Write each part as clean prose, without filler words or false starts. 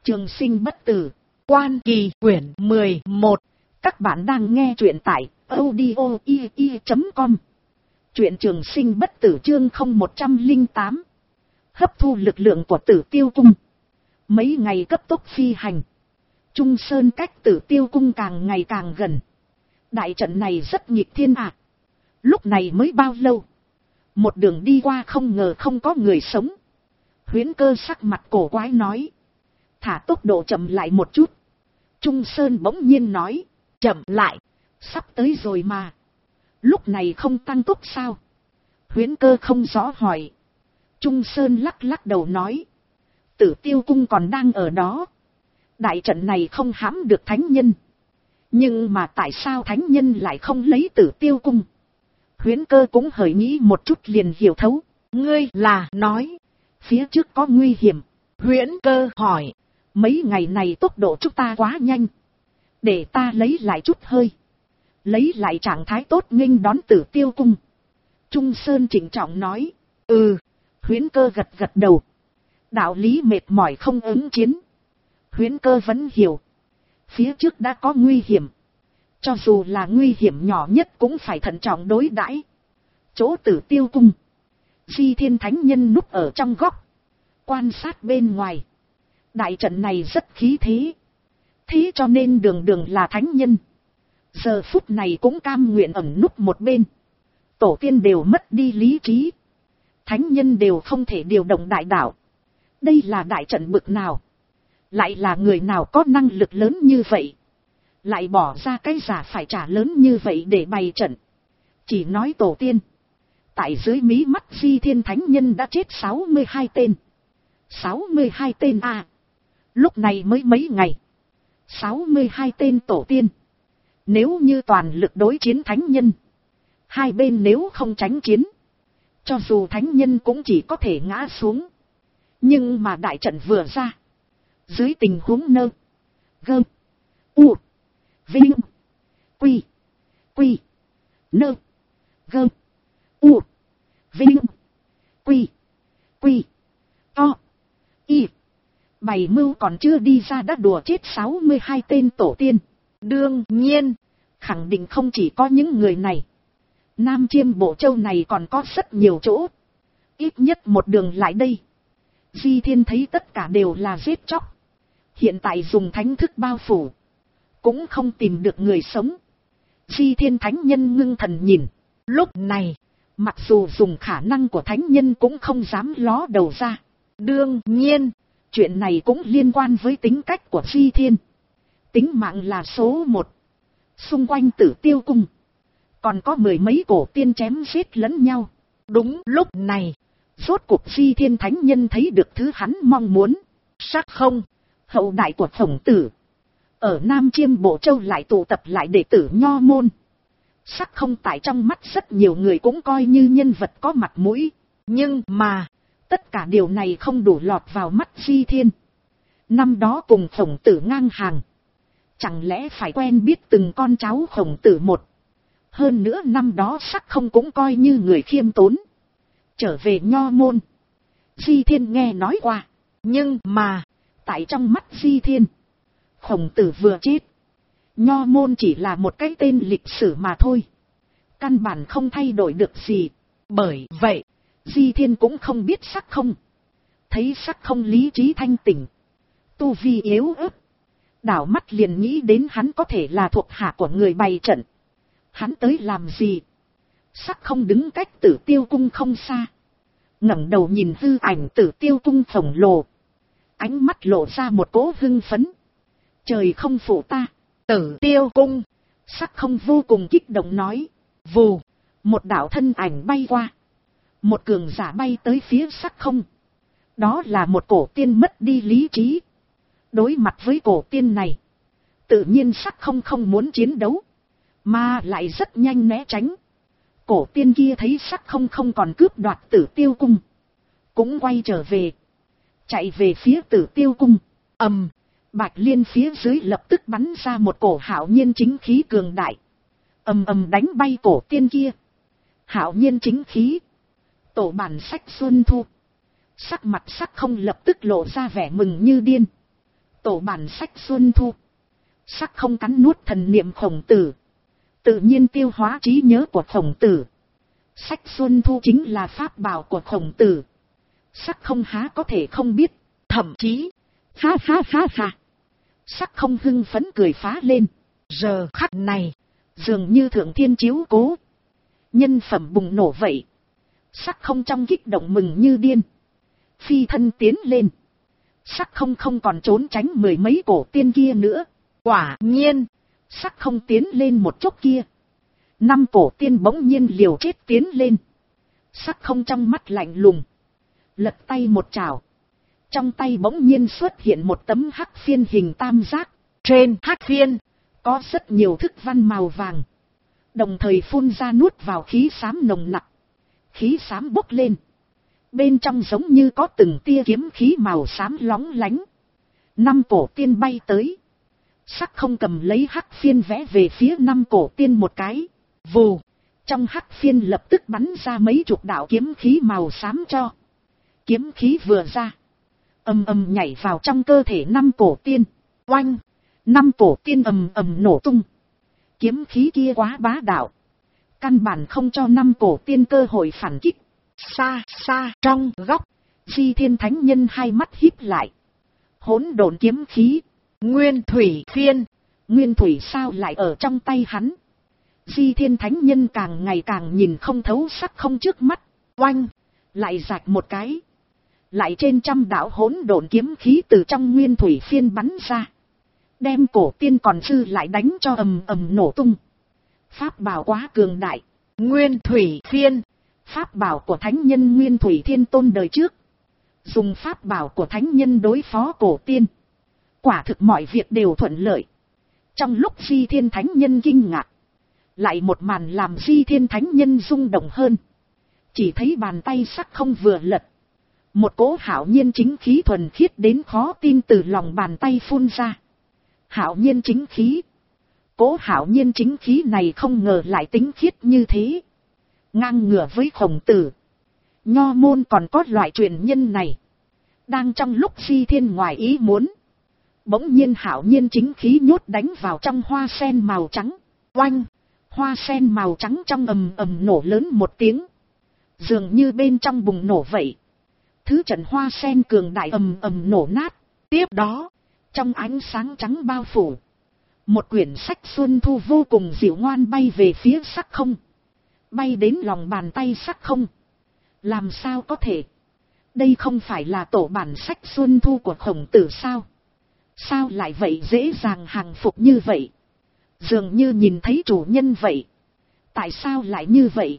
Trường sinh bất tử, Quan Kỳ quyển 11. Các bạn đang nghe truyện tại audio.com. Truyện trường sinh bất tử chương 0108. Hấp thu lực lượng của Tử Tiêu Cung. Mấy ngày cấp tốc phi hành. Trung Sơn cách Tử Tiêu Cung càng ngày càng gần. Đại trận này rất nghịch thiên ạ. Lúc này mới bao lâu? Một đường đi qua không ngờ không có người sống. Huyễn Cơ sắc mặt cổ quái nói. Thả tốc độ chậm lại một chút. Trung Sơn bỗng nhiên nói. Chậm lại, sắp tới rồi mà. Lúc này không tăng tốc sao? Huyễn Cơ không rõ hỏi. Trung Sơn lắc lắc đầu nói. Tử Tiêu Cung còn đang ở đó. Đại trận này không hãm được thánh nhân. Nhưng mà tại sao thánh nhân lại không lấy Tử Tiêu Cung? Huyễn Cơ cũng hời nghĩ một chút liền hiểu thấu. Ngươi là nói phía trước có nguy hiểm. Huyễn Cơ hỏi. Mấy ngày này tốc độ chúng ta quá nhanh. Để ta lấy lại chút hơi. Lấy lại trạng thái tốt nghênh đón Tử Tiêu Cung. Trung Sơn trịnh trọng nói. Huyễn Cơ gật gật đầu. Đạo lý mệt mỏi không ứng chiến. Huyễn Cơ vẫn hiểu. Phía trước đã có nguy hiểm. Cho dù là nguy hiểm nhỏ nhất cũng phải thận trọng đối đãi. Chỗ Tử Tiêu Cung. Di Thiên Thánh Nhân núp ở trong góc. Quan sát bên ngoài. Đại trận này rất khí thế. Thế cho nên đường đường là thánh nhân. Giờ phút này cũng cam nguyện ẩn núp một bên. Tổ tiên đều mất đi lý trí. Thánh nhân đều không thể điều động đại đạo. Đây là đại trận bực nào? Lại là người nào có năng lực lớn như vậy? Lại bỏ ra cái giả phải trả lớn như vậy để bày trận. Chỉ nói tổ tiên. Tại dưới mí mắt Di Thiên Thánh Nhân đã chết 62 tên. 62 tên à. Lúc này mới mấy ngày. 62 tên tổ tiên. Nếu như toàn lực đối chiến thánh nhân. Hai bên nếu không tránh chiến. Cho dù thánh nhân cũng chỉ có thể ngã xuống. Nhưng mà đại trận vừa ra. Dưới tình huống nơ. Gơ. U. Vinh. Quy. Quy. Nơ. Gơ. U. Vinh. Quy. Quy. To. Y. Bày mưu còn chưa đi ra đã đùa chết 62 tên tổ tiên. Đương nhiên. Khẳng định không chỉ có những người này. Nam Chiêm Bộ Châu này còn có rất nhiều chỗ. Ít nhất một đường lại đây. Di Thiên thấy tất cả đều là giết chóc. Hiện tại dùng thánh thức bao phủ. Cũng không tìm được người sống. Di Thiên Thánh Nhân ngưng thần nhìn. Lúc này. Mặc dù dùng khả năng của thánh nhân cũng không dám ló đầu ra. Đương nhiên. Chuyện này cũng liên quan với tính cách của Di Thiên. Tính mạng là số 1. Xung quanh Tử Tiêu Cung. Còn có mười mấy cổ tiên chém giết lẫn nhau. Đúng lúc này. Rốt cuộc Di Thiên Thánh Nhân thấy được thứ hắn mong muốn. Sắc không. Hậu đại của Khổng Tử. Ở Nam Chiêm Bộ Châu lại tụ tập lại đệ tử Nho Môn. Sắc không tại trong mắt rất nhiều người cũng coi như nhân vật có mặt mũi. Nhưng mà. Tất cả điều này không đủ lọt vào mắt Di Thiên. Năm đó cùng Khổng Tử ngang hàng. Chẳng lẽ phải quen biết từng con cháu Khổng Tử một. Hơn nữa năm đó sắc không cũng coi như người khiêm tốn. Trở về Nho Môn. Di Thiên nghe nói qua. Nhưng mà. Tại trong mắt Di Thiên. Khổng Tử vừa chết. Nho Môn chỉ là một cái tên lịch sử mà thôi. Căn bản không thay đổi được gì. Bởi vậy. Di Thiên cũng không biết sắc không. Thấy sắc không lý trí thanh tỉnh. Tu vi yếu ớt. Đảo mắt liền nghĩ đến hắn có thể là thuộc hạ của người bày trận. Hắn tới làm gì? Sắc không đứng cách Tử Tiêu Cung không xa. Ngẩng đầu nhìn hư ảnh Tử Tiêu Cung khổng lồ. Ánh mắt lộ ra một cỗ hưng phấn. Trời không phụ ta. Tử Tiêu Cung. Sắc không vô cùng kích động nói. Vù. Một đạo thân ảnh bay qua. Một cường giả bay tới phía sắc không. Đó là một cổ tiên mất đi lý trí. Đối mặt với cổ tiên này. Tự nhiên sắc không muốn chiến đấu. Mà lại rất nhanh né tránh. Cổ tiên kia thấy sắc không còn cướp đoạt Tử Tiêu Cung. Cũng quay trở về. Chạy về phía Tử Tiêu Cung. Bạch Liên phía dưới lập tức bắn ra một cổ hạo nhiên chính khí cường đại. Đánh bay cổ tiên kia. Hạo nhiên chính khí. Tổ bản sách Xuân Thu. Sắc mặt sắc không lập tức lộ ra vẻ mừng như điên. Tổ bản sách Xuân Thu. Sắc không cắn nuốt thần niệm Khổng Tử. Tự nhiên tiêu hóa trí nhớ của Khổng Tử. Sách Xuân Thu chính là pháp bảo của Khổng Tử. Sắc không há có thể không biết. Thậm chí, ha ha ha ha. Sắc không hưng phấn cười phá lên. Giờ khắc này, dường như thượng thiên chiếu cố. Nhân phẩm bùng nổ vậy. Sắc không trong kích động mừng như điên. Phi thân tiến lên. Sắc không còn trốn tránh mười mấy cổ tiên kia nữa. Quả nhiên, sắc không tiến lên một chốc kia. 5 cổ tiên bỗng nhiên liều chết tiến lên. Sắc không trong mắt lạnh lùng. Lật tay một chảo. Trong tay bỗng nhiên xuất hiện một tấm hắc phiên hình tam giác. Trên hắc phiên, có rất nhiều thức văn màu vàng. Đồng thời phun ra nuốt vào khí xám nồng nặc. Khí xám bốc lên. Bên trong giống như có từng tia kiếm khí màu xám lóng lánh. 5 cổ tiên bay tới. Sắc không cầm lấy hắc phiên vẽ về phía 5 cổ tiên một cái. Vù. Trong hắc phiên lập tức bắn ra mấy chục đạo kiếm khí màu xám cho. Kiếm khí vừa ra. Ầm ầm nhảy vào trong cơ thể 5 cổ tiên. Oanh. 5 cổ tiên ầm ầm nổ tung. Kiếm khí kia quá bá đạo. Căn bản không cho 5 cổ tiên cơ hội phản kích. Xa xa trong góc. Di Thiên Thánh Nhân hai mắt híp lại. Hỗn độn kiếm khí. Nguyên thủy phiên. Nguyên thủy sao lại ở trong tay hắn. Di Thiên Thánh Nhân càng ngày càng nhìn không thấu sắc không trước mắt. Oanh. Lại rạch một cái. Lại trên trăm đạo hỗn độn kiếm khí từ trong nguyên thủy phiên bắn ra. Đem cổ tiên còn dư lại đánh cho ầm ầm nổ tung. Pháp bảo quá cường đại. Nguyên thủy phiên. Pháp bảo của thánh nhân Nguyên Thủy Thiên Tôn đời trước. Dùng pháp bảo của thánh nhân đối phó cổ tiên. Quả thực mọi việc đều thuận lợi. Trong lúc Di Thiên Thánh Nhân kinh ngạc. Lại một màn làm Di Thiên Thánh Nhân rung động hơn. Chỉ thấy bàn tay sắc không vừa lật. Một cỗ hạo nhiên chính khí thuần khiết đến khó tin từ lòng bàn tay phun ra. Hạo nhiên chính khí. Cỗ hạo nhiên chính khí này không ngờ lại tính khiết như thế. Ngang ngửa với Khổng Tử. Nho môn còn có loại truyền nhân này. Đang trong lúc Di Thiên ngoài ý muốn. Bỗng nhiên hạo nhiên chính khí nhốt đánh vào trong hoa sen màu trắng. Oanh. Hoa sen màu trắng trong ầm ầm nổ lớn một tiếng. Dường như bên trong bùng nổ vậy. Thứ trận hoa sen cường đại ầm ầm nổ nát. Tiếp đó, trong ánh sáng trắng bao phủ. Một quyển sách Xuân Thu vô cùng dịu ngoan bay về phía sắc không. Bay đến lòng bàn tay sắc không. Làm sao có thể? Đây không phải là tổ bản sách Xuân Thu của Khổng Tử sao? Sao lại vậy dễ dàng hàng phục như vậy? Dường như nhìn thấy chủ nhân vậy. Tại sao lại như vậy?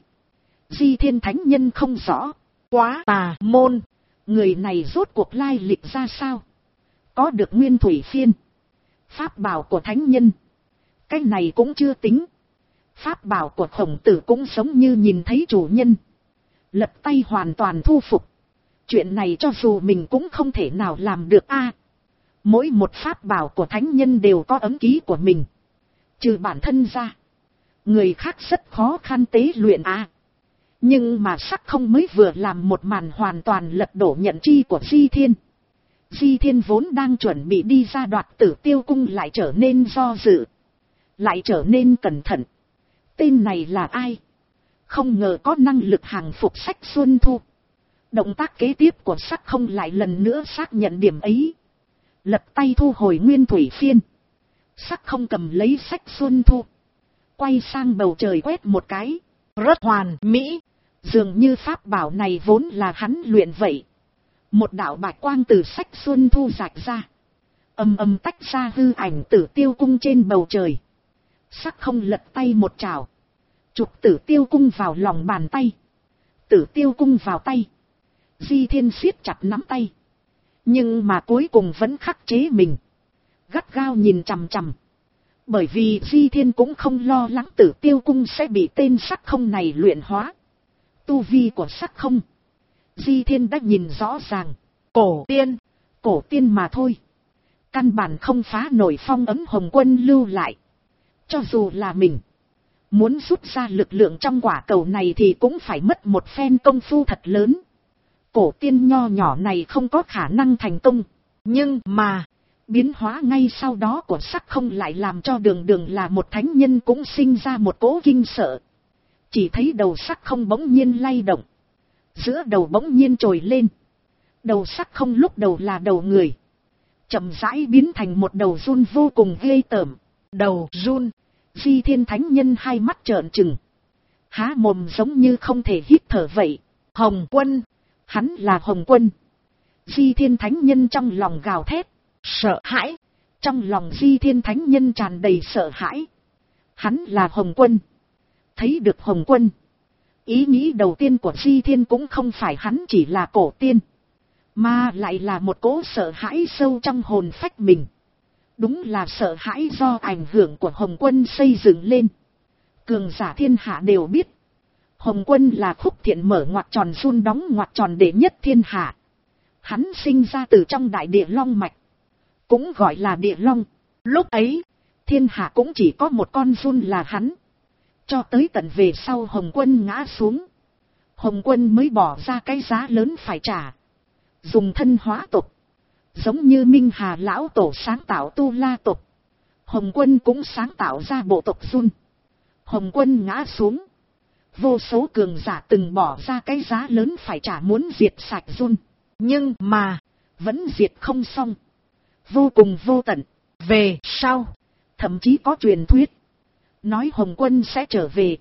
Di Thiên Thánh Nhân không rõ. Quá tà môn. Người này rốt cuộc lai lịch ra sao? Có được nguyên thủy phiên. Pháp bảo của thánh nhân. Cái này cũng chưa tính. Pháp bảo của Khổng Tử cũng giống như nhìn thấy chủ nhân. Lật tay hoàn toàn thu phục. Chuyện này cho dù mình cũng không thể nào làm được a. Mỗi một pháp bảo của thánh nhân đều có ấm ký của mình. Trừ bản thân ra. Người khác rất khó khăn tế luyện a. Nhưng mà sắc không mới vừa làm một màn hoàn toàn lật đổ nhận chi của Di Thiên. Di Thiên vốn đang chuẩn bị đi ra đoạt Tử Tiêu Cung lại trở nên do dự. Lại trở nên cẩn thận. Tên này là ai? Không ngờ có năng lực hàng phục sách Xuân Thu. Động tác kế tiếp của sắc không lại lần nữa xác nhận điểm ấy. Lật tay thu hồi nguyên thủy phiên. Sắc không cầm lấy sách Xuân Thu. Quay sang bầu trời quét một cái. Rất hoàn mỹ. Dường như pháp bảo này vốn là hắn luyện vậy. Một đạo bạch quang từ sách Xuân Thu rạch ra. Ầm ầm tách ra hư ảnh Tử Tiêu Cung trên bầu trời. Sắc không lật tay một chảo. Chụp Tử Tiêu Cung vào lòng bàn tay. Tử Tiêu Cung vào tay. Di Thiên siết chặt nắm tay. Nhưng mà cuối cùng vẫn khắc chế mình. Gắt gao nhìn chằm chằm. Bởi vì Di Thiên cũng không lo lắng Tử Tiêu Cung sẽ bị tên sắc không này luyện hóa. Tu vi của sắc không. Di Thiên đã nhìn rõ ràng. Cổ tiên mà thôi. Căn bản không phá nổi phong ấn Hồng Quân lưu lại. Cho dù là mình. Muốn rút ra lực lượng trong quả cầu này thì cũng phải mất một phen công phu thật lớn. Cổ tiên nho nhỏ này không có khả năng thành công. Nhưng mà, Biến hóa ngay sau đó của Sắc Không lại làm cho Đường Đường là một thánh nhân cũng sinh ra một cỗ kinh sợ. Chỉ thấy đầu Sắc Không bỗng nhiên lay động. Giữa đầu bỗng nhiên trồi lên. Đầu Sắc Không lúc đầu là đầu người. Chậm rãi biến thành một đầu giun vô cùng ghê tởm. Đầu giun. Di Thiên Thánh Nhân hai mắt trợn trừng. Há mồm giống như không thể hít thở vậy. Hồng Quân. Hắn là Hồng Quân. Di Thiên Thánh Nhân trong lòng gào thét. Sợ hãi. Trong lòng Di Thiên Thánh Nhân tràn đầy sợ hãi. Hắn là Hồng Quân. Thấy được Hồng Quân. Ý nghĩ đầu tiên của Di Thiên cũng không phải hắn chỉ là cổ tiên. Mà lại là một cỗ sợ hãi sâu trong hồn phách mình. Đúng là sợ hãi do ảnh hưởng của Hồng Quân xây dựng lên. Cường giả thiên hạ đều biết. Hồng Quân là Khúc Thiện mở ngoặc tròn giun đóng ngoặc tròn đệ nhất thiên hạ. Hắn sinh ra từ trong đại địa long mạch. Cũng gọi là địa long. Lúc ấy, thiên hạ cũng chỉ có một con giun là hắn. Cho tới tận về sau Hồng Quân ngã xuống. Hồng Quân mới bỏ ra cái giá lớn phải trả. Dùng thân hóa tộc. Giống như Minh Hà Lão Tổ sáng tạo Tu La tộc. Hồng Quân cũng sáng tạo ra bộ tộc giun. Hồng Quân ngã xuống. Vô số cường giả từng bỏ ra cái giá lớn phải trả muốn diệt sạch giun. Nhưng mà, vẫn diệt không xong. Vô cùng vô tận. Về sau, thậm chí có truyền thuyết. Nói Hồng Quân sẽ trở về.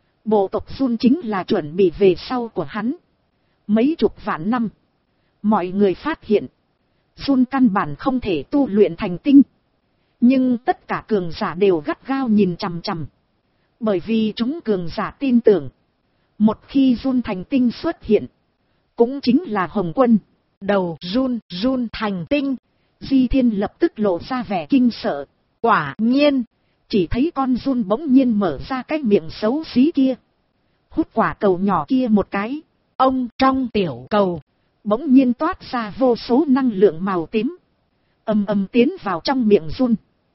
Bộ tộc giun chính là chuẩn bị về sau của hắn. Mấy chục vạn năm. Mọi người phát hiện. Giun căn bản không thể tu luyện thành tinh. Nhưng tất cả cường giả đều gắt gao nhìn chằm chằm. Bởi vì chúng cường giả tin tưởng. Một khi giun thành tinh xuất hiện. Cũng chính là Hồng Quân. Đầu giun thành tinh. Di Thiên lập tức lộ ra vẻ kinh sợ. Quả nhiên. Chỉ thấy con giun bỗng nhiên mở ra cái miệng xấu xí kia. Hút quả cầu nhỏ kia một cái. Ông trong tiểu cầu. Bỗng nhiên toát ra vô số năng lượng màu tím. Ầm ầm tiến vào trong miệng giun.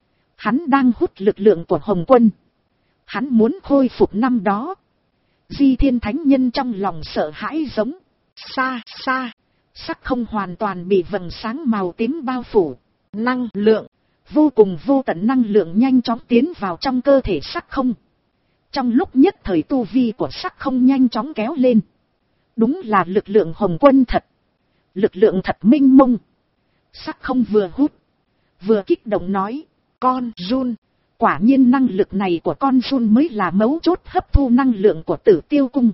Hắn đang hút lực lượng của Hồng Quân. Hắn muốn khôi phục năm đó. Di Thiên Thánh Nhân trong lòng sợ hãi giống. Xa xa. Sắc không hoàn toàn bị vầng sáng màu tím bao phủ. Năng lượng. Vô cùng vô tận năng lượng nhanh chóng tiến vào trong cơ thể Sắc không. Trong lúc nhất thời tu vi của Sắc không nhanh chóng kéo lên. Đúng là lực lượng Hồng Quân thật. Lực lượng thật minh mông. Sắc không vừa hút. Vừa kích động nói. Con giun. Quả nhiên năng lực này của con giun mới là mấu chốt hấp thu năng lượng của Tử Tiêu Cung.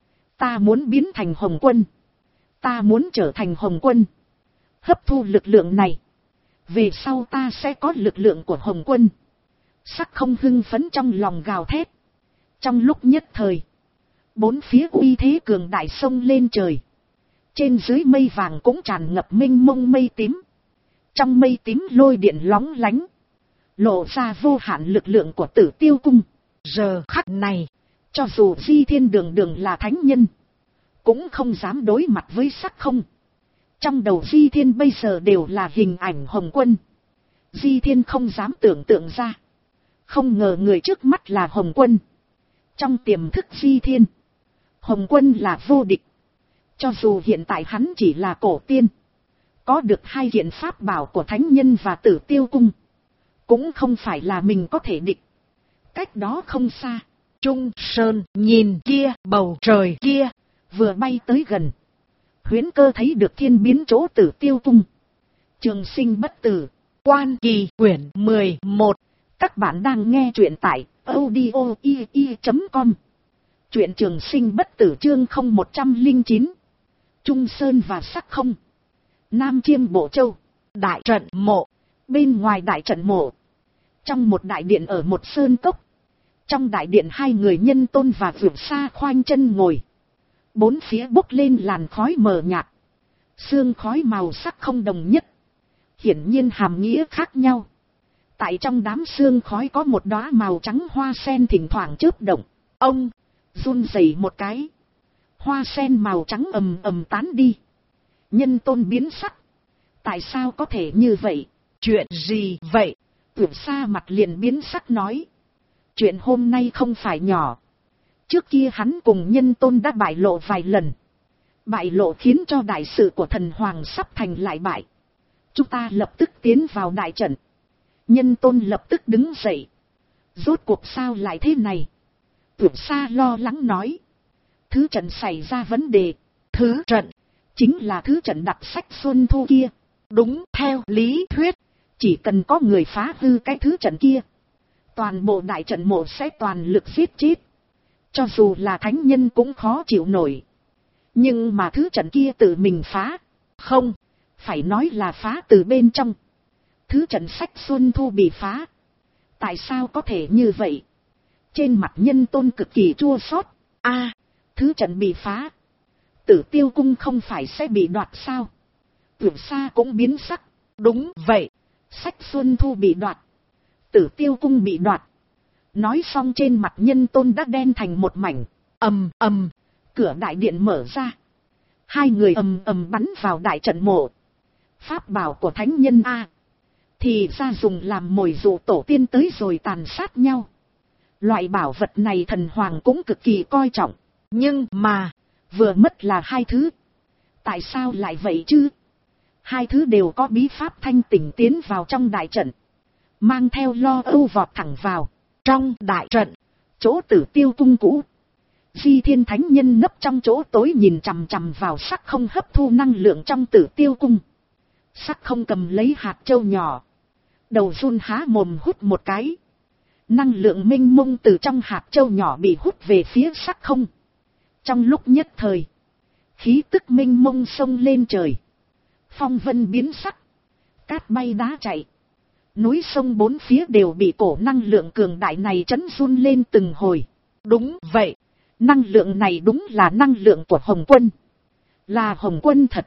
Ta muốn biến thành Hồng Quân. Ta muốn trở thành Hồng Quân. Hấp thu lực lượng này. Về sau ta sẽ có lực lượng của Hồng Quân. Sắc không hưng phấn trong lòng gào thét. Trong lúc nhất thời. Bốn phía uy thế cường đại sông lên trời. Trên dưới mây vàng cũng tràn ngập mênh mông mây tím. Trong mây tím lôi điện lóng lánh. Lộ ra vô hạn lực lượng của Tử Tiêu Cung. Giờ khắc này. Cho dù Di Thiên Đường Đường là thánh nhân. Cũng không dám đối mặt với Sắc không. Trong đầu Di Thiên bây giờ đều là hình ảnh Hồng Quân. Di Thiên không dám tưởng tượng ra. Không ngờ người trước mắt là Hồng Quân. Trong tiềm thức Di Thiên. Hồng Quân là vô địch. Cho dù hiện tại hắn chỉ là cổ tiên. Có được hai kiện pháp bảo của Thánh Nhân và Tử Tiêu Cung. Cũng không phải là mình có thể địch. Cách đó không xa. Trung Sơn nhìn kia bầu trời kia. Vừa bay tới gần. Huyễn Cơ thấy được thiên biến chỗ Tử Tiêu Cung. Trường Sinh bất tử. Quan Kỳ quyển 11. Các bạn đang nghe truyện tại audio.com. Truyện Trường Sinh bất tử chương 0109. Trung Sơn và Sắc không. Nam Chiêm Bộ Châu. Đại trận mộ. Bên ngoài đại trận mộ. Trong một đại điện ở một sơn cốc. Trong đại điện hai người Nhân Tôn và Vượt Sa khoanh chân ngồi. Bốn phía bốc lên làn khói mờ nhạt. Sương khói màu sắc không đồng nhất. Hiển nhiên hàm nghĩa khác nhau. Tại trong đám sương khói có một đóa màu trắng hoa sen thỉnh thoảng chớp động. Ông run rẩy một cái. Hoa sen màu trắng ầm ầm tán đi. Nhân Tôn biến sắc. Tại sao có thể như vậy? Chuyện gì vậy? Vượt Sa mặt liền biến sắc nói. Chuyện hôm nay không phải nhỏ. Trước kia hắn cùng Nhân Tôn đã bại lộ vài lần. Bại lộ khiến cho đại sự của thần hoàng sắp thành lại bại. Chúng ta lập tức tiến vào đại trận. Nhân Tôn lập tức đứng dậy. Rốt cuộc sao lại thế này? Tưởng Sa lo lắng nói. Thứ trận xảy ra vấn đề. Thứ trận? Chính là thứ trận đặt sách Xuân Thu kia. Đúng, theo lý thuyết, chỉ cần có người phá hư cái thứ trận kia, toàn bộ đại trận mộ sẽ toàn lực giết chết. Cho dù là thánh nhân cũng khó chịu nổi. Nhưng mà thứ trận kia tự mình phá. Không, phải nói là phá từ bên trong. Thứ trận sách Xuân Thu bị phá. Tại sao có thể như vậy? Trên mặt Nhân Tôn cực kỳ chua xót. Thứ trận bị phá. Tử Tiêu Cung không phải sẽ bị đoạt sao? Tưởng Sa cũng biến sắc. Đúng vậy. Sách Xuân Thu bị đoạt. Tử Tiêu Cung bị đoạt. Nói xong trên mặt Nhân Tôn đã đen thành một mảnh. Ầm ầm. Cửa đại điện mở ra. Hai người ầm ầm bắn vào đại trận mộ. Pháp bảo của thánh nhân A. Thì ra dùng làm mồi dụ tổ tiên tới rồi tàn sát nhau. Loại bảo vật này thần hoàng cũng cực kỳ coi trọng. Nhưng mà, vừa mất là hai thứ. Tại sao lại vậy chứ? Hai thứ đều có bí pháp thanh tỉnh tiến vào trong đại trận. Mang theo lo âu vọt thẳng vào. Trong đại trận, chỗ Tử Tiêu Cung cũ. Di Thiên Thánh Nhân nấp trong chỗ tối nhìn chằm chằm vào Sắc Không hấp thu năng lượng trong Tử Tiêu Cung. Sắc Không cầm lấy hạt châu nhỏ. Đầu run há mồm hút một cái. Năng lượng mênh mông từ trong hạt châu nhỏ bị hút về phía Sắc Không. Trong lúc nhất thời, khí tức mênh mông sông lên trời. Phong vân biến sắc. Cát bay đá chạy. Núi sông bốn phía đều bị cổ năng lượng cường đại này chấn run lên từng hồi. Đúng vậy. Năng lượng này đúng là năng lượng của Hồng Quân. Là Hồng Quân thật.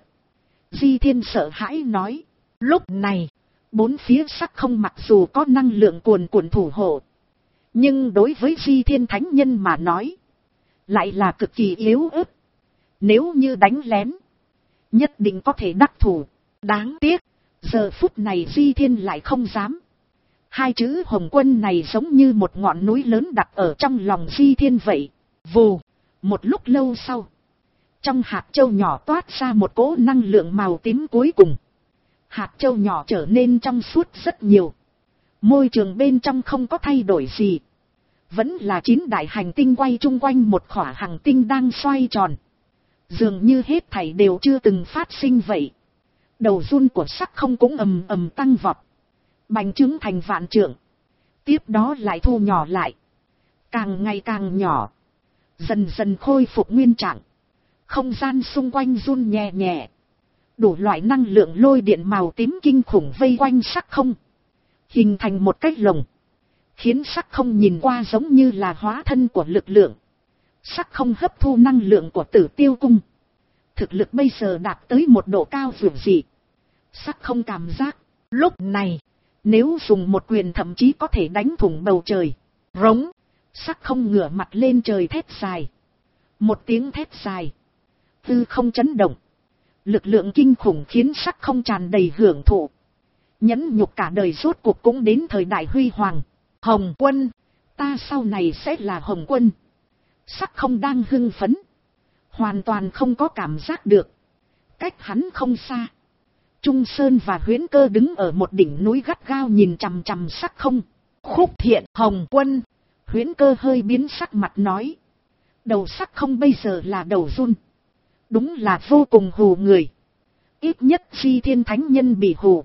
Di Thiên sợ hãi nói. Lúc này, bốn phía Sắc Không mặc dù có năng lượng cuồn cuộn thủ hộ. Nhưng đối với Di Thiên Thánh Nhân mà nói, lại là cực kỳ yếu ớt. Nếu như đánh lén, nhất định có thể đắc thủ. Đáng tiếc, giờ phút này Di Thiên lại không dám. Hai chữ Hồng Quân này giống như một ngọn núi lớn đặt ở trong lòng Di Thiên vậy. Vù, một lúc lâu sau, trong hạt châu nhỏ toát ra một cỗ năng lượng màu tím cuối cùng. Hạt châu nhỏ trở nên trong suốt rất nhiều. Môi trường bên trong không có thay đổi gì. Vẫn là 9 đại hành tinh quay chung quanh một khỏa hành tinh đang xoay tròn. Dường như hết thảy đều chưa từng phát sinh vậy. Đầu run của Sắc Không cũng ầm ầm tăng vọt. Bành trướng thành vạn trượng. Tiếp đó lại thu nhỏ lại. Càng ngày càng nhỏ. Dần dần khôi phục nguyên trạng. Không gian xung quanh run nhẹ nhẹ. Đủ loại năng lượng lôi điện màu tím kinh khủng vây quanh Sắc Không. Hình thành một cái lồng. Khiến Sắc Không nhìn qua giống như là hóa thân của lực lượng. Sắc Không hấp thu năng lượng của Tử Tiêu Cung. Thực lực bây giờ đạt tới một độ cao vượt dị. Sắc Không cảm giác, lúc này, nếu dùng một quyền thậm chí có thể đánh thủng bầu trời. Rống, Sắc Không ngửa mặt lên trời thét dài. Một tiếng thét dài. Tư không chấn động. Lực lượng kinh khủng khiến Sắc Không tràn đầy hưởng thụ. Nhẫn nhục cả đời rốt cuộc cũng đến thời đại huy hoàng. Hồng Quân, ta sau này sẽ là Hồng Quân. Sắc Không đang hưng phấn. Hoàn toàn không có cảm giác được. Cách hắn không xa. Trung Sơn và Huyễn Cơ đứng ở một đỉnh núi gắt gao nhìn chằm chằm Sắc Không. Khúc Thiện, Hồng Quân. Huyễn Cơ hơi biến sắc mặt nói. Đầu Sắc Không bây giờ là đầu run. Đúng là vô cùng hù người. Ít nhất Di Thiên Thánh Nhân bị hù.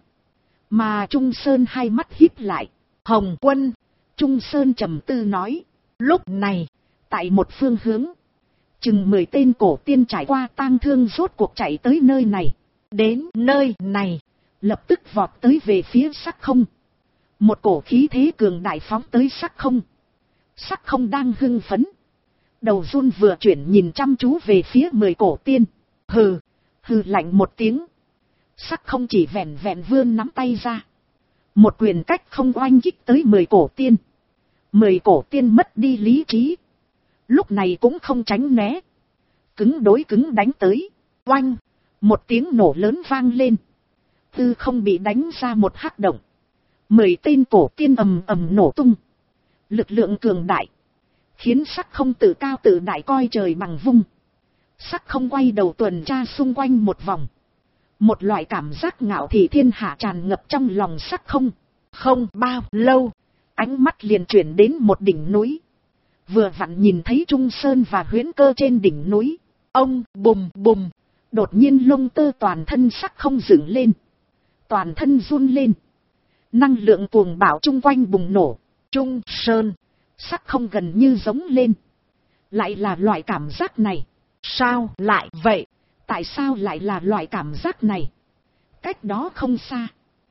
Mà Trung Sơn hai mắt híp lại. Hồng Quân. Trung Sơn trầm tư nói. Lúc này, tại một phương hướng, chừng 10 tên cổ tiên trải qua tang thương rốt cuộc chạy tới nơi này. Đến nơi này, lập tức vọt tới về phía Sắc Không. Một cổ khí thế cường đại phóng tới Sắc Không. Sắc Không đang hưng phấn. Đầu run vừa chuyển nhìn chăm chú về phía 10 cổ tiên. Hừ, hừ lạnh một tiếng. Sắc Không chỉ vẹn vẹn vươn nắm tay ra. Một quyền cách không oanh kích tới 10 cổ tiên. 10 cổ tiên mất đi lý trí. Lúc này cũng không tránh né. Cứng đối cứng đánh tới. Oanh, một tiếng nổ lớn vang lên. Tư không bị đánh ra một hắc động. 10 tên cổ tiên ầm ầm nổ tung. Lực lượng cường đại. Khiến Sắc Không tự cao tự đại coi trời bằng vung. Sắc Không quay đầu tuần tra xung quanh một vòng. Một loại cảm giác ngạo thị thiên hạ tràn ngập trong lòng Sắc Không. Không bao lâu, ánh mắt liền chuyển đến một đỉnh núi. Vừa vặn nhìn thấy Trung Sơn và Huyễn Cơ trên đỉnh núi. Ông bùm bùm, đột nhiên lông tơ toàn thân Sắc Không dựng lên. Toàn thân run lên. Năng lượng cuồng bạo chung quanh bùng nổ. Trung Sơn, Sắc Không gần như giống lên. Lại là loại cảm giác này. Sao lại vậy? Tại sao lại là loại cảm giác này? Cách đó không xa,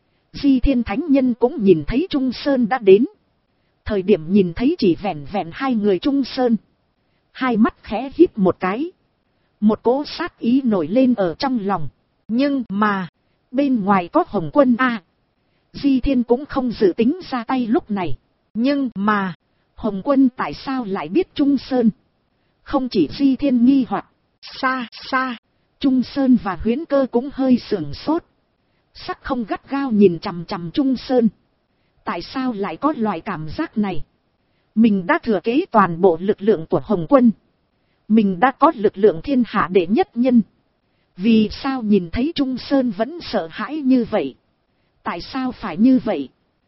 Di Thiên Thánh Nhân cũng nhìn thấy Trung Sơn đã đến. Thời điểm nhìn thấy chỉ vẹn vẹn hai người Trung Sơn, hai mắt khẽ híp một cái. Một cỗ sát ý nổi lên ở trong lòng. Nhưng mà, bên ngoài có Hồng Quân a. Di Thiên cũng không dự tính ra tay lúc này. Nhưng mà, Hồng Quân tại sao lại biết Trung Sơn? Không chỉ Di Thiên nghi hoặc, xa xa, Trung Sơn và Huyễn Cơ cũng hơi sửng sốt. Sắc Không gắt gao nhìn chằm chằm Trung Sơn. Tại sao lại có loại cảm giác này? Mình đã thừa kế toàn bộ lực lượng của Hồng Quân. Mình đã có lực lượng thiên hạ đệ nhất nhân. Vì sao nhìn thấy Trung Sơn vẫn sợ hãi như vậy? Tại sao phải như vậy?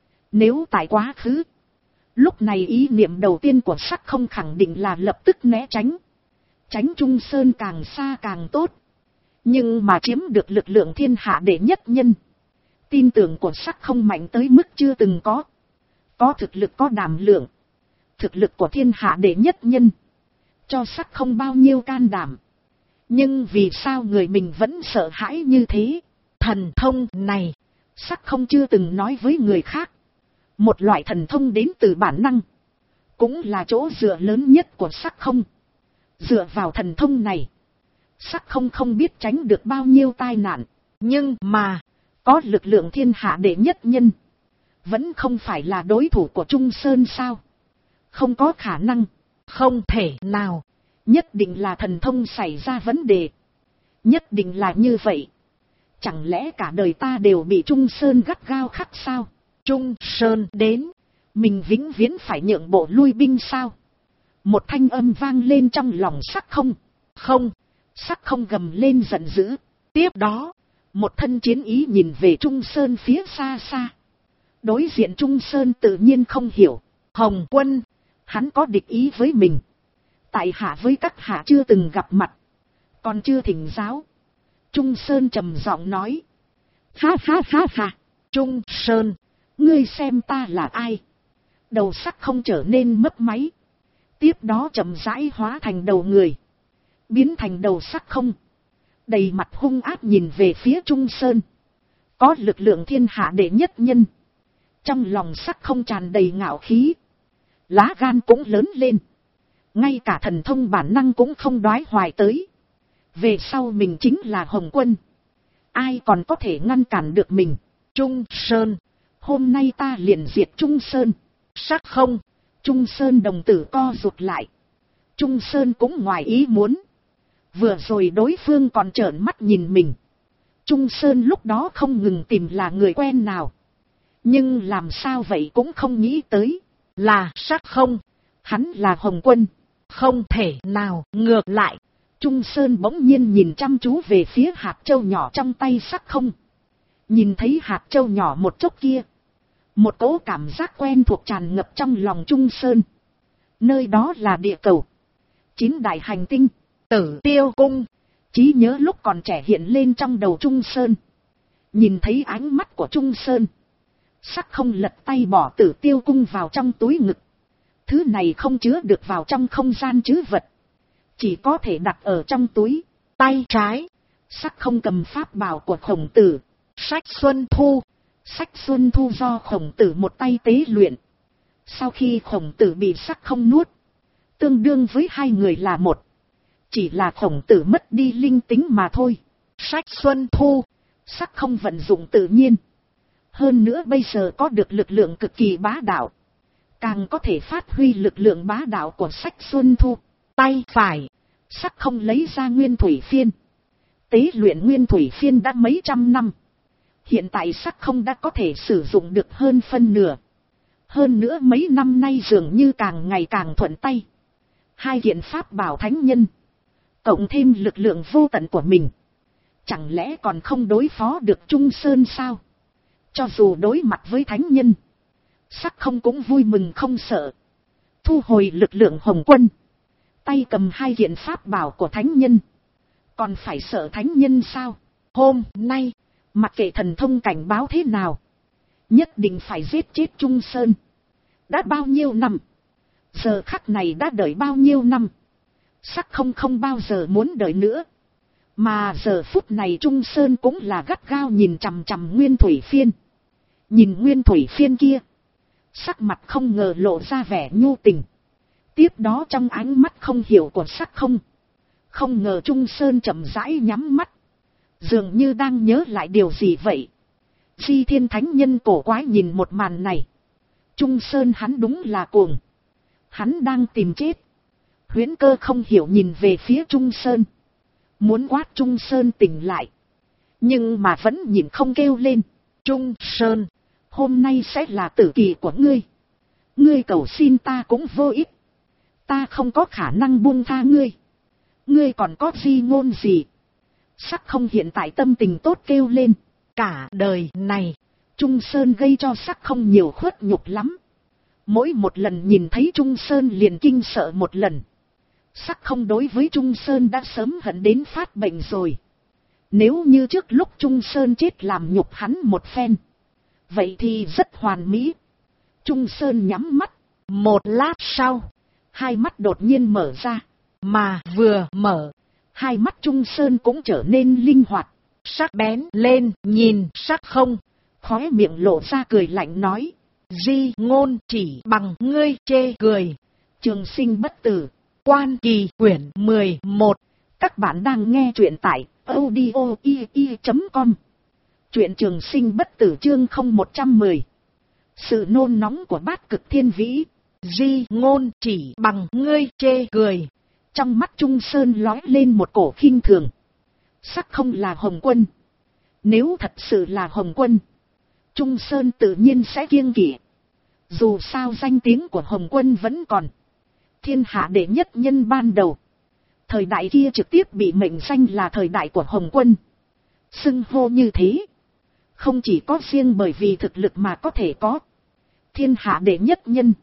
Nếu tại quá khứ, lúc này ý niệm đầu tiên của Sắc Không khẳng định là lập tức né tránh. Tránh Trung Sơn càng xa càng tốt. Nhưng mà chiếm được lực lượng thiên hạ đệ nhất nhân. Tin tưởng của Sắc Không mạnh tới mức chưa từng có. Có thực lực có đảm lượng. Thực lực của thiên hạ đệ nhất nhân. Cho Sắc Không bao nhiêu can đảm. Nhưng vì sao người mình vẫn sợ hãi như thế? Thần thông này, Sắc Không chưa từng nói với người khác. Một loại thần thông đến từ bản năng. Cũng là chỗ dựa lớn nhất của Sắc Không. Dựa vào thần thông này, Sắc Không không biết tránh được bao nhiêu tai nạn. Nhưng mà, có lực lượng thiên hạ đệ nhất nhân, vẫn không phải là đối thủ của Trung Sơn sao? Không có khả năng. Không thể nào. Nhất định là thần thông xảy ra vấn đề. Nhất định là như vậy. Chẳng lẽ cả đời ta đều bị Trung Sơn gắt gao khắc sao? Trung Sơn đến, mình vĩnh viễn phải nhượng bộ lui binh sao? Một thanh âm vang lên trong lòng Sắc Không. Không. Sắc Không gầm lên giận dữ. Tiếp đó, một thân chiến ý nhìn về Trung Sơn phía xa xa. Đối diện Trung Sơn tự nhiên không hiểu. Hồng Quân, hắn có địch ý với mình. Tại hạ với các hạ chưa từng gặp mặt, còn chưa thỉnh giáo. Trung Sơn trầm giọng nói. Ha ha ha ha. Trung Sơn, ngươi xem ta là ai? Đầu Sắc Không trở nên mấp máy. Tiếp đó chậm rãi hóa thành đầu người. Biến thành đầu Sắc Không. Đầy mặt hung ác nhìn về phía Trung Sơn. Có lực lượng thiên hạ đệ nhất nhân. Trong lòng Sắc Không tràn đầy ngạo khí. Lá gan cũng lớn lên. Ngay cả thần thông bản năng cũng không đoái hoài tới. Về sau mình chính là Hồng Quân. Ai còn có thể ngăn cản được mình? Trung Sơn, hôm nay ta liền diệt Trung Sơn. Sắc Không. Trung Sơn đồng tử co rụt lại. Trung Sơn cũng ngoài ý muốn. Vừa rồi đối phương còn trợn mắt nhìn mình. Trung Sơn lúc đó không ngừng tìm là người quen nào. Nhưng làm sao vậy cũng không nghĩ tới. Là Sắc Không. Hắn là Hồng Quân. Không thể nào. Ngược lại, Trung Sơn bỗng nhiên nhìn chăm chú về phía hạt châu nhỏ trong tay Sắc Không. Nhìn thấy hạt châu nhỏ một chốc kia, một cỗ cảm giác quen thuộc tràn ngập trong lòng Trung Sơn. Nơi đó là địa cầu. 9 đại hành tinh, Tử Tiêu Cung. Trí nhớ lúc còn trẻ hiện lên trong đầu Trung Sơn. Nhìn thấy ánh mắt của Trung Sơn, Sắc Không lật tay bỏ Tử Tiêu Cung vào trong túi ngực. Thứ này không chứa được vào trong không gian trữ vật, chỉ có thể đặt ở trong túi. Tay trái, Sắc Không cầm pháp bảo của Khổng Tử, Sách Xuân Thu. Sách Xuân Thu do Khổng Tử một tay tế luyện. Sau khi Khổng Tử bị Sắc Không nuốt, tương đương với hai người là một. Chỉ là Khổng Tử mất đi linh tính mà thôi. Sách Xuân Thu, Sắc Không vận dụng tự nhiên. Hơn nữa bây giờ có được lực lượng cực kỳ bá đạo. Càng có thể phát huy lực lượng bá đạo của Sách Xuân Thu. Tay phải, Sắc Không lấy ra Nguyên Thủy Phiên. Tế luyện Nguyên Thủy Phiên đã mấy trăm năm. Hiện tại Sắc Không đã có thể sử dụng được hơn phân nửa. Hơn nữa mấy năm nay dường như càng ngày càng thuận tay. Hai kiện pháp bảo thánh nhân, cộng thêm lực lượng vô tận của mình, Chẳng lẽ còn không đối phó được Trung Sơn sao? Cho dù đối mặt với thánh nhân, Sắc Không cũng vui mừng không sợ. Thu hồi lực lượng Hồng Quân, tay cầm 2 kiện pháp bảo của thánh nhân. Còn phải sợ thánh nhân sao? Hôm nay, mặc kệ thần thông cảnh báo thế nào, nhất định phải giết chết Trung Sơn. Đã bao nhiêu năm? Giờ khắc này đã đợi bao nhiêu năm? Sắc Không không bao giờ muốn đợi nữa. Mà giờ phút này Trung Sơn cũng là gắt gao nhìn chằm chằm Nguyên Thủy Phiên. Nhìn Nguyên Thủy Phiên kia, sắc mặt không ngờ lộ ra vẻ nhu tình. Tiếp đó trong ánh mắt không hiểu của Sắc Không, không ngờ Trung Sơn chậm rãi nhắm mắt, dường như đang nhớ lại điều gì vậy. Di Thiên Thánh Nhân cổ quái nhìn một màn này. Trung Sơn hắn đúng là cuồng. Hắn đang tìm chết. Huyễn Cơ không hiểu nhìn về phía Trung Sơn, muốn quát Trung Sơn tỉnh lại, nhưng mà vẫn nhìn không kêu lên. Trung Sơn, hôm nay sẽ là tử kỳ của ngươi. Ngươi cầu xin ta cũng vô ích. Ta không có khả năng buông tha ngươi. Ngươi còn có di ngôn gì? Sắc Không hiện tại tâm tình tốt kêu lên. Cả đời này, Trung Sơn gây cho Sắc Không nhiều khuất nhục lắm. Mỗi một lần nhìn thấy Trung Sơn liền kinh sợ một lần. Sắc Không đối với Trung Sơn đã sớm hận đến phát bệnh rồi. Nếu như trước lúc Trung Sơn chết làm nhục hắn một phen, vậy thì rất hoàn mỹ. Trung Sơn nhắm mắt. Một lát sau, 2 mắt đột nhiên mở ra. Mà vừa mở, 2 mắt Trung Sơn cũng trở nên linh hoạt, sắc bén lên, nhìn Sắc Không, khóe miệng lộ ra cười lạnh nói. Di ngôn chỉ bằng ngươi chê cười. Trường Sinh bất tử. Quan Kỳ quyển 11. Các bạn đang nghe truyện tại audio.com. Truyện Trường Sinh bất tử chương 0110. Sự nôn nóng của Bát Cực Thiên Vĩ. Di ngôn chỉ bằng ngươi chê cười. Trong mắt Trung Sơn lóe lên một cổ khinh thường. Sắc Không là Hồng Quân. Nếu thật sự là Hồng Quân, Trung Sơn tự nhiên sẽ kiêng kỵ. Dù sao danh tiếng của Hồng Quân vẫn còn. Thiên hạ đệ nhất nhân ban đầu. Thời đại kia trực tiếp bị mệnh danh là thời đại của Hồng Quân. Xưng hô như thế, không chỉ có riêng bởi vì thực lực mà có thể có. Thiên hạ đệ nhất nhân,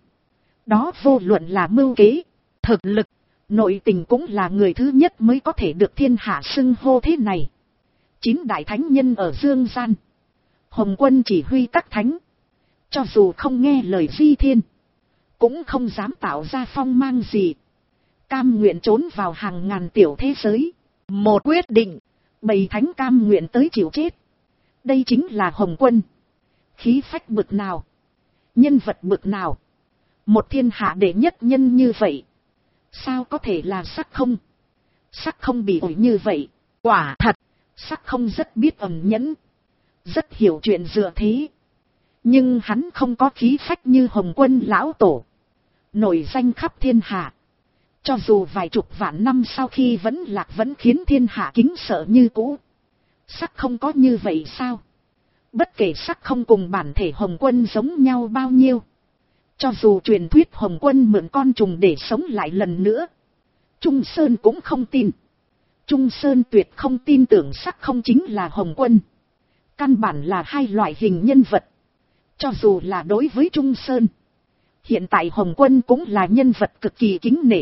đó vô luận là mưu kế, thực lực, nội tình cũng là người thứ nhất mới có thể được thiên hạ xưng hô thế này. 9 đại thánh nhân ở dương gian, Hồng Quân chỉ huy các thánh. Cho dù không nghe lời Di Thiên, cũng không dám tạo ra phong mang gì. Cam nguyện trốn vào hàng ngàn tiểu thế giới. Một quyết định, 7 thánh cam nguyện tới chịu chết. Đây chính là Hồng Quân. Khí phách bực nào, nhân vật bực nào. Một thiên hạ đệ nhất nhân như vậy, sao có thể là Sắc Không? Sắc Không bị ổi như vậy, quả thật, Sắc Không rất biết ẩn nhẫn, rất hiểu chuyện dựa thế. Nhưng hắn không có khí phách như Hồng Quân lão tổ, nổi danh khắp thiên hạ. Cho dù vài chục vạn năm sau khi vẫn lạc vẫn khiến thiên hạ kính sợ như cũ. Sắc Không có như vậy sao? Bất kể Sắc Không cùng bản thể Hồng Quân giống nhau bao nhiêu, cho dù truyền thuyết Hồng Quân mượn con trùng để sống lại lần nữa, Trung Sơn cũng không tin. Trung Sơn tuyệt không tin tưởng Sắc Không chính là Hồng Quân. Căn bản là 2 loại hình nhân vật. Cho dù là đối với Trung Sơn, hiện tại Hồng Quân cũng là nhân vật cực kỳ kính nể.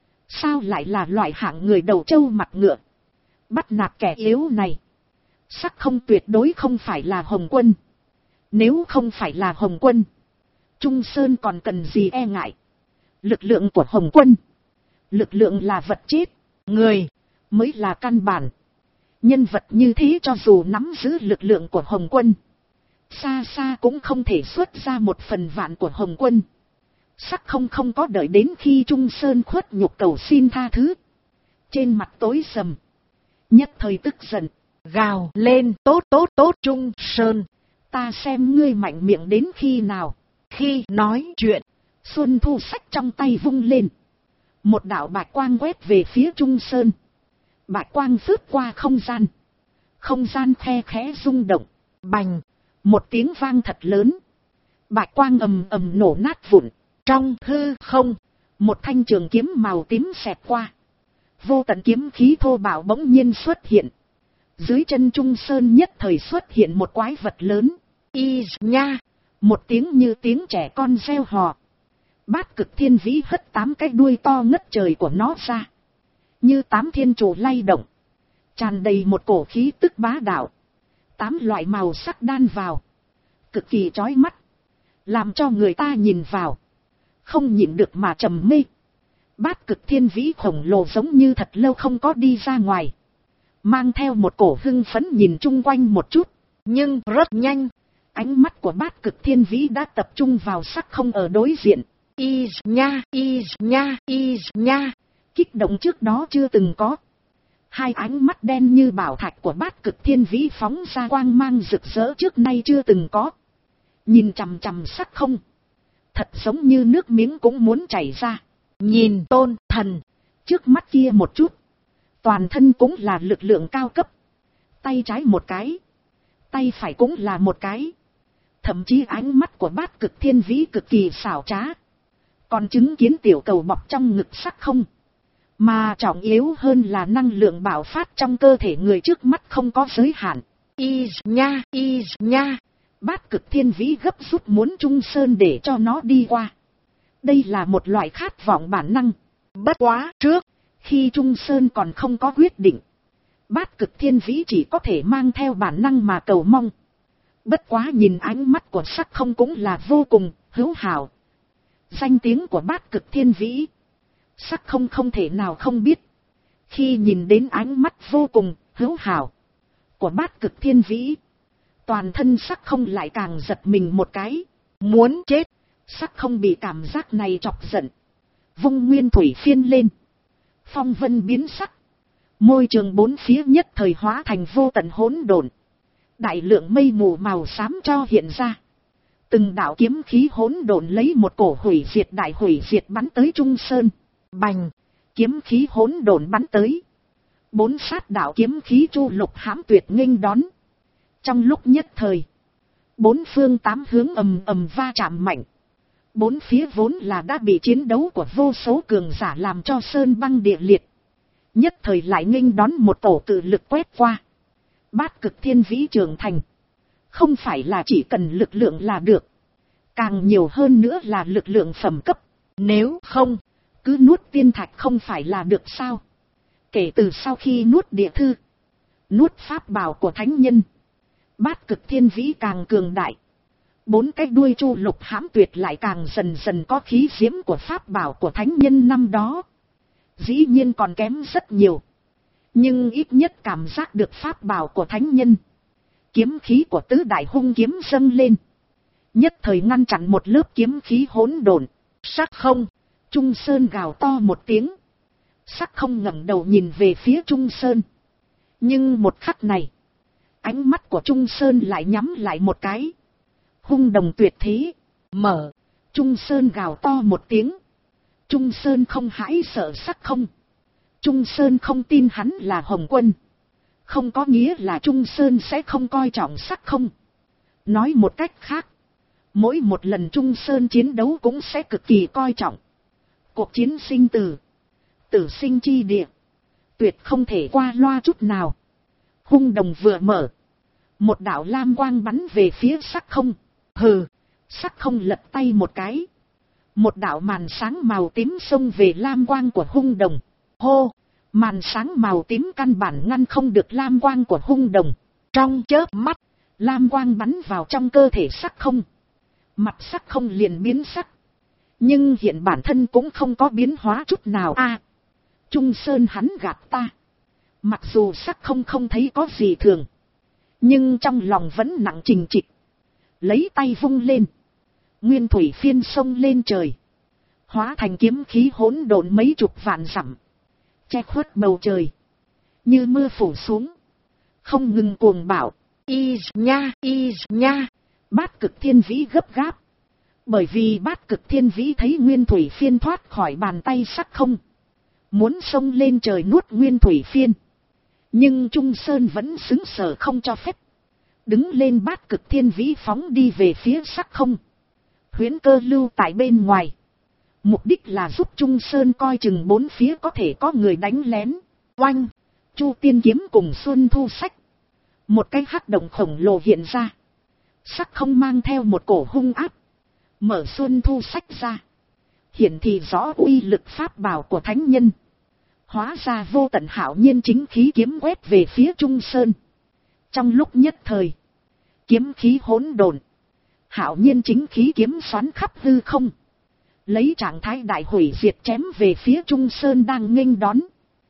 Sao lại là loại hạng người đầu trâu mặt ngựa, bắt nạt kẻ yếu này? Sắc Không tuyệt đối không phải là Hồng Quân. Nếu không phải là Hồng Quân, Trung Sơn còn cần gì e ngại? Lực lượng của Hồng Quân, lực lượng là vật chết, người mới là căn bản. Nhân vật như thế cho dù nắm giữ lực lượng của Hồng Quân, xa xa cũng không thể xuất ra 1/1000 của Hồng Quân. Sắc Không không có đợi đến khi Trung Sơn khuất nhục cầu xin tha thứ, trên mặt tối sầm, nhất thời tức giận, gào lên. Tốt tốt tốt Trung Sơn, ta xem ngươi mạnh miệng đến khi nào. Khi nói chuyện, Xuân Thu sách trong tay vung lên, một đạo bạch quang quét về phía Trung Sơn. Bạch quang phướt qua không gian, không gian khe khẽ rung động, bành, một tiếng vang thật lớn, bạch quang ầm ầm nổ nát vụn. Trong hư không, một thanh trường kiếm màu tím xẹt qua, vô tận kiếm khí thô bạo bỗng nhiên xuất hiện, Dưới chân Trung Sơn nhất thời xuất hiện một quái vật lớn. Y nha, một tiếng như tiếng trẻ con reo hò. Bát Cực Thiên Vĩ hất 8 cái đuôi to ngất trời của nó ra. Như 8 thiên trụ lay động. Tràn đầy một cổ khí tức bá đạo. 8 loại màu sắc đan vào. Cực kỳ chói mắt. Làm cho người ta nhìn vào. Không nhịn được mà trầm mê. Bát Cực Thiên Vĩ khổng lồ giống như thật lâu không có đi ra ngoài. Mang theo một cổ hưng phấn nhìn chung quanh một chút. Nhưng rất nhanh. Ánh mắt của Bát Cực Thiên Vĩ đã tập trung vào sắc không ở đối diện. Y nha, y nha, y nha. Kích động trước đó chưa từng có. Hai ánh mắt đen như bảo thạch của Bát Cực Thiên Vĩ phóng ra quang mang rực rỡ trước nay chưa từng có. Nhìn chằm chằm sắc không. Thật giống như nước miếng cũng muốn chảy ra. Nhìn Tôn Thần. Trước mắt kia một chút. Toàn thân cũng là lực lượng cao cấp. Tay trái một cái. Tay phải cũng là một cái. Thậm chí ánh mắt của Bát Cực Thiên Vĩ cực kỳ xảo trá. Còn chứng kiến tiểu cầu bọc trong ngực sắc không. Mà trọng yếu hơn là năng lượng bạo phát trong cơ thể người trước mắt không có giới hạn. Y nha. Bát Cực Thiên Vĩ gấp rút muốn Trung Sơn để cho nó đi qua. Đây là một loại khát vọng bản năng. Bất quá trước, khi Trung Sơn còn không có quyết định, Bát Cực Thiên Vĩ chỉ có thể mang theo bản năng mà cầu mong. Bất quá nhìn ánh mắt của sắc không cũng là vô cùng hữu hảo. Danh tiếng của Bát Cực Thiên Vĩ, sắc không thể nào không biết. Khi nhìn đến ánh mắt vô cùng hữu hảo của Bát Cực Thiên Vĩ, toàn thân sắc không lại càng giật mình một cái. Muốn chết. Sắc không bị cảm giác này chọc giận. Vung nguyên thủy phiên lên. Phong vân biến sắc. Môi trường bốn phía nhất thời hóa thành vô tận hỗn độn. Đại lượng mây mù màu xám cho hiện ra. Từng đạo kiếm khí hỗn độn lấy một cổ hủy diệt đại hủy diệt bắn tới Trung Sơn. Bành. Kiếm khí hỗn độn bắn tới. 4 sát đạo kiếm khí chu lục hãm tuyệt nghênh đón. Trong lúc nhất thời, 4 phương 8 hướng ầm ầm va chạm mạnh. 4 phía vốn là đã bị chiến đấu của vô số cường giả làm cho sơn băng địa liệt. Nhất thời lại nghênh đón một tổ cự lực quét qua. Bát Cực Thiên Vĩ trưởng thành. Không phải là chỉ cần lực lượng là được. Càng nhiều hơn nữa là lực lượng phẩm cấp. Nếu không, cứ nuốt tiên thạch không phải là được sao? Kể từ sau khi nuốt địa thư, nuốt pháp bảo của thánh nhân, Bát Cực Thiên Vĩ càng cường đại. 4 cái đuôi chu lục hãm tuyệt lại càng dần dần có khí diễm của pháp bảo của thánh nhân năm đó. Dĩ nhiên còn kém rất nhiều. Nhưng ít nhất cảm giác được pháp bảo của thánh nhân. Kiếm khí của tứ đại hung kiếm dâng lên. Nhất thời ngăn chặn một lớp kiếm khí hỗn độn. Sắc không. Trung Sơn gào to một tiếng. Sắc không ngẩng đầu nhìn về phía Trung Sơn. Nhưng một khắc này, ánh mắt của Trung Sơn lại nhắm lại một cái. Hung đồng tuyệt thế. Mở. Trung Sơn gào to một tiếng. Trung Sơn không hãi sợ sắc không. Trung Sơn không tin hắn là Hồng Quân. Không có nghĩa là Trung Sơn sẽ không coi trọng sắc không. Nói một cách khác, mỗi một lần Trung Sơn chiến đấu cũng sẽ cực kỳ coi trọng. Cuộc chiến sinh tử, tử sinh chi địa, tuyệt không thể qua loa chút nào. Hung đồng vừa mở, một đạo lam quang bắn về phía sắc không. Hừ, sắc không lật tay một cái. Một đạo màn sáng màu tím xông về lam quang của hung đồng. Hô, màn sáng màu tím căn bản ngăn không được lam quang của hung đồng. Trong chớp mắt, lam quang bắn vào trong cơ thể sắc không. Mặt sắc không liền biến sắc. Nhưng hiện bản thân cũng không có biến hóa chút nào. Trung Sơn hắn gạt ta. Mặc dù sắc không thấy có gì thường, nhưng trong lòng vẫn nặng trình trịch. Lấy tay vung lên. Nguyên thủy phiên sông lên trời. Hóa thành kiếm khí hỗn độn mấy chục vạn dặm. Che khuất bầu trời. Như mưa phủ xuống. Không ngừng cuồng bạo. Y nha. Bát Cực Thiên Vĩ gấp gáp. Bởi vì Bát Cực Thiên Vĩ thấy Nguyên thủy phiên thoát khỏi bàn tay sắc không. Muốn xông lên trời nuốt Nguyên thủy phiên. Nhưng Trung Sơn vẫn xứng sở không cho phép. Đứng lên Bát Cực Thiên Vĩ phóng đi về phía sắc không. Huyễn cơ lưu tại bên ngoài. Mục đích là giúp Trung Sơn coi chừng bốn phía có thể có người đánh lén. Oanh! Chu Tiên Kiếm cùng Xuân Thu Sách. Một cái hắc động khổng lồ hiện ra. Sắc không mang theo một cổ hung áp. Mở Xuân Thu sách ra. Hiển thị rõ uy lực pháp bảo của thánh nhân. Hóa ra vô tận hạo nhiên chính khí kiếm quét về phía Trung Sơn. Trong lúc nhất thời. Kiếm khí hỗn độn. Hạo nhiên chính khí kiếm xoắn khắp hư không. Lấy trạng thái đại hủy diệt chém về phía Trung Sơn đang nghênh đón.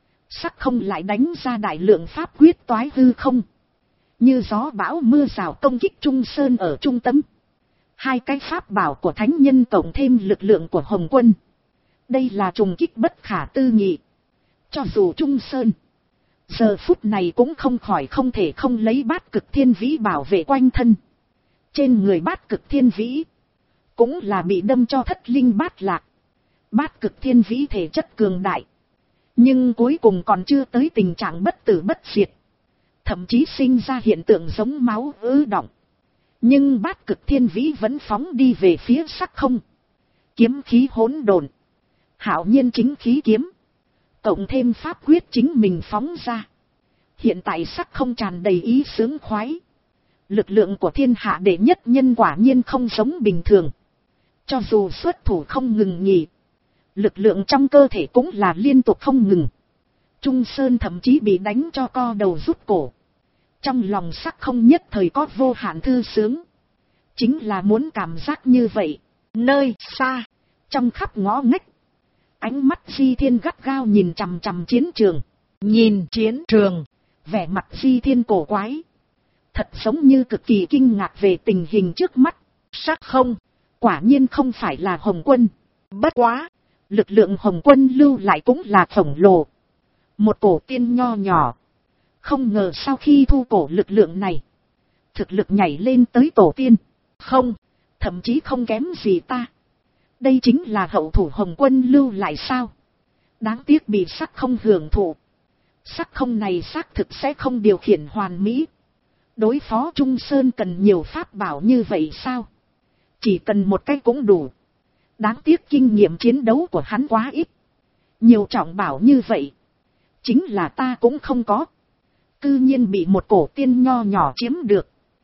Sắc không lại đánh ra đại lượng pháp quyết toái hư không. Như gió bão mưa rào công kích Trung Sơn ở trung tâm. Hai cái pháp bảo của thánh nhân cộng thêm lực lượng của Hồng Quân. Đây là trùng kích bất khả tư nghị. Cho dù Trung Sơn. Giờ phút này cũng không khỏi không thể không lấy Bát Cực Thiên Vĩ bảo vệ quanh thân. Trên người Bát Cực Thiên Vĩ. Cũng là bị đâm cho thất linh bát lạc. Bát Cực Thiên Vĩ thể chất cường đại. Nhưng cuối cùng còn chưa tới tình trạng bất tử bất diệt. Thậm chí sinh ra hiện tượng giống máu ứ động. Nhưng Bát Cực Thiên Vĩ vẫn phóng đi về phía sắc không. Kiếm khí hỗn độn. Hạo nhiên chính khí kiếm. Cộng thêm pháp quyết chính mình phóng ra. Hiện tại sắc không tràn đầy ý sướng khoái. Lực lượng của thiên hạ đệ nhất nhân quả nhiên không giống bình thường. Cho dù xuất thủ không ngừng nghỉ. Lực lượng trong cơ thể cũng là liên tục không ngừng. Trung Sơn thậm chí bị đánh cho co đầu rút cổ. Trong lòng sắc không nhất thời có vô hạn thư sướng. Chính là muốn cảm giác như vậy. Nơi xa, trong khắp ngõ ngách. Ánh mắt Di Thiên gắt gao nhìn chằm chằm chiến trường. Nhìn chiến trường, vẻ mặt Di Thiên cổ quái. Thật giống như cực kỳ kinh ngạc về tình hình trước mắt. Sắc không, quả nhiên không phải là Hồng Quân. Bất quá, lực lượng Hồng Quân lưu lại cũng là khổng lồ. Một cổ tiên nho nhỏ. Không ngờ sau khi thu cổ lực lượng này. Thực lực nhảy lên tới tổ tiên. Không, thậm chí không kém gì ta. Đây chính là hậu thủ Hồng Quân lưu lại sao? Đáng tiếc bị sắc không hưởng thụ. Sắc không này xác thực sẽ không điều khiển hoàn mỹ. Đối phó Trung Sơn cần nhiều pháp bảo như vậy sao? Chỉ cần một cái cũng đủ. Đáng tiếc kinh nghiệm chiến đấu của hắn quá ít. Nhiều trọng bảo như vậy. Chính là ta cũng không có. Cư nhiên bị một cổ tiên nho nhỏ chiếm được.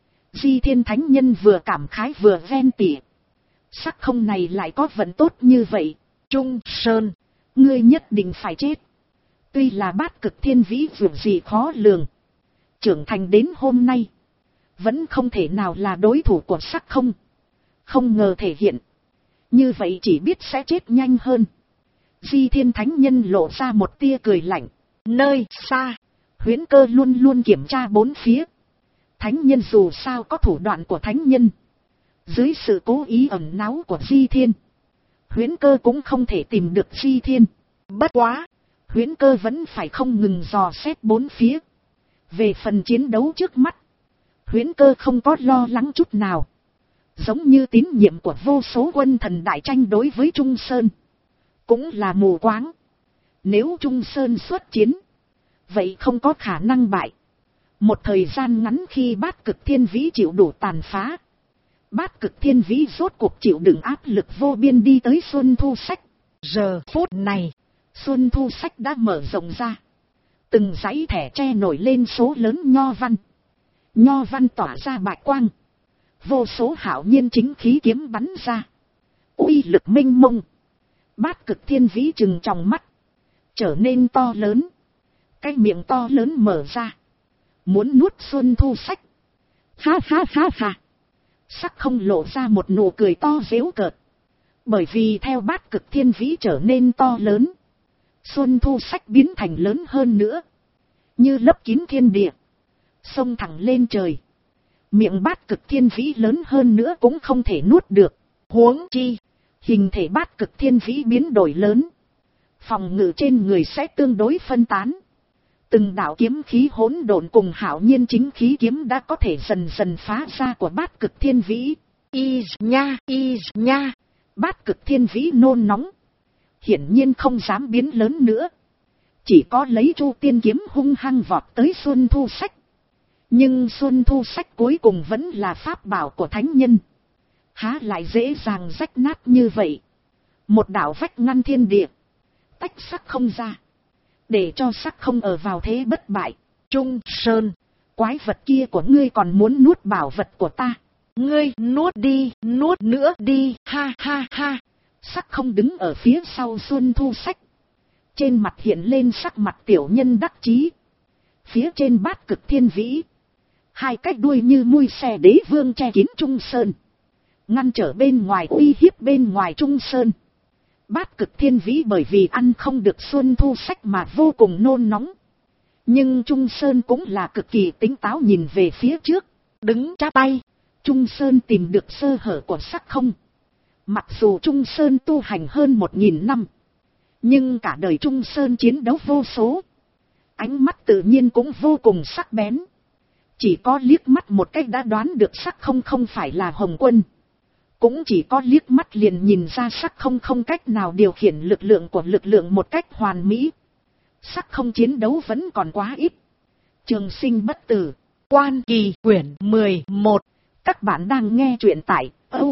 Di Thiên Thánh Nhân vừa cảm khái vừa ven tỉ. Sắc không này lại có vận tốt như vậy. Trung Sơn, ngươi nhất định phải chết. Tuy là Bát Cực Thiên Vĩ vượt gì khó lường. Trưởng thành đến hôm nay. Vẫn không thể nào là đối thủ của sắc không. Không ngờ thể hiện. Như vậy chỉ biết sẽ chết nhanh hơn. Di Thiên Thánh Nhân lộ ra một tia cười lạnh. Nơi xa, Huyễn Cơ luôn luôn kiểm tra bốn phía. Thánh Nhân dù sao có thủ đoạn của Thánh Nhân. Dưới sự cố ý ẩn náu của Di Thiên. Huyễn Cơ cũng không thể tìm được Di Thiên. Bất quá, Huyễn Cơ vẫn phải không ngừng dò xét bốn phía. Về phần chiến đấu trước mắt. Huyễn Cơ không có lo lắng chút nào. Giống như tín nhiệm của vô số quân thần đại tranh đối với Trung Sơn. Cũng là mù quáng. Nếu Trung Sơn xuất chiến. Vậy không có khả năng bại. Một thời gian ngắn khi Bát Cực Thiên Vĩ chịu đủ tàn phá. Bát Cực Thiên Vĩ rốt cuộc chịu đựng áp lực vô biên đi tới Xuân Thu Sách. Giờ phút này, Xuân Thu Sách đã mở rộng ra. Từng dãy thẻ tre nổi lên số lớn nho văn. Nho văn tỏa ra bạch quang. Vô số hạo nhiên chính khí kiếm bắn ra. Uy lực minh mông. Bát Cực Thiên Vĩ trừng tròng mắt. Trở nên to lớn. Cái miệng to lớn mở ra. Muốn nuốt Xuân Thu Sách. Ha ha ha ha. Sắc không lộ ra một nụ cười to giễu cợt. Bởi vì theo Bát Cực Thiên Vĩ trở nên to lớn. Xuân Thu Sách biến thành lớn hơn nữa. Như lấp kín thiên địa. Xông thẳng lên trời. Miệng Bát Cực Thiên Vĩ lớn hơn nữa cũng không thể nuốt được. Huống chi. Hình thể Bát Cực Thiên Vĩ biến đổi lớn. Phòng ngự trên người sẽ tương đối phân tán. Từng đạo kiếm khí hỗn độn cùng hạo nhiên chính khí kiếm đã có thể dần dần phá ra của Bát Cực Thiên Vĩ. Y nha. Bát Cực Thiên Vĩ nôn nóng. Hiển nhiên không dám biến lớn nữa. Chỉ có lấy Chu Tiên kiếm hung hăng vọt tới Xuân Thu Sách. Nhưng Xuân Thu Sách cuối cùng vẫn là pháp bảo của thánh nhân. Há lại dễ dàng rách nát như vậy. Một đạo vách ngăn thiên địa. Tách sắc không ra. Để cho sắc không ở vào thế bất bại. Trung Sơn. Quái vật kia của ngươi còn muốn nuốt bảo vật của ta. Ngươi nuốt đi, nuốt nữa đi, ha ha ha. Sắc không đứng ở phía sau Xuân Thu Sách. Trên mặt hiện lên sắc mặt tiểu nhân đắc chí. Phía trên Bát Cực Thiên Vĩ. Hai cái đuôi như mui xe đế vương che kín Trung Sơn. Ngăn trở bên ngoài uy hiếp bên ngoài Trung Sơn. Bát Cực Thiên Vĩ bởi vì ăn không được Xuân Thu Sách mà vô cùng nôn nóng. Nhưng Trung Sơn cũng là cực kỳ tỉnh táo nhìn về phía trước. Đứng chắp tay. Trung Sơn tìm được sơ hở của Sắc không. Mặc dù Trung Sơn tu hành hơn 1000 năm. Nhưng cả đời Trung Sơn chiến đấu vô số. Ánh mắt tự nhiên cũng vô cùng sắc bén. Chỉ có liếc mắt một cách đã đoán được Sắc không không phải là Hồng Quân. Cũng chỉ có liếc mắt liền nhìn ra Sắc không không cách nào điều khiển lực lượng một cách hoàn mỹ. Sắc không chiến đấu vẫn còn quá ít. Trường Sinh Bất Tử, Quan Kỳ quyển 11. Các bạn đang nghe truyện tại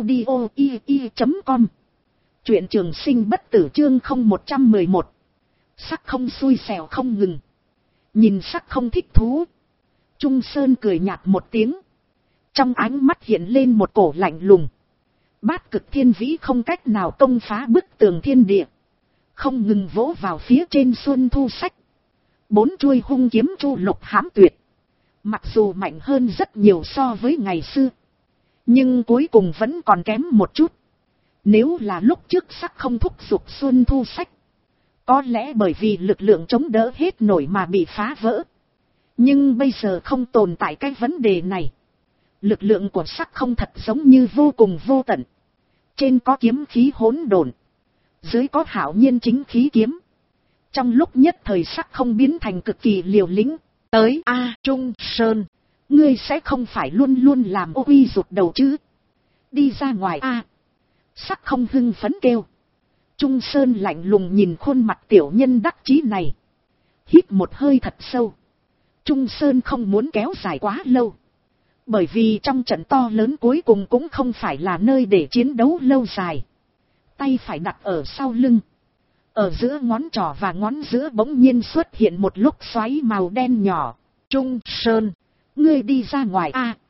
audio.com. Truyện Trường Sinh Bất Tử chương 0111. Sắc không xui xẻo không ngừng. Nhìn Sắc không thích thú. Trung Sơn cười nhạt một tiếng. Trong ánh mắt hiện lên một cổ lạnh lùng. Bát Cực Thiên Vĩ không cách nào công phá bức tường thiên địa. Không ngừng vỗ vào phía trên Xuân Thu Sách. 4 chuôi hung kiếm chu lục hãm tuyệt. Mặc dù mạnh hơn rất nhiều so với ngày xưa. Nhưng cuối cùng vẫn còn kém một chút. Nếu là lúc trước Sắc không thúc giục Xuân Thu Sách. Có lẽ bởi vì lực lượng chống đỡ hết nổi mà bị phá vỡ. Nhưng bây giờ không tồn tại cái vấn đề này. Lực lượng của Sắc không thật giống như vô cùng vô tận. Trên có kiếm khí hỗn độn. Dưới có hạo nhiên chính khí kiếm. Trong lúc nhất thời Sắc không biến thành cực kỳ liều lĩnh. Tới Trung Sơn. Ngươi sẽ không phải luôn luôn làm ô uy rụt đầu chứ. Đi ra ngoài Sắc không hưng phấn kêu. Trung Sơn lạnh lùng nhìn khuôn mặt tiểu nhân đắc chí này. Hít một hơi thật sâu. Trung Sơn không muốn kéo dài quá lâu. Bởi vì trong trận to lớn cuối cùng cũng không phải là nơi để chiến đấu lâu dài. Tay phải đặt ở sau lưng. Ở giữa ngón trỏ và ngón giữa bỗng nhiên xuất hiện một lúc xoáy màu đen nhỏ. Trung Sơn, ngươi đi ra ngoài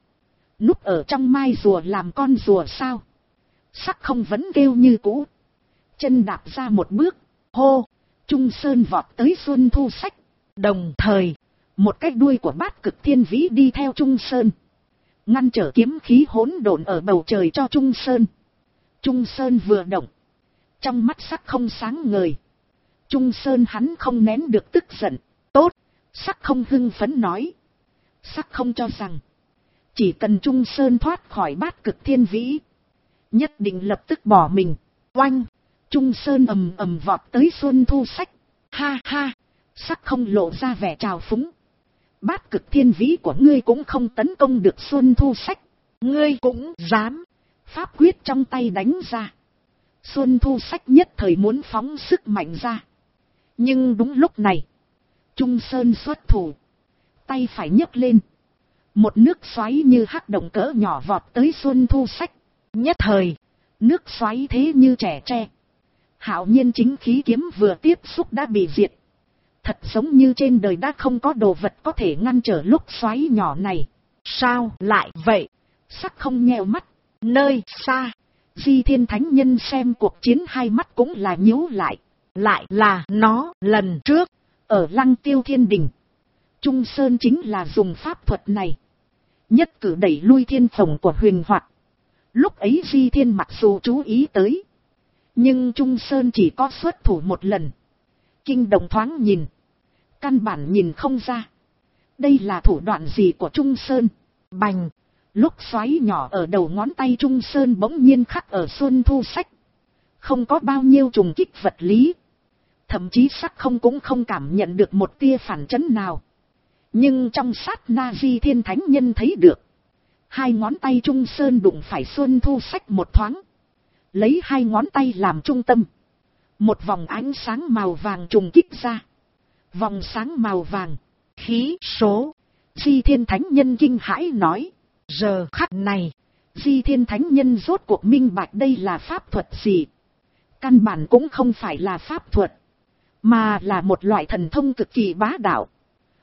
núp ở trong mai rùa làm con rùa sao? Sắc không vẫn kêu như cũ. Chân đạp ra một bước. Hô! Trung Sơn vọt tới Xuân Thu Sách. Đồng thời, một cái đuôi của Bát Cực Thiên Vĩ đi theo Trung Sơn. Ngăn trở kiếm khí hỗn độn ở bầu trời cho Trung Sơn. Trung Sơn vừa động. Trong mắt Sắc không sáng ngời. Trung Sơn hắn không nén được tức giận. Tốt! Sắc không hưng phấn nói. Sắc không cho rằng. Chỉ cần Trung Sơn thoát khỏi Bát Cực Thiên Vĩ. Nhất định lập tức bỏ mình. Oanh! Trung Sơn ầm ầm vọt tới Xuân Thu Sách. Ha ha! Sắc không lộ ra vẻ trào phúng. Bát Cực Thiên Vĩ của ngươi cũng không tấn công được Xuân Thu Sách. Ngươi cũng dám. Pháp quyết trong tay đánh ra. Xuân Thu Sách nhất thời muốn phóng sức mạnh ra. Nhưng đúng lúc này. Trung Sơn xuất thủ. Tay phải nhấc lên. Một nước xoáy như hắc động cỡ nhỏ vọt tới Xuân Thu Sách. Nhất thời. Nước xoáy thế như trẻ tre. Hạo nhiên chính khí kiếm vừa tiếp xúc đã bị diệt. Thật giống như trên đời đã không có đồ vật có thể ngăn trở lúc xoáy nhỏ này. Sao lại vậy? Sắc không nheo mắt. Nơi xa. Di Thiên Thánh Nhân xem cuộc chiến hai mắt cũng là nhíu lại. Lại là nó lần trước. Ở Lăng Tiêu Thiên Đình. Trung Sơn chính là dùng pháp thuật này. Nhất cử đẩy lui thiên phồng của Huyền Hoạt. Lúc ấy Di Thiên mặc dù chú ý tới. Nhưng Trung Sơn chỉ có xuất thủ một lần. Kinh động thoáng nhìn. Căn bản nhìn không ra. Đây là thủ đoạn gì của Trung Sơn? Bành! Lúc xoáy nhỏ ở đầu ngón tay Trung Sơn bỗng nhiên khắc ở Xuân Thu Sách. Không có bao nhiêu trùng kích vật lý. Thậm chí Sắc không cũng không cảm nhận được một tia phản chấn nào. Nhưng trong sát na Di Thiên Thánh Nhân thấy được. Hai ngón tay Trung Sơn đụng phải Xuân Thu Sách một thoáng. Lấy hai ngón tay làm trung tâm. Một vòng ánh sáng màu vàng trùng kích ra. Vòng sáng màu vàng. Khí số. Di Thiên Thánh Nhân kinh hãi nói. Giờ khắc này. Di Thiên Thánh Nhân rốt cuộc minh bạch đây là pháp thuật gì. Căn bản cũng không phải là pháp thuật. Mà là một loại thần thông cực kỳ bá đạo.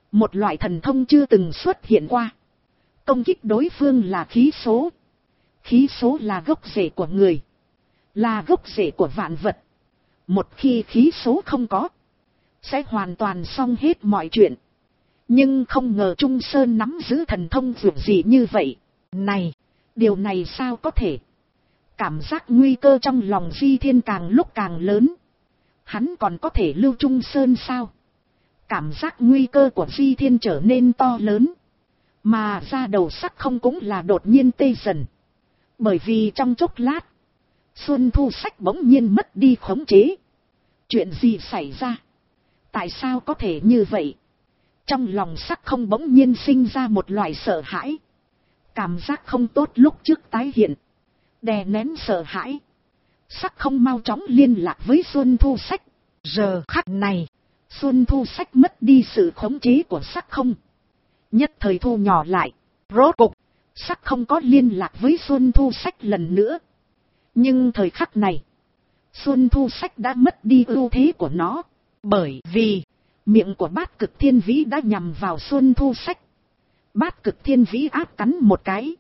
Một loại thần thông chưa từng xuất hiện qua. Công kích đối phương là khí số. Khí số là gốc rễ của người. Là gốc rễ của vạn vật. Một khi khí số không có, sẽ hoàn toàn xong hết mọi chuyện. Nhưng không ngờ Trung Sơn nắm giữ thần thông vượt gì như vậy. Này, điều này sao có thể? Cảm giác nguy cơ trong lòng Di Thiên càng lúc càng lớn. Hắn còn có thể lưu Trung Sơn sao? Cảm giác nguy cơ của Di Thiên trở nên to lớn. Mà ra đầu Sắc Không cũng là đột nhiên tê dần. Bởi vì trong chốc lát, Xuân Thu Sách bỗng nhiên mất đi khống chế. Chuyện gì xảy ra? Tại sao có thể như vậy? Trong lòng Sắc Không bỗng nhiên sinh ra một loại sợ hãi. Cảm giác không tốt lúc trước tái hiện. Đè nén sợ hãi. Sắc Không mau chóng liên lạc với Xuân Thu Sách. Giờ khắc này, Xuân Thu Sách mất đi sự khống chế của Sắc Không. Nhất thời thu nhỏ lại. Rốt cục, Sắc Không có liên lạc với Xuân Thu Sách lần nữa. Nhưng thời khắc này, Xuân Thu Sách đã mất đi ưu thế của nó. Bởi vì, miệng của Bát Cực Thiên Vĩ đã nhằm vào Xuân Thu Sách. Bát Cực Thiên Vĩ áp cắn một cái.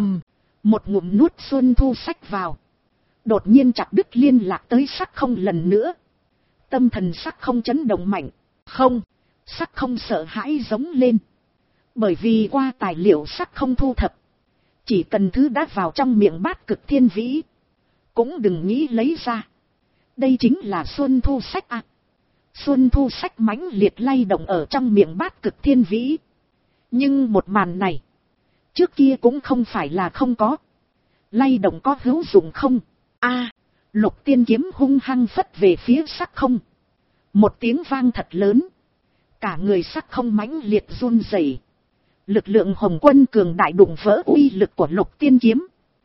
Một ngụm nuốt Xuân Thu Sách vào. Đột nhiên chặt đứt liên lạc tới Sắc Không lần nữa. Tâm thần Sắc Không chấn động mạnh. Không, Sắc Không sợ hãi giống lên. Bởi vì qua tài liệu Sắc Không thu thập, chỉ cần thứ đã vào trong miệng Bát Cực Thiên Vĩ, cũng đừng nghĩ lấy ra. Đây chính là Xuân Thu Sách à. Xuân Thu Sách mãnh liệt lay động ở trong miệng Bát Cực Thiên Vĩ. Nhưng một màn này, trước kia cũng không phải là không có. Lay động có hữu dụng không? Lục Tiên kiếm hung hăng phất về phía Sắc Không. Một tiếng vang thật lớn. Cả người Sắc Không mãnh liệt run rẩy. Lực lượng Hồng Quân cường đại đụng vỡ uy lực của Lục Tiên kiếm.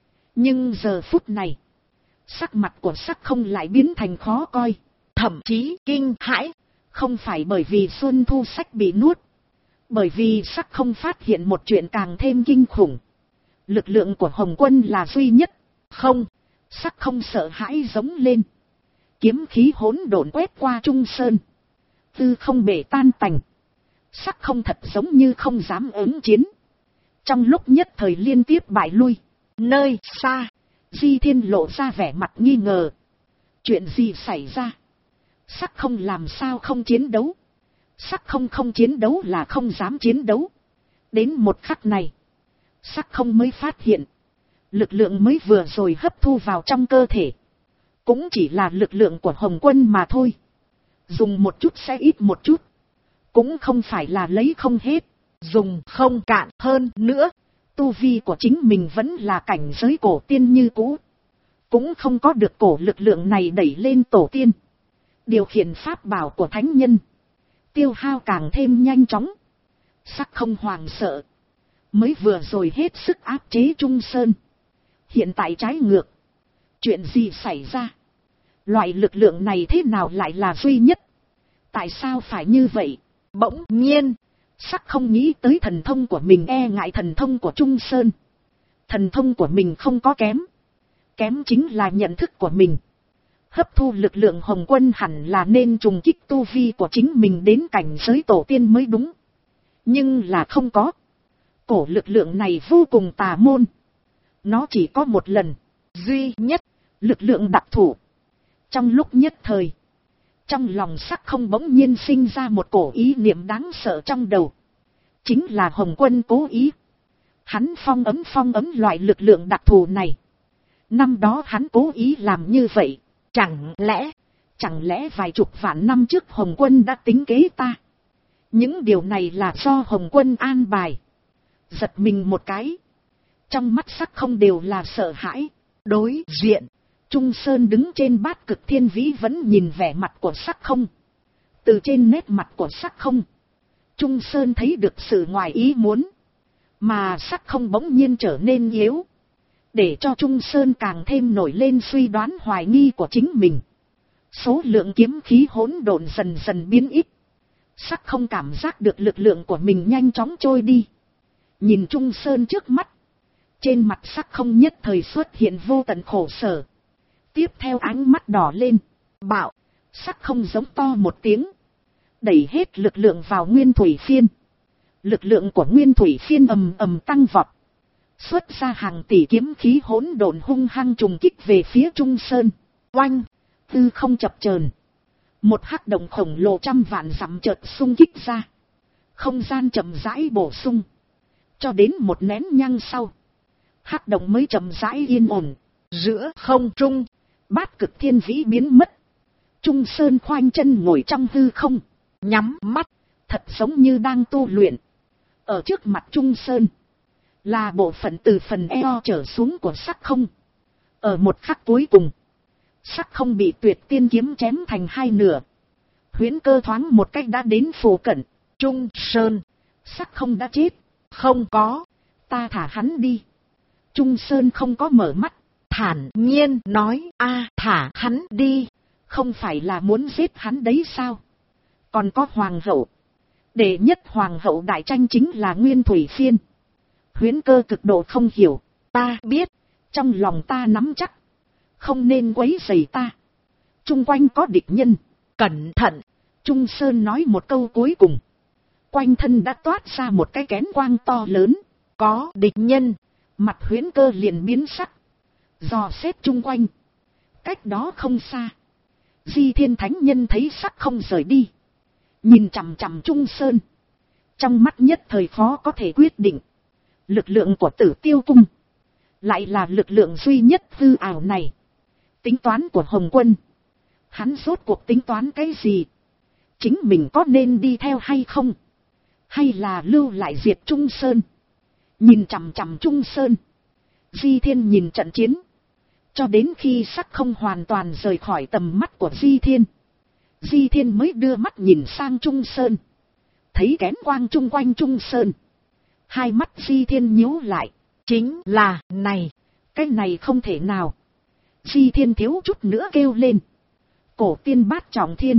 Nhưng giờ phút này, sắc mặt của Sắc Không lại biến thành khó coi. Thậm chí kinh hãi. Không phải bởi vì Xuân Thu Sách bị nuốt. Bởi vì Sắc Không phát hiện một chuyện càng thêm kinh khủng. Lực lượng của Hồng Quân là duy nhất. Không, Sắc Không sợ hãi giống lên. Kiếm khí hỗn độn quét qua Trung Sơn. Tư không bể tan tành. Sắc Không thật giống như không dám ứng chiến. Trong lúc nhất thời liên tiếp bại lui. Nơi xa, Di Thiên lộ ra vẻ mặt nghi ngờ. Chuyện gì xảy ra? Sắc Không làm sao không chiến đấu? Sắc Không không chiến đấu là không dám chiến đấu. Đến một khắc này, Sắc Không mới phát hiện, lực lượng mới vừa rồi hấp thu vào trong cơ thể, cũng chỉ là lực lượng của Hồng Quân mà thôi. Dùng một chút sẽ ít một chút, cũng không phải là lấy không hết, dùng không cạn. Hơn nữa, tu vi của chính mình vẫn là cảnh giới cổ tiên như cũ, cũng không có được cổ lực lượng này đẩy lên tổ tiên. Điều khiển pháp bảo của thánh nhân, tiêu hao càng thêm nhanh chóng. Sắc Không hoàng sợ. Mới vừa rồi hết sức áp chế Trung Sơn. Hiện tại trái ngược. Chuyện gì xảy ra? Loại lực lượng này thế nào lại là duy nhất? Tại sao phải như vậy? Bỗng nhiên, Sắc Không nghĩ tới thần thông của mình, e ngại thần thông của Trung Sơn. Thần thông của mình không có kém. Kém chính là nhận thức của mình. Hấp thu lực lượng Hồng Quân hẳn là nên trùng kích tu vi của chính mình đến cảnh giới tổ tiên mới đúng. Nhưng là không có. Cổ lực lượng này vô cùng tà môn. Nó chỉ có một lần, duy nhất, lực lượng đặc thù. Trong lúc nhất thời, trong lòng Sắc Không bỗng nhiên sinh ra một cổ ý niệm đáng sợ trong đầu. Chính là Hồng Quân cố ý. Hắn phong ấm loại lực lượng đặc thù này. Năm đó hắn cố ý làm như vậy. Chẳng lẽ vài chục vạn năm trước Hồng Quân đã tính kế ta? Những điều này là do Hồng Quân an bài. Giật mình một cái. Trong mắt Sắc Không đều là sợ hãi. Đối diện, Trung Sơn đứng trên Bát Cực Thiên Vĩ vẫn nhìn vẻ mặt của Sắc Không. Từ trên nét mặt của Sắc Không, Trung Sơn thấy được sự ngoài ý muốn. Mà Sắc Không bỗng nhiên trở nên yếu. Để cho Trung Sơn càng thêm nổi lên suy đoán hoài nghi của chính mình. Số lượng kiếm khí hỗn độn dần dần biến ít. Sắc Không cảm giác được lực lượng của mình nhanh chóng trôi đi. Nhìn Trung Sơn trước mắt, trên mặt Sắc Không nhất thời xuất hiện vô tận khổ sở. Tiếp theo ánh mắt đỏ lên, bạo. Sắc Không giống to một tiếng, đẩy hết lực lượng vào nguyên thủy phiên. Lực lượng của Nguyên Thủy Phiên ầm ầm tăng vọt. Xuất ra hàng tỷ kiếm khí hỗn độn hung hăng trùng kích về phía Trung Sơn. Oanh! Tư không chập chờn. Một hắc động khổng lồ trăm vạn dặm chợt xung kích ra. Không gian chậm rãi bổ sung. Cho đến một nén nhang sau. Hắc động mới chậm rãi yên ổn. Giữa không trung, bát cực thiên vĩ biến mất. Trung Sơn khoanh chân ngồi trong hư không. Nhắm mắt, thật giống như đang tu luyện. Ở trước mặt Trung Sơn, là bộ phận từ phần eo trở xuống của sắc không. Ở một khắc cuối cùng, sắc không bị tuyệt tiên kiếm chém thành hai nửa. Huyễn Cơ thoáng một cách đã đến phủ cận. Trung Sơn, sắc không đã chết. Không có, ta thả hắn đi. Trung Sơn không có mở mắt, thản nhiên nói, a thả hắn đi. Không phải là muốn giết hắn đấy sao? Còn có hoàng hậu. Đệ nhất hoàng hậu đại tranh chính là Nguyên Thủy Phiên. Huyễn Cơ cực độ không hiểu. Ta biết, trong lòng ta nắm chắc. Không nên quấy rầy ta. Trung quanh có địch nhân. Cẩn thận. Trung Sơn nói một câu cuối cùng. Quanh thân đã toát ra một cái kén quang to lớn. Có địch nhân. Mặt Huyễn Cơ liền biến sắc. Dò xét chung quanh. Cách đó không xa. Di Thiên Thánh Nhân thấy sắc không rời đi. Nhìn chằm chằm Trung Sơn. Trong mắt nhất thời khó có thể quyết định. Lực lượng của Tử Tiêu Cung. Lại là lực lượng duy nhất hư ảo này. Tính toán của Hồng Quân. Hắn rốt cuộc tính toán cái gì? Chính mình có nên đi theo hay không? Hay là lưu lại diệt Trung Sơn? Nhìn chằm chằm Trung Sơn. Di Thiên nhìn trận chiến. Cho đến khi sắc không hoàn toàn rời khỏi tầm mắt của Di Thiên. Di Thiên mới đưa mắt nhìn sang Trung Sơn. Thấy kén quang chung quanh Trung Sơn. Hai mắt Di Thiên nhíu lại. Chính là này. Cái này không thể nào. Di Thiên thiếu chút nữa kêu lên. Cổ tiên bát trọng thiên.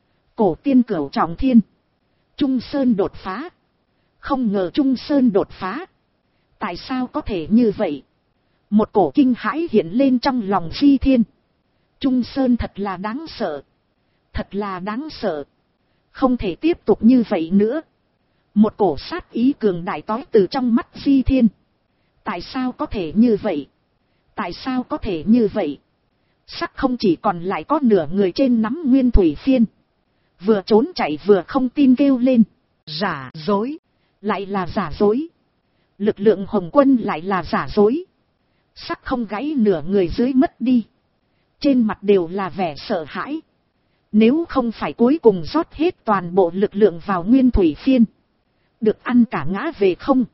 Cổ tiên cửu trọng thiên. Trung Sơn đột phá. Không ngờ Trung Sơn đột phá. Tại sao có thể như vậy? Một cổ kinh hãi hiện lên trong lòng Di Thiên. Trung Sơn thật là đáng sợ. Thật là đáng sợ. Không thể tiếp tục như vậy nữa. Một cổ sát ý cường đại tói từ trong mắt Di Thiên. Tại sao có thể như vậy? Tại sao có thể như vậy? Sắc không chỉ còn lại có nửa người trên nắm Nguyên Thủy Phiên. Vừa trốn chạy vừa không tin kêu lên. Giả dối. Lại là giả dối. Lực lượng Hồng Quân lại là giả dối. Sắc không gãy nửa người dưới mất đi. Trên mặt đều là vẻ sợ hãi. Nếu không phải cuối cùng rót hết toàn bộ lực lượng vào Nguyên Thủy Phiên. Được ăn cả ngã về không.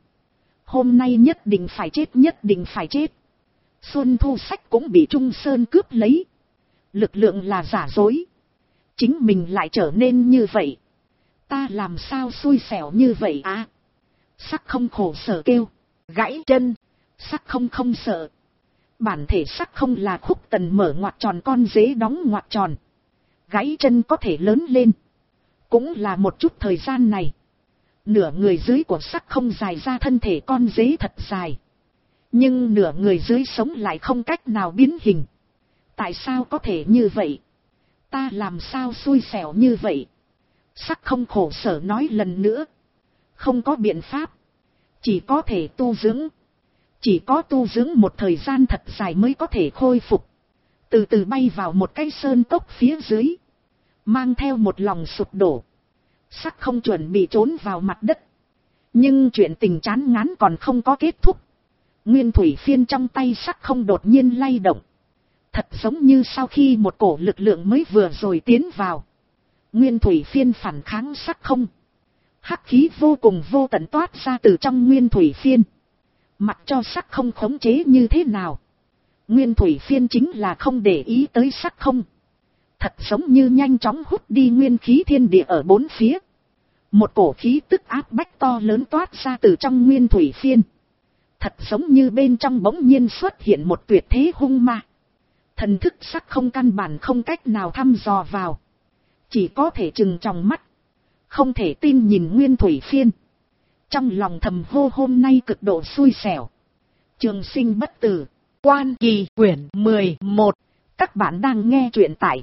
Hôm nay nhất định phải chết, nhất định phải chết. Xuân Thu Sách cũng bị Trung Sơn cướp lấy. Lực lượng là giả dối. Chính mình lại trở nên như vậy. Ta làm sao xui xẻo như vậy à? Sắc không khổ sở kêu. Gãy chân. Sắc không không sợ. Bản thể sắc không là khúc tần mở ngoặc tròn con dế đóng ngoặc tròn. Gãy chân có thể lớn lên. Cũng là một chút thời gian này. Nửa người dưới của sắc không dài ra thân thể con dế thật dài. Nhưng nửa người dưới sống lại không cách nào biến hình. Tại sao có thể như vậy? Ta làm sao xui xẻo như vậy? Sắc không khổ sở nói lần nữa. Không có biện pháp. Chỉ có thể tu dưỡng. Chỉ có tu dưỡng một thời gian thật dài mới có thể khôi phục. Từ từ bay vào một cái sơn cốc phía dưới. Mang theo một lòng sụp đổ. Sắc không chuẩn bị trốn vào mặt đất. Nhưng chuyện tình chán ngán còn không có kết thúc. Nguyên Thủy Phiên trong tay sắc không đột nhiên lay động. Thật giống như sau khi một cổ lực lượng mới vừa rồi tiến vào. Nguyên Thủy Phiên phản kháng sắc không. Hắc khí vô cùng vô tận toát ra từ trong Nguyên Thủy Phiên. Mặc cho sắc không khống chế như thế nào. Nguyên Thủy Phiên chính là không để ý tới sắc không. Thật giống như nhanh chóng hút đi nguyên khí thiên địa ở bốn phía. Một cổ khí tức áp bách to lớn toát ra từ trong Nguyên Thủy Phiên. Thật giống như bên trong bỗng nhiên xuất hiện một tuyệt thế hung ma. Thần thức sắc không căn bản không cách nào thăm dò vào. Chỉ có thể trừng tròng mắt. Không thể tin nhìn Nguyên Thủy Phiên. Trong lòng thầm hô hôm nay cực độ xui xẻo. Trường sinh bất tử. Quan Kỳ quyển 11. Các bạn đang nghe truyện tại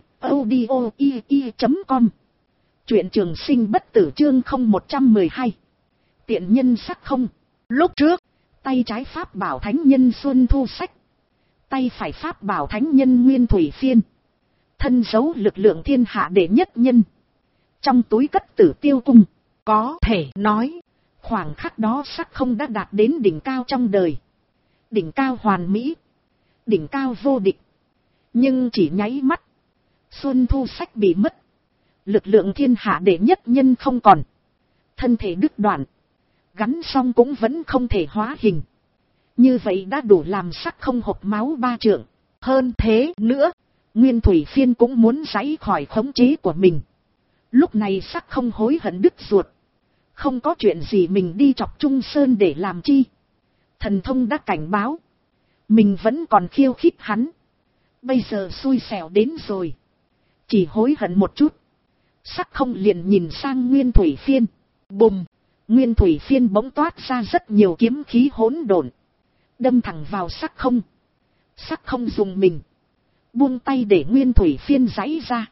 audio.com. Truyện Trường Sinh bất tử chương 0112. Tiện nhân sắc không. Lúc trước, Tay trái pháp bảo thánh nhân Xuân Thu Sách. Tay phải pháp bảo thánh nhân Nguyên Thủy Phiên. Thân giấu lực lượng thiên hạ đệ nhất nhân. Trong túi cất Tử Tiêu Cung. có thể nói, Khoảng khắc đó sắc không đã đạt đến đỉnh cao trong đời. Đỉnh cao hoàn mỹ. Đỉnh cao vô địch. Nhưng chỉ nháy mắt. Xuân Thu Sách bị mất. Lực lượng thiên hạ đệ nhất nhân không còn. Thân thể đứt đoạn. Gắn xong cũng vẫn không thể hóa hình. Như vậy đã đủ làm sắc không hộc máu 3 trượng. hơn thế nữa, Nguyên Thủy Phiên cũng muốn giãy khỏi khống chế của mình. Lúc này sắc không hối hận đứt ruột. Không có chuyện gì mình đi chọc Trung Sơn để làm chi. Thần thông đã cảnh báo. Mình vẫn còn khiêu khích hắn. Bây giờ xui xẻo đến rồi. Chỉ hối hận một chút. Sắc không liền nhìn sang Nguyên Thủy Phiên. bùm, Nguyên Thủy Phiên bỗng toát ra rất nhiều kiếm khí hỗn độn. Đâm thẳng vào sắc không. Sắc không dùng mình. Buông tay để Nguyên Thủy Phiên giãy ra.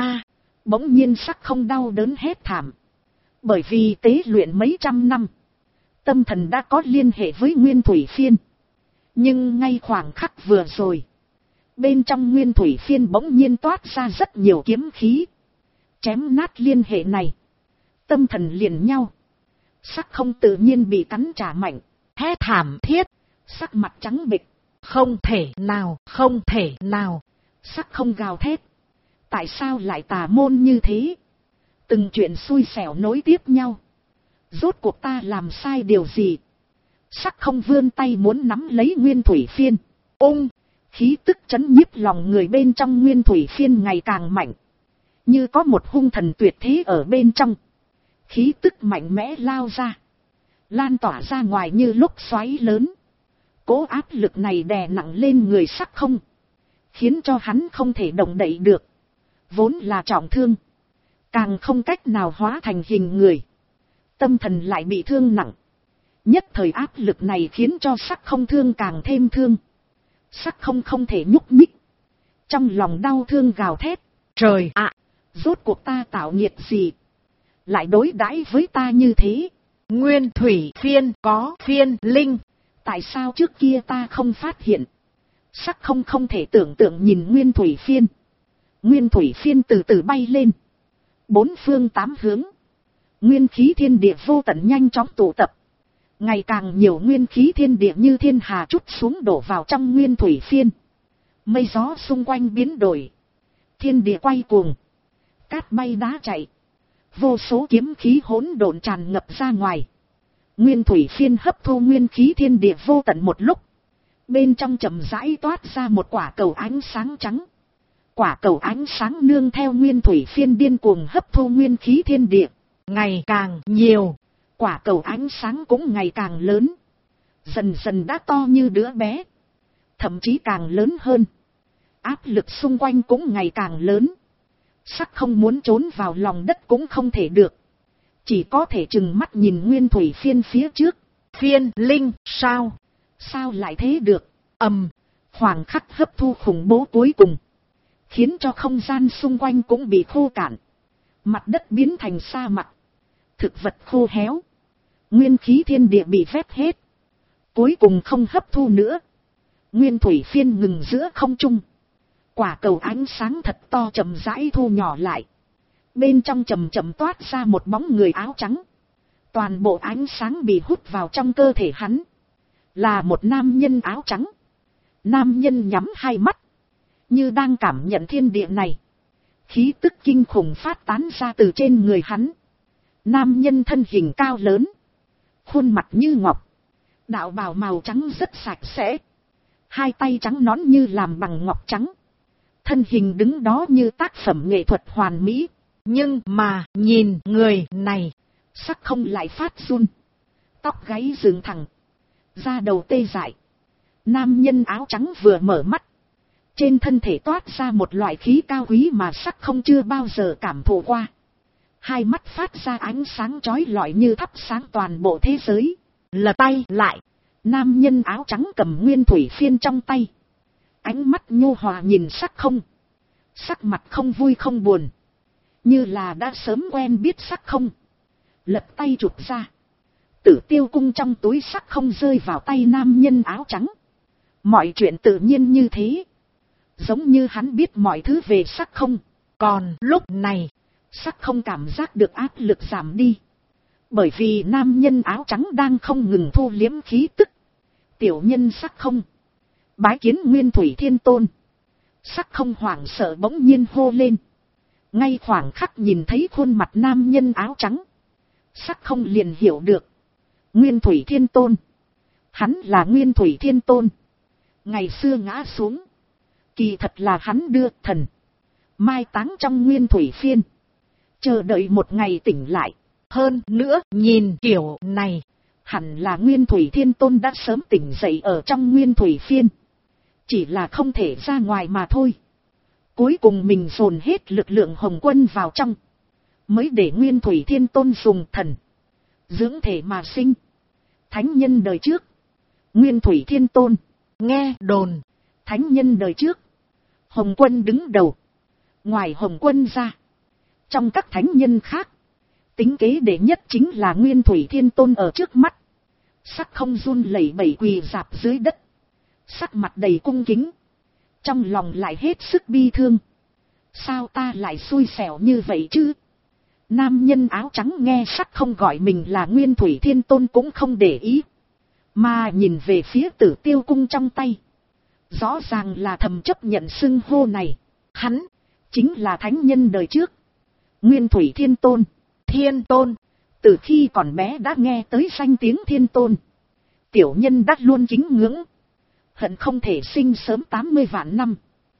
Bỗng nhiên sắc không đau đớn hét thảm. Bởi vì tế luyện mấy trăm năm. Tâm thần đã có liên hệ với Nguyên Thủy Phiên. Nhưng ngay khoảng khắc vừa rồi. Bên trong Nguyên Thủy Phiên bỗng nhiên toát ra rất nhiều kiếm khí. Chém nát liên hệ này. Tâm thần liền nhau. Sắc không tự nhiên bị cắn trả mạnh. hét thảm thiết, Sắc mặt trắng bệch. không thể nào, không thể nào. Sắc không gào thét. Tại sao lại tà môn như thế? Từng chuyện xui xẻo nối tiếp nhau. Rốt cuộc ta làm sai điều gì? Sắc không vươn tay muốn nắm lấy Nguyên Thủy Phiên. Khí tức chấn nhiếp lòng người bên trong Nguyên Thủy Phiên ngày càng mạnh. Như có một hung thần tuyệt thế ở bên trong. Khí tức mạnh mẽ lao ra. Lan tỏa ra ngoài như lúc xoáy lớn. Cố áp lực này đè nặng lên người sắc không. Khiến cho hắn không thể động đậy được. Vốn là trọng thương. Càng không cách nào hóa thành hình người. Tâm thần lại bị thương nặng. Nhất thời áp lực này khiến cho sắc không thương càng thêm thương. Sắc không không thể nhúc nhích. Trong lòng đau thương gào thét. Trời ạ, Rốt cuộc ta tạo nghiệt gì? Lại đối đãi với ta như thế. Nguyên Thủy Phiên có phiên linh. Tại sao trước kia ta không phát hiện? Sắc không không thể tưởng tượng nhìn Nguyên Thủy Phiên. Nguyên Thủy Phiên từ từ bay lên. 4 phương 8 hướng. Nguyên khí thiên địa vô tận nhanh chóng tụ tập. Ngày càng nhiều nguyên khí thiên địa như thiên hà trút xuống đổ vào trong Nguyên Thủy Phiên. Mây gió xung quanh biến đổi. Thiên địa quay cuồng. Cát bay đá chạy. Vô số kiếm khí hỗn độn tràn ngập ra ngoài. Nguyên Thủy Phiên hấp thu nguyên khí thiên địa vô tận một lúc. Bên trong chậm rãi toát ra một quả cầu ánh sáng trắng. Quả cầu ánh sáng nương theo Nguyên Thủy Phiên điên cuồng hấp thu nguyên khí thiên địa. Ngày càng nhiều. Quả cầu ánh sáng cũng ngày càng lớn. Dần dần đã to như đứa bé. Thậm chí càng lớn hơn. Áp lực xung quanh cũng ngày càng lớn. Sắc không muốn trốn vào lòng đất cũng không thể được. Chỉ có thể trừng mắt nhìn Nguyên Thủy Phiên phía trước. Phiên linh sao? Sao lại thế được? Khoảng khắc hấp thu khủng bố cuối cùng. Khiến cho không gian xung quanh cũng bị khô cạn. Mặt đất biến thành sa mạc. Thực vật khô héo. Nguyên khí thiên địa bị vét hết. Cuối cùng không hấp thu nữa. Nguyên Thủy Phiên ngừng giữa không trung. Quả cầu ánh sáng thật to chậm rãi thu nhỏ lại. Bên trong chậm chậm toát ra một bóng người áo trắng. Toàn bộ ánh sáng bị hút vào trong cơ thể hắn. Là một nam nhân áo trắng. Nam nhân nhắm hai mắt. Như đang cảm nhận thiên địa này. Khí tức kinh khủng phát tán ra từ trên người hắn. Nam nhân thân hình cao lớn. Khuôn mặt như ngọc. Đạo bào màu trắng rất sạch sẽ. Hai tay trắng nõn như làm bằng ngọc trắng. Thân hình đứng đó như tác phẩm nghệ thuật hoàn mỹ. Nhưng mà nhìn người này. Sắc không lại phát run. Tóc gáy dựng thẳng. Da đầu tê dại. Nam nhân áo trắng vừa mở mắt. Trên thân thể toát ra một loại khí cao quý mà sắc không chưa bao giờ cảm thụ qua. Hai mắt phát ra ánh sáng chói lọi như thắp sáng toàn bộ thế giới. Lật tay lại. Nam nhân áo trắng cầm Nguyên Thủy Phiên trong tay. Ánh mắt nhu hòa nhìn sắc không. Sắc mặt không vui không buồn. Như là đã sớm quen biết sắc không. Lật tay chụp ra. Tử Tiêu cung trong túi sắc không rơi vào tay nam nhân áo trắng. Mọi chuyện tự nhiên như thế. Giống như hắn biết mọi thứ về sắc không. Còn lúc này, sắc không cảm giác được áp lực giảm đi. Bởi vì nam nhân áo trắng đang không ngừng thu liếm khí tức. Tiểu nhân sắc không. Bái kiến Nguyên Thủy Thiên Tôn. Sắc không hoảng sợ bỗng nhiên hô lên. Ngay khoảng khắc nhìn thấy khuôn mặt nam nhân áo trắng. Sắc không liền hiểu được. Nguyên Thủy Thiên Tôn. Hắn là Nguyên Thủy Thiên Tôn. Ngày xưa ngã xuống. Kỳ thật là hắn đưa thần. Mai táng trong Nguyên Thủy Phiên. Chờ đợi một ngày tỉnh lại. Hơn nữa nhìn kiểu này. Hẳn là Nguyên Thủy Thiên Tôn đã sớm tỉnh dậy ở trong Nguyên Thủy Phiên. Chỉ là không thể ra ngoài mà thôi. Cuối cùng mình dồn hết lực lượng Hồng Quân vào trong. Mới để Nguyên Thủy Thiên Tôn dùng thần. Dưỡng thể mà sinh. Thánh nhân đời trước. Nguyên Thủy Thiên Tôn. Nghe đồn. Thánh nhân đời trước. Hồng Quân đứng đầu. Ngoài Hồng Quân ra. Trong các thánh nhân khác. Tính kế đệ nhất chính là Nguyên Thủy Thiên Tôn ở trước mắt. Sắc không run lẩy bẩy quỳ rạp dưới đất. Sắc mặt đầy cung kính. Trong lòng lại hết sức bi thương. Sao ta lại xui xẻo như vậy chứ? Nam nhân áo trắng nghe sắc không gọi mình là Nguyên Thủy Thiên Tôn cũng không để ý. Mà nhìn về phía Tử Tiêu cung trong tay. Rõ ràng là thầm chấp nhận xưng hô này. Hắn chính là thánh nhân đời trước. Nguyên Thủy Thiên Tôn. Thiên Tôn. Từ khi còn bé đã nghe tới danh tiếng Thiên Tôn. Tiểu nhân đã luôn kính ngưỡng. Hận không thể sinh sớm 80 vạn năm.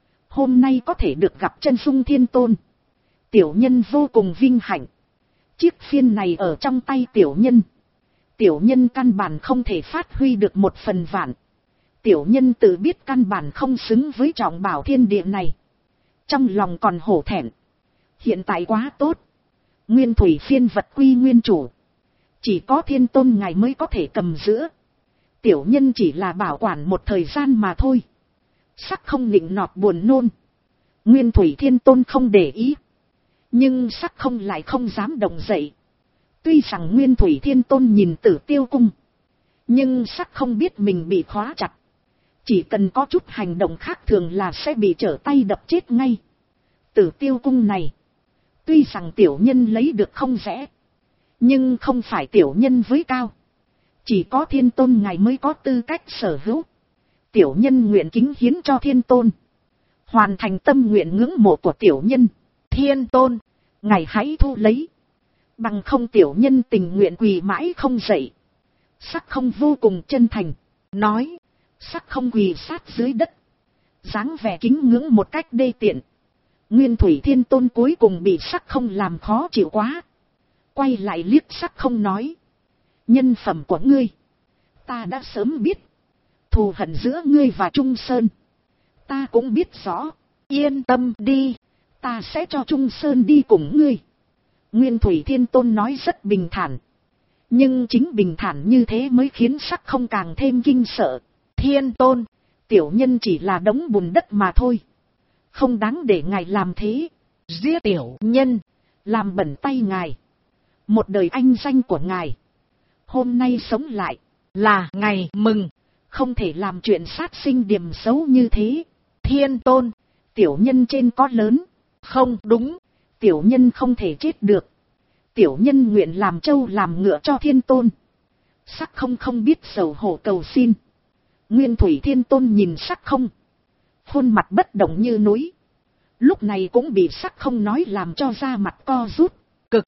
Hôm nay có thể được gặp chân dung Thiên Tôn. Tiểu nhân vô cùng vinh hạnh. Chiếc phiên này ở trong tay tiểu nhân. Tiểu nhân căn bản không thể phát huy được 1/1000. Tiểu nhân tự biết căn bản không xứng với trọng bảo thiên địa này. Trong lòng còn hổ thẹn. Hiện tại quá tốt. Nguyên Thủy Phiên vật quy nguyên chủ. Chỉ có Thiên Tôn ngài mới có thể cầm giữ. Tiểu nhân chỉ là bảo quản một thời gian mà thôi. Sắc không nịnh nọt buồn nôn. Nguyên Thủy Thiên Tôn không để ý. Nhưng sắc không lại không dám động dậy. Tuy rằng Nguyên Thủy Thiên Tôn nhìn Tử Tiêu cung. Nhưng sắc không biết mình bị khóa chặt. Chỉ cần có chút hành động khác thường là sẽ bị trở tay đập chết ngay. Tử Tiêu cung này. Tuy rằng tiểu nhân lấy được không rẻ. Nhưng không phải tiểu nhân với cao. Chỉ có Thiên Tôn ngài mới có tư cách sở hữu. Tiểu nhân nguyện kính hiến cho Thiên Tôn. Hoàn thành tâm nguyện ngưỡng mộ của tiểu nhân. Thiên Tôn, ngài hãy thu lấy. Bằng không tiểu nhân tình nguyện quỳ mãi không dậy. Sắc không vô cùng chân thành. Nói, sắc không quỳ sát dưới đất. Dáng vẻ kính ngưỡng một cách đê tiện. Nguyên Thủy Thiên Tôn cuối cùng bị sắc không làm khó chịu quá. Quay lại liếc sắc không nói. Nhân phẩm của ngươi. Ta đã sớm biết. Thù hận giữa ngươi và Trung Sơn. Ta cũng biết rõ. Yên tâm đi. Ta sẽ cho Trung Sơn đi cùng ngươi. Nguyên Thủy Thiên Tôn nói rất bình thản. Nhưng chính bình thản như thế mới khiến sắc không càng thêm kinh sợ. Thiên Tôn. Tiểu nhân chỉ là đống bùn đất mà thôi. Không đáng để ngài làm thế. Giết tiểu nhân. Làm bẩn tay ngài. Một đời anh danh của ngài. Hôm nay sống lại. Là ngày mừng. Không thể làm chuyện sát sinh điểm xấu như thế. Thiên Tôn. Tiểu nhân trên có lớn. Không đúng. Tiểu nhân không thể chết được. Tiểu nhân nguyện làm trâu làm ngựa cho Thiên Tôn. Sắc không biết xấu hổ cầu xin. Nguyên Thủy Thiên Tôn nhìn sắc không. Khuôn mặt bất động như núi. Lúc này cũng bị sắc không nói làm cho da mặt co rút. Cực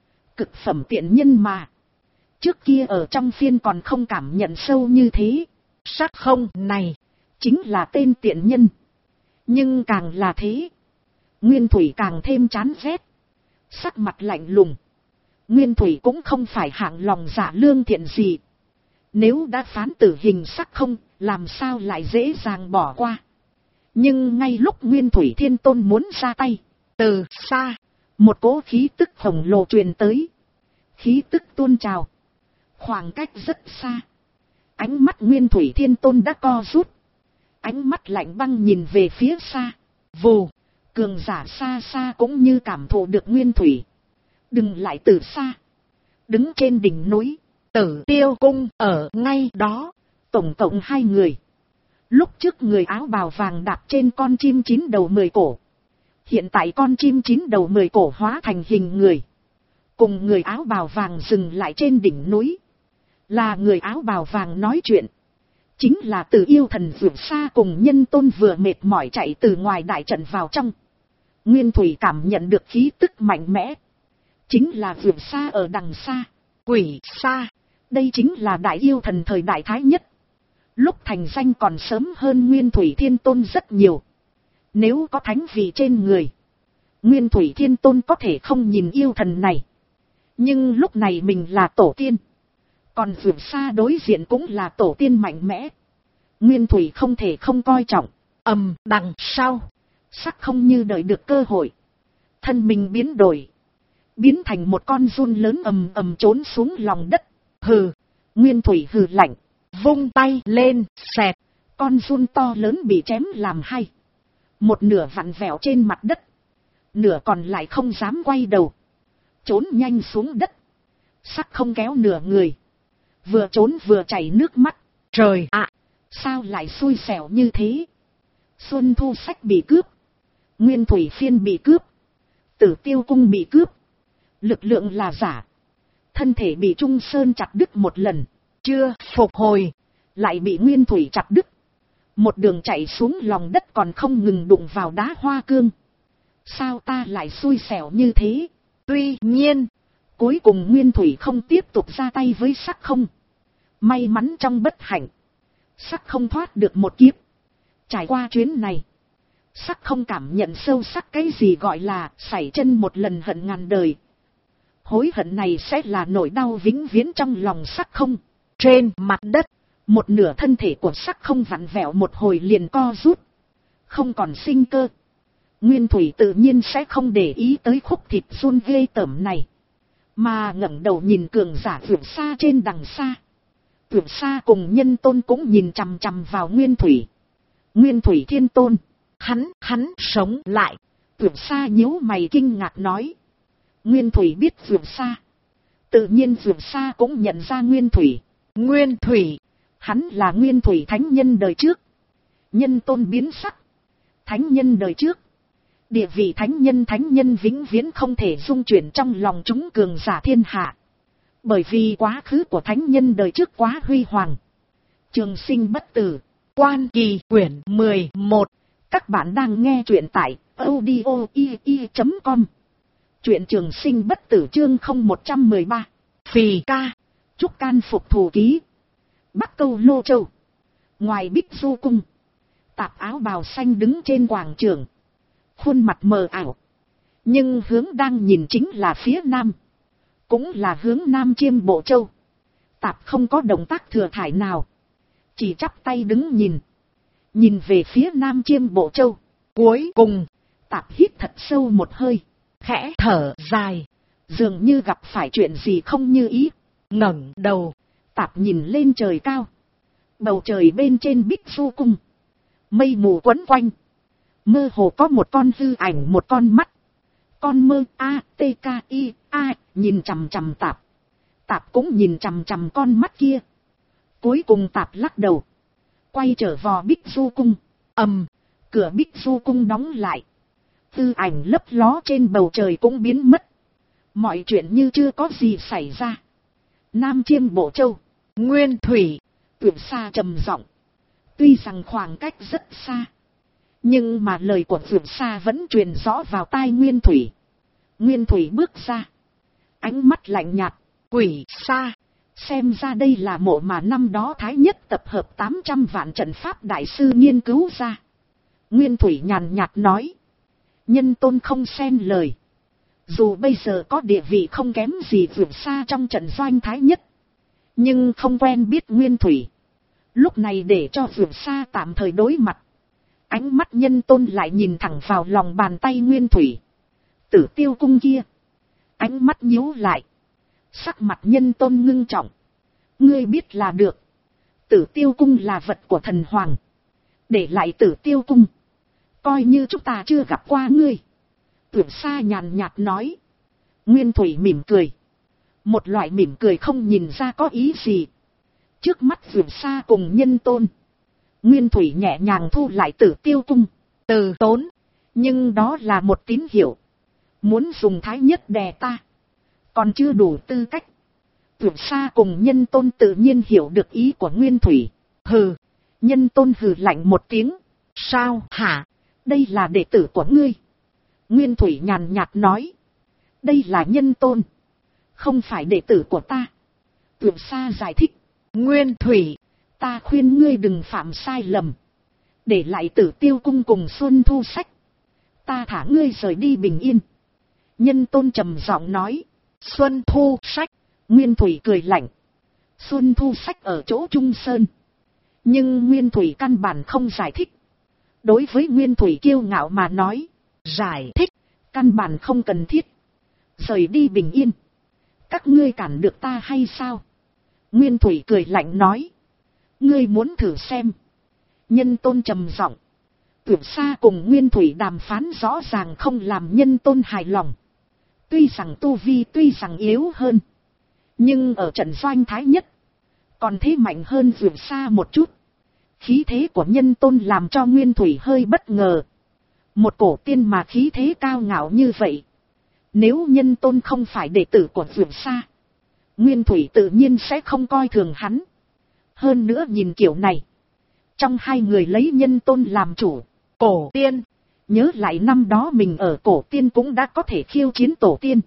phẩm tiện nhân mà. Trước kia ở trong phiên còn không cảm nhận sâu như thế. Sắc không này chính là tên tiện nhân. Nhưng càng là thế. Nguyên Thủy càng thêm chán ghét. Sắc mặt lạnh lùng. Nguyên Thủy cũng không phải hạng lòng dạ lương thiện gì. Nếu đã phán tử hình sắc không, làm sao lại dễ dàng bỏ qua. Nhưng ngay lúc Nguyên Thủy Thiên Tôn muốn ra tay, từ xa, một cỗ khí tức khổng lồ truyền tới. Khí tức tuôn trào. Khoảng cách rất xa. Ánh mắt Nguyên Thủy Thiên Tôn đã co rút. Ánh mắt lạnh băng nhìn về phía xa. Vù, cường giả xa xa cũng như cảm thụ được Nguyên Thủy. Đừng lại từ xa. Đứng trên đỉnh núi. Tử Tiêu cung ở ngay đó. Tổng cộng 2 người. Lúc trước người áo bào vàng đạp trên con chim 9 đầu 10 cổ. Hiện tại con chim 9 đầu 10 cổ hóa thành hình người. Cùng người áo bào vàng dừng lại trên đỉnh núi. Là người áo bào vàng nói chuyện. Chính là Từ Yêu Thần vượt xa cùng Nhân Tôn vừa mệt mỏi chạy từ ngoài đại trận vào trong. Nguyên Thủy cảm nhận được khí tức mạnh mẽ. Chính là vượt xa ở đằng xa. Quỷ xa. Đây chính là Đại Yêu Thần thời đại thái nhất. Lúc thành danh còn sớm hơn Nguyên Thủy Thiên Tôn rất nhiều. Nếu có thánh vị trên người, Nguyên Thủy Thiên Tôn có thể không nhìn yêu thần này. Nhưng lúc này mình là tổ tiên. Còn vượt xa đối diện cũng là tổ tiên mạnh mẽ. Nguyên Thủy không thể không coi trọng. Đằng sau. Sắc không như đợi được cơ hội. Thân mình biến đổi. Biến thành một con giun lớn ầm trốn xuống lòng đất. Hừ. Nguyên Thủy hừ lạnh. Vung tay lên, xẹt. Con giun to lớn bị chém làm hai. Một nửa vặn vẹo trên mặt đất. Nửa còn lại không dám quay đầu. Trốn nhanh xuống đất. Sắc không kéo nửa người. Vừa trốn vừa chảy nước mắt. Trời ạ! Sao lại xui xẻo như thế? Xuân Thu Sách bị cướp. Nguyên Thủy Phiên bị cướp. Tử Tiêu Cung bị cướp. Lực lượng là giả. Thân thể bị Trung Sơn chặt đứt một lần. Chưa phục hồi. Lại bị Nguyên Thủy chặt đứt. Một đường chạy xuống lòng đất còn không ngừng đụng vào đá hoa cương. Sao ta lại xui xẻo như thế? Tuy nhiên, cuối cùng Nguyên Thủy không tiếp tục ra tay với Sắc Không. May mắn trong bất hạnh, Sắc Không thoát được một kiếp. Trải qua chuyến này, Sắc Không cảm nhận sâu sắc cái gì gọi là sảy chân một lần hận ngàn đời. Hối hận này sẽ là nỗi đau vĩnh viễn trong lòng Sắc Không. Trên mặt đất, một nửa thân thể của Sắc Không vặn vẹo một hồi liền co rút. Không còn sinh cơ. Nguyên Thủy tự nhiên sẽ không để ý tới khúc thịt run ghê tởm này. Mà ngẩng đầu nhìn cường giả vượt xa trên đằng xa. Vượt xa cùng Nhân Tôn cũng nhìn chằm chằm vào Nguyên Thủy. Nguyên Thủy Thiên Tôn. Hắn sống lại. Vượt xa nhíu mày kinh ngạc nói. Nguyên Thủy biết vượt xa. Tự nhiên vượt xa cũng nhận ra Nguyên Thủy. Nguyên Thủy. Hắn là Nguyên Thủy Thánh Nhân đời trước. Nhân Tôn biến sắc. Thánh Nhân đời trước. Địa vị thánh nhân vĩnh viễn không thể dung chuyển trong lòng chúng cường giả thiên hạ. Bởi vì quá khứ của thánh nhân đời trước quá huy hoàng. Trường sinh bất tử. Quan Kỳ quyển 11. Các bạn đang nghe truyện tại audio.com. Truyện Trường Sinh Bất Tử chương 0113. Phì ca. Trúc Can Phục Thủ Ký. Bắc Câu Lô Châu. Ngoài Bích Du Cung. Tạp áo bào xanh đứng trên quảng trường. Khuôn mặt mờ ảo. Nhưng hướng đang nhìn chính là phía nam. Cũng là hướng nam Chiêm Bộ Châu. Tạp không có động tác thừa thải nào. Chỉ chắp tay đứng nhìn. Nhìn về phía nam Chiêm Bộ Châu. Cuối cùng, Tạp hít thật sâu một hơi. khẽ thở dài. Dường như gặp phải chuyện gì không như ý. Ngẩng đầu. Tạp nhìn lên trời cao. Bầu trời bên trên Bích Du Cung. Mây mù quấn quanh. Mơ hồ có một con hư ảnh một con mắt. Con mơ A-T-K-I-A nhìn chằm chằm Tạp. Tạp cũng nhìn chằm chằm con mắt kia. Cuối cùng Tạp lắc đầu. Quay trở vào Bích Du Cung. Cửa Bích Du Cung đóng lại. Hư ảnh lấp ló trên bầu trời cũng biến mất. Mọi chuyện như chưa có gì xảy ra. Nam Chiêm Bộ Châu. Nguyên Thủy. Vượt xa trầm giọng. Tuy rằng khoảng cách rất xa. Nhưng mà lời của vượt xa vẫn truyền rõ vào tai Nguyên Thủy. Nguyên Thủy bước ra. Ánh mắt lạnh nhạt. Quỷ xa. Xem ra đây là mộ mà năm đó Thái Nhất tập hợp 800 vạn trận pháp đại sư nghiên cứu ra. Nguyên Thủy nhàn nhạt nói. Nhân Tôn không xen lời. Dù bây giờ có địa vị không kém gì vượt xa trong trận doanh Thái Nhất. Nhưng không quen biết Nguyên Thủy. Lúc này để cho vượt xa tạm thời đối mặt. Ánh mắt Nhân Tôn lại nhìn thẳng vào lòng bàn tay Nguyên Thủy. Tử Tiêu Cung kia. Ánh mắt nhíu lại. Sắc mặt Nhân Tôn ngưng trọng. Ngươi biết là được. Tử Tiêu Cung là vật của thần hoàng. Để lại Tử Tiêu Cung. Coi như chúng ta chưa gặp qua ngươi. Vượt xa nhàn nhạt nói. Nguyên Thủy mỉm cười. một loại mỉm cười không nhìn ra có ý gì. Trước mắt vượt xa cùng Nhân Tôn, Nguyên Thủy nhẹ nhàng thu lại Tử Tiêu cung. Từ Tốn, nhưng đó là một tín hiệu. Muốn dùng thái nhất đè ta, còn chưa đủ tư cách. Vượt xa cùng Nhân Tôn tự nhiên hiểu được ý của Nguyên Thủy. Hừ. Nhân Tôn hừ lạnh một tiếng. Sao hả? Đây là đệ tử của ngươi. Nguyên Thủy nhàn nhạt nói. Đây là Nhân Tôn, không phải đệ tử của ta. Vượt xa giải thích. Nguyên Thủy, ta khuyên ngươi đừng phạm sai lầm. Để lại Tử Tiêu cung cùng Xuân Thu Sách, ta thả ngươi rời đi bình yên. Nhân Tôn trầm giọng nói. Xuân Thu Sách. Nguyên Thủy cười lạnh. Xuân Thu Sách ở chỗ Trung Sơn. Nhưng Nguyên Thủy căn bản không giải thích. Đối với Nguyên Thủy kiêu ngạo mà nói, giải thích căn bản không cần thiết. Rời đi bình yên, các ngươi cản được ta hay sao? Nguyên Thủy cười lạnh nói. Ngươi muốn thử xem. Nhân Tôn trầm giọng. Tuyệt xa cùng Nguyên Thủy đàm phán rõ ràng không làm Nhân Tôn hài lòng. Tuy rằng tu vi tuy rằng yếu hơn, nhưng ở trận doanh thái nhất còn thế mạnh hơn vượt xa một chút. Khí thế của Nhân Tôn làm cho Nguyên Thủy hơi bất ngờ. Một cổ tiên mà khí thế cao ngạo như vậy, nếu Nhân Tôn không phải đệ tử của vượt xa, Nguyên Thủy tự nhiên sẽ không coi thường hắn. Hơn nữa nhìn kiểu này, trong hai người lấy Nhân Tôn làm chủ. Cổ tiên, nhớ lại năm đó mình ở cổ tiên cũng đã có thể khiêu chiến tổ tiên.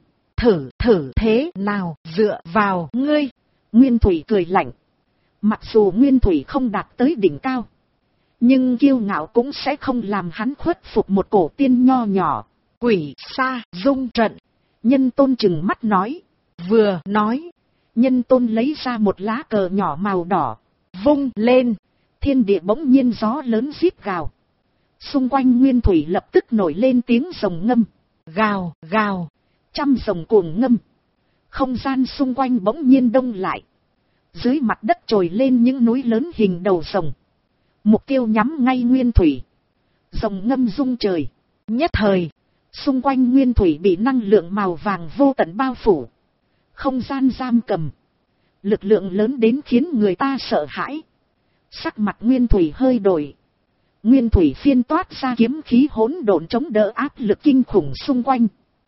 Thử thế nào, dựa vào ngươi. Nguyên Thủy cười lạnh. Mặc dù Nguyên Thủy không đạt tới đỉnh cao, nhưng kiêu ngạo cũng sẽ không làm hắn khuất phục một cổ tiên nho nhỏ. Quỷ sa dung trận. Nhân Tôn chừng mắt nói. Vừa nói, Nhân Tôn lấy ra một lá cờ nhỏ màu đỏ, vung lên, thiên địa bỗng nhiên gió lớn rít gào. Xung quanh Nguyên Thủy lập tức nổi lên tiếng rồng ngâm. Gào, gào, trăm rồng cuồng ngâm. Không gian xung quanh bỗng nhiên đông lại. Dưới mặt đất trồi lên những núi lớn hình đầu rồng. Mục tiêu nhắm ngay Nguyên Thủy. Rồng ngâm rung trời. Nhất thời, xung quanh Nguyên Thủy bị năng lượng màu vàng vô tận bao phủ. Không gian giam cầm. Lực lượng lớn đến khiến người ta sợ hãi. Sắc mặt Nguyên Thủy hơi đổi. Nguyên Thủy phiên toát ra kiếm khí hỗn độn chống đỡ áp lực kinh khủng xung quanh.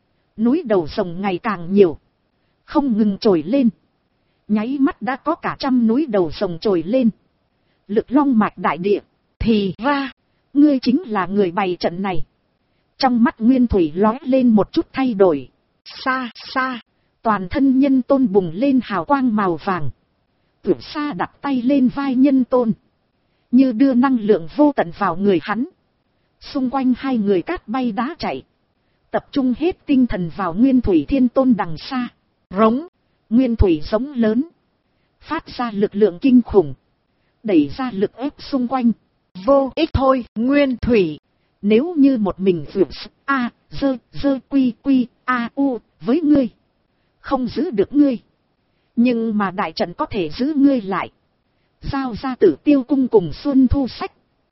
Núi đầu rồng ngày càng nhiều, không ngừng trồi lên. Nháy mắt đã có cả trăm núi đầu rồng trồi lên. Lực long mạch đại địa. Thì ra, ngươi chính là người bày trận này. Trong mắt Nguyên Thủy lóe lên một chút thay đổi. Xa xa, toàn thân Nhân Tôn bùng lên hào quang màu vàng. Tuyệt xa đặt tay lên vai Nhân Tôn, như đưa năng lượng vô tận vào người hắn. Xung quanh hai người cát bay đá chạy, tập trung hết tinh thần vào Nguyên Thủy Thiên Tôn đằng xa. Rống, Nguyên Thủy giống lớn, phát ra lực lượng kinh khủng, đẩy ra lực ép xung quanh. Vô ích thôi, Nguyên Thủy. Nếu như một mình vượt a dơ quy quy a u với ngươi, không giữ được ngươi. Nhưng mà đại trận có thể giữ ngươi lại. Giao ra Tử Tiêu cung cùng Xuân Thu Sách,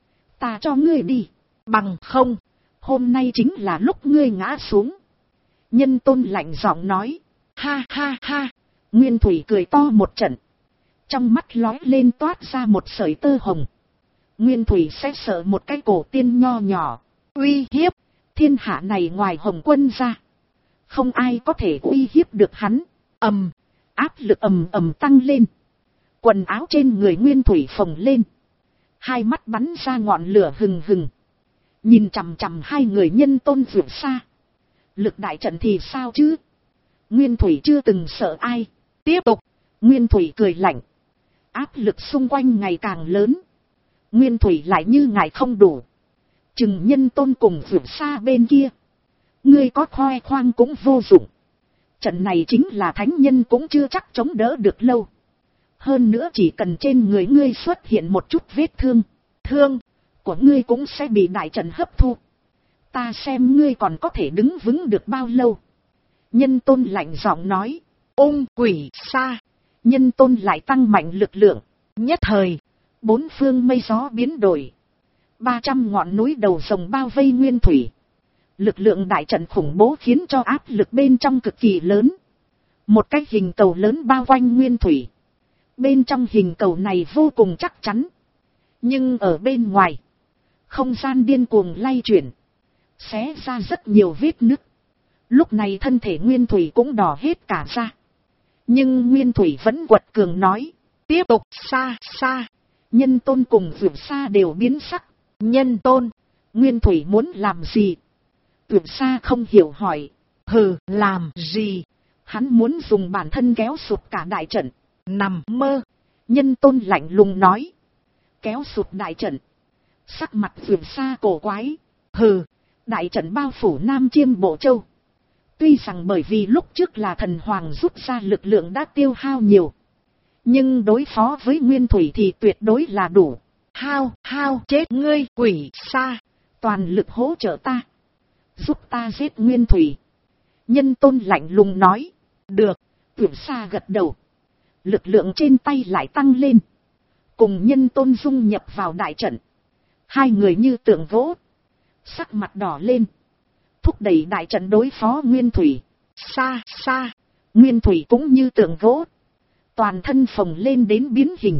ta cho ngươi đi. Bằng không, hôm nay chính là lúc ngươi ngã xuống. Nhân Tôn lạnh giọng nói. Ha ha ha. Nguyên Thủy cười to một trận, trong mắt lóe lên toát ra một sợi tơ hồng. Nguyên Thủy sẽ sợ một cái cổ tiên nho nhỏ uy hiếp. Thiên hạ này ngoài Hồng Quân ra, không ai có thể uy hiếp được hắn. Áp lực ầm tăng lên. Quần áo trên người Nguyên Thủy phồng lên, hai mắt bắn ra ngọn lửa hừng hừng, nhìn chằm chằm hai người Nhân Tôn vượt xa. Lực đại trận thì sao chứ? Nguyên Thủy chưa từng sợ ai. Tiếp tục. Nguyên Thủy cười lạnh. Áp lực xung quanh ngày càng lớn. Nguyên Thủy lại như ngài không đủ. Chừng Nhân Tôn cùng vượt xa bên kia, ngươi có khoe khoang cũng vô dụng. Trận này chính là thánh nhân cũng chưa chắc chống đỡ được lâu. Hơn nữa chỉ cần trên người ngươi xuất hiện một chút vết thương, thương của ngươi cũng sẽ bị đại trận hấp thu. Ta xem ngươi còn có thể đứng vững được bao lâu. Nhân Tôn lạnh giọng nói. Ôm quỷ xa. Nhân Tôn lại tăng mạnh lực lượng. Nhất thời, bốn phương mây gió biến đổi. 300 ngọn núi đầu rồng bao vây Nguyên Thủy. Lực lượng đại trận khủng bố khiến cho áp lực bên trong cực kỳ lớn. Một cái hình cầu lớn bao quanh nguyên thủy. Bên trong hình cầu này vô cùng chắc chắn. Nhưng ở bên ngoài, không gian điên cuồng lay chuyển, xé ra rất nhiều vết nứt. Lúc này thân thể nguyên thủy cũng đỏ hết cả ra. Nhưng nguyên thủy vẫn quật cường nói, tiếp tục xa xa. Nhân tôn cùng vượt xa đều biến sắc. Nhân tôn, nguyên thủy muốn làm gì? Vượt xa không hiểu hỏi. Hừ, làm gì? Hắn muốn dùng bản thân kéo sụp cả đại trận. Nằm mơ. Nhân tôn lạnh lùng nói. Kéo sụp đại trận. Sắc mặt vượt xa cổ quái. Hừ, đại trận bao phủ Nam Chiêm Bộ Châu. Tuy rằng bởi vì lúc trước là thần hoàng rút ra lực lượng đã tiêu hao nhiều. Nhưng đối phó với nguyên thủy thì tuyệt đối là đủ. Hao chết ngươi quỷ xa. Toàn lực hỗ trợ ta. Giúp ta giết nguyên thủy. Nhân tôn lạnh lùng nói. Được. Vượt xa gật đầu. Lực lượng trên tay lại tăng lên. Cùng nhân tôn dung nhập vào đại trận. Hai người như tượng gỗ. Sắc mặt đỏ lên. Thúc đẩy đại trận đối phó nguyên thủy. Xa xa. Nguyên thủy cũng như tượng gỗ. Toàn thân phồng lên đến biến hình.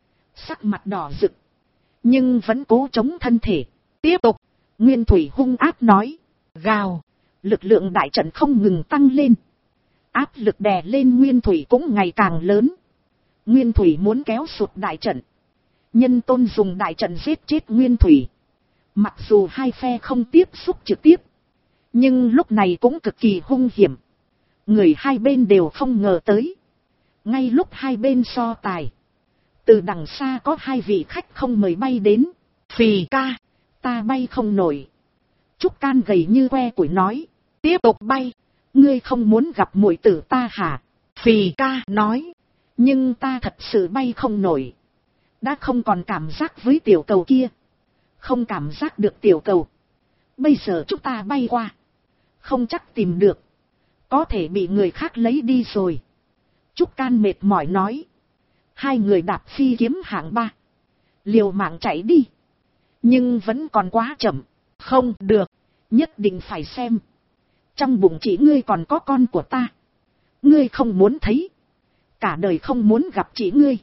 Sắc mặt đỏ rực. Nhưng vẫn cố chống thân thể. Tiếp tục. Nguyên thủy hung ác nói. Gào. Lực lượng đại trận không ngừng tăng lên. Áp lực đè lên nguyên thủy cũng ngày càng lớn. Nguyên thủy muốn kéo sụt đại trận. Nhân tôn dùng đại trận giết chết nguyên thủy. Mặc dù hai phe không tiếp xúc trực tiếp. Nhưng lúc này cũng cực kỳ hung hiểm. Người hai bên đều không ngờ tới. Ngay lúc hai bên so tài. Từ đằng xa có hai vị khách không mời bay đến. Phì ca, ta bay không nổi. Trúc Can gầy như que củi nói. Tiếp tục bay. Ngươi không muốn gặp muội tử ta hả? Phì ca nói. Nhưng ta thật sự bay không nổi. Đã không còn cảm giác với tiểu cầu kia. Không cảm giác được tiểu cầu. Bây giờ chúng ta bay qua. Không chắc tìm được. Có thể bị người khác lấy đi rồi. Trúc Can mệt mỏi nói. Hai người đạp phi kiếm hạng 3. Liều mạng chạy đi. Nhưng vẫn còn quá chậm. Không được. Nhất định phải xem. Trong bụng chị ngươi còn có con của ta. Ngươi không muốn thấy. Cả đời không muốn gặp chị ngươi.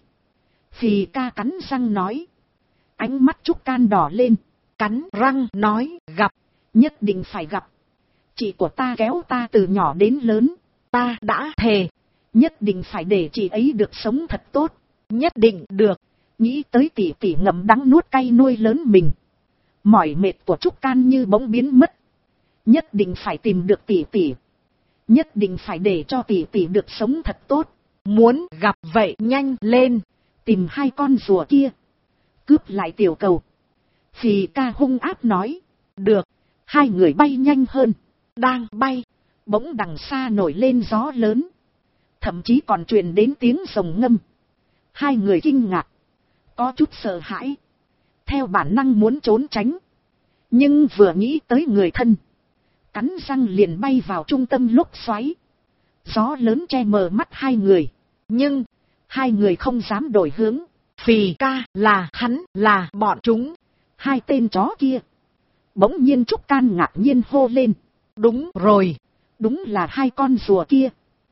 Phì ca cắn răng nói. Ánh mắt Trúc Can đỏ lên. Cắn răng nói. Gặp. Nhất định phải gặp. Chị của ta kéo ta từ nhỏ đến lớn. Ta đã thề. Nhất định phải để chị ấy được sống thật tốt. Nhất định được. Nghĩ tới tỷ tỷ ngậm đắng nuốt cay nuôi lớn mình. Mỏi mệt của Trúc Can như bỗng biến mất. Nhất định phải tìm được tỷ tỷ. Nhất định phải để cho tỷ tỷ được sống thật tốt. Muốn gặp vậy nhanh lên. Tìm hai con rùa kia. Cướp lại tiểu cầu. Phì ca hung ác nói. Được. Hai người bay nhanh hơn. Đang bay. Bỗng đằng xa nổi lên gió lớn. Thậm chí còn truyền đến tiếng rồng ngâm. Hai người kinh ngạc. Có chút sợ hãi. Theo bản năng muốn trốn tránh. Nhưng vừa nghĩ tới người thân. Cắn răng liền bay vào trung tâm lốc xoáy. Gió lớn che mờ mắt hai người. Nhưng hai người không dám đổi hướng. Phì ca là hắn là bọn chúng. Hai tên chó kia. Bỗng nhiên Trúc Can ngạc nhiên hô lên. Đúng rồi. Đúng là hai con rùa kia.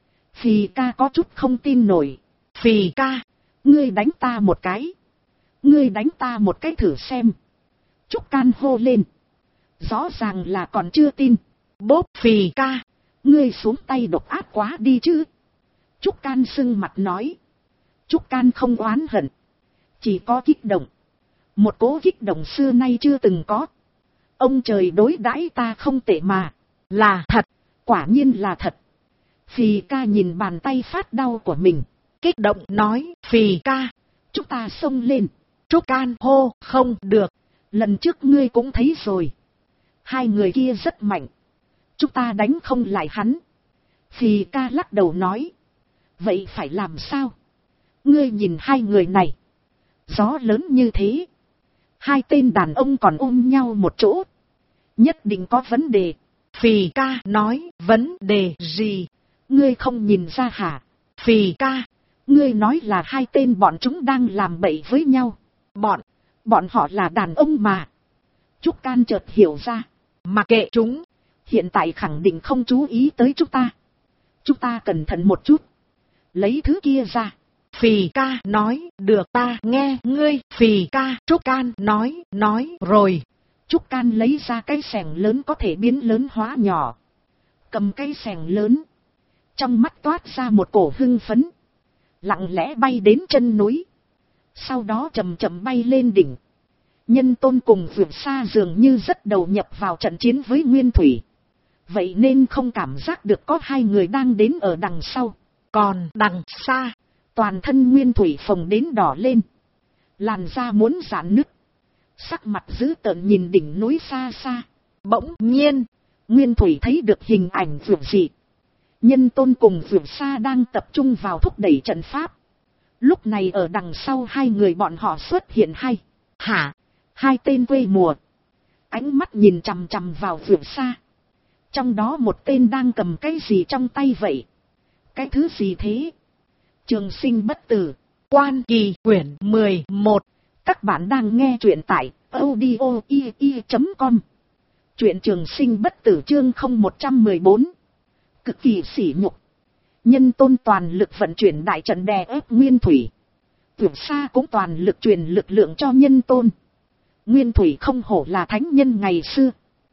Phì ca có chút không tin nổi. Phì ca. Ngươi đánh ta một cái. Ngươi đánh ta một cái thử xem. Trúc Can hô lên. Rõ ràng là còn chưa tin. Bốp. Phì ca. Ngươi xuống tay độc ác quá đi chứ. Trúc Can sưng mặt nói. Trúc Can không oán hận. Chỉ có kích động. Một cố kích động xưa nay chưa từng có. Ông trời đối đãi ta không tệ mà. Là thật. Quả nhiên là thật. Phì ca nhìn bàn tay phát đau của mình. Kích động nói. Phì ca. Chúng ta xông lên. Trúc Can hô. Không được. Lần trước ngươi cũng thấy rồi. Hai người kia rất mạnh. Chúng ta đánh không lại hắn. Phì ca lắc đầu nói. Vậy phải làm sao? Ngươi nhìn hai người này. Gió lớn như thế. Hai tên đàn ông còn ôm nhau một chỗ. Nhất định có vấn đề. Phì ca nói. Vấn đề gì? Ngươi không nhìn ra hả? Phì ca. Ngươi nói là hai tên bọn chúng đang làm bậy với nhau. Bọn họ là đàn ông mà. Trúc Can chợt hiểu ra. Mặc kệ chúng. Hiện tại khẳng định không chú ý tới chúng ta. Chúng ta cẩn thận một chút. Lấy thứ kia ra. Phì ca nói, được ta nghe ngươi. Phì ca, Trúc Can nói rồi. Trúc Can lấy ra cái xẻng lớn có thể biến lớn hóa nhỏ. Cầm cái xẻng lớn. Trong mắt toát ra một cổ hưng phấn. Lặng lẽ bay đến chân núi. Sau đó chậm chậm bay lên đỉnh. Nhân Tôn cùng Vượt Xa dường như rất đầu nhập vào trận chiến với Nguyên Thủy. Vậy nên không cảm giác được có hai người đang đến ở đằng sau. Còn đằng xa, toàn thân Nguyên Thủy phồng đến đỏ lên. Làn da muốn rạn nứt. Sắc mặt dữ tợn nhìn đỉnh núi xa xa. Bỗng nhiên, Nguyên Thủy thấy được hình ảnh vượt dị. Nhân Tôn cùng Vượt Xa đang tập trung vào thúc đẩy trận pháp. Lúc này ở đằng sau hai người bọn họ xuất hiện hai tên quê mùa. Ánh mắt nhìn chằm chằm vào Vượt Xa. Trong đó một tên đang cầm cái gì trong tay vậy? Cái thứ gì thế? Trường Sinh Bất Tử. Quan Kỳ quyển 11. Các bạn đang nghe truyện tại audio.com. Truyện Trường Sinh Bất Tử chương 0114. Cực kỳ sỉ nhục. Nhân Tôn toàn lực vận chuyển đại trận đè ép Nguyên Thủy. Vượt Xa cũng toàn lực truyền lực lượng cho Nhân Tôn. Nguyên Thủy không hổ là thánh nhân ngày xưa.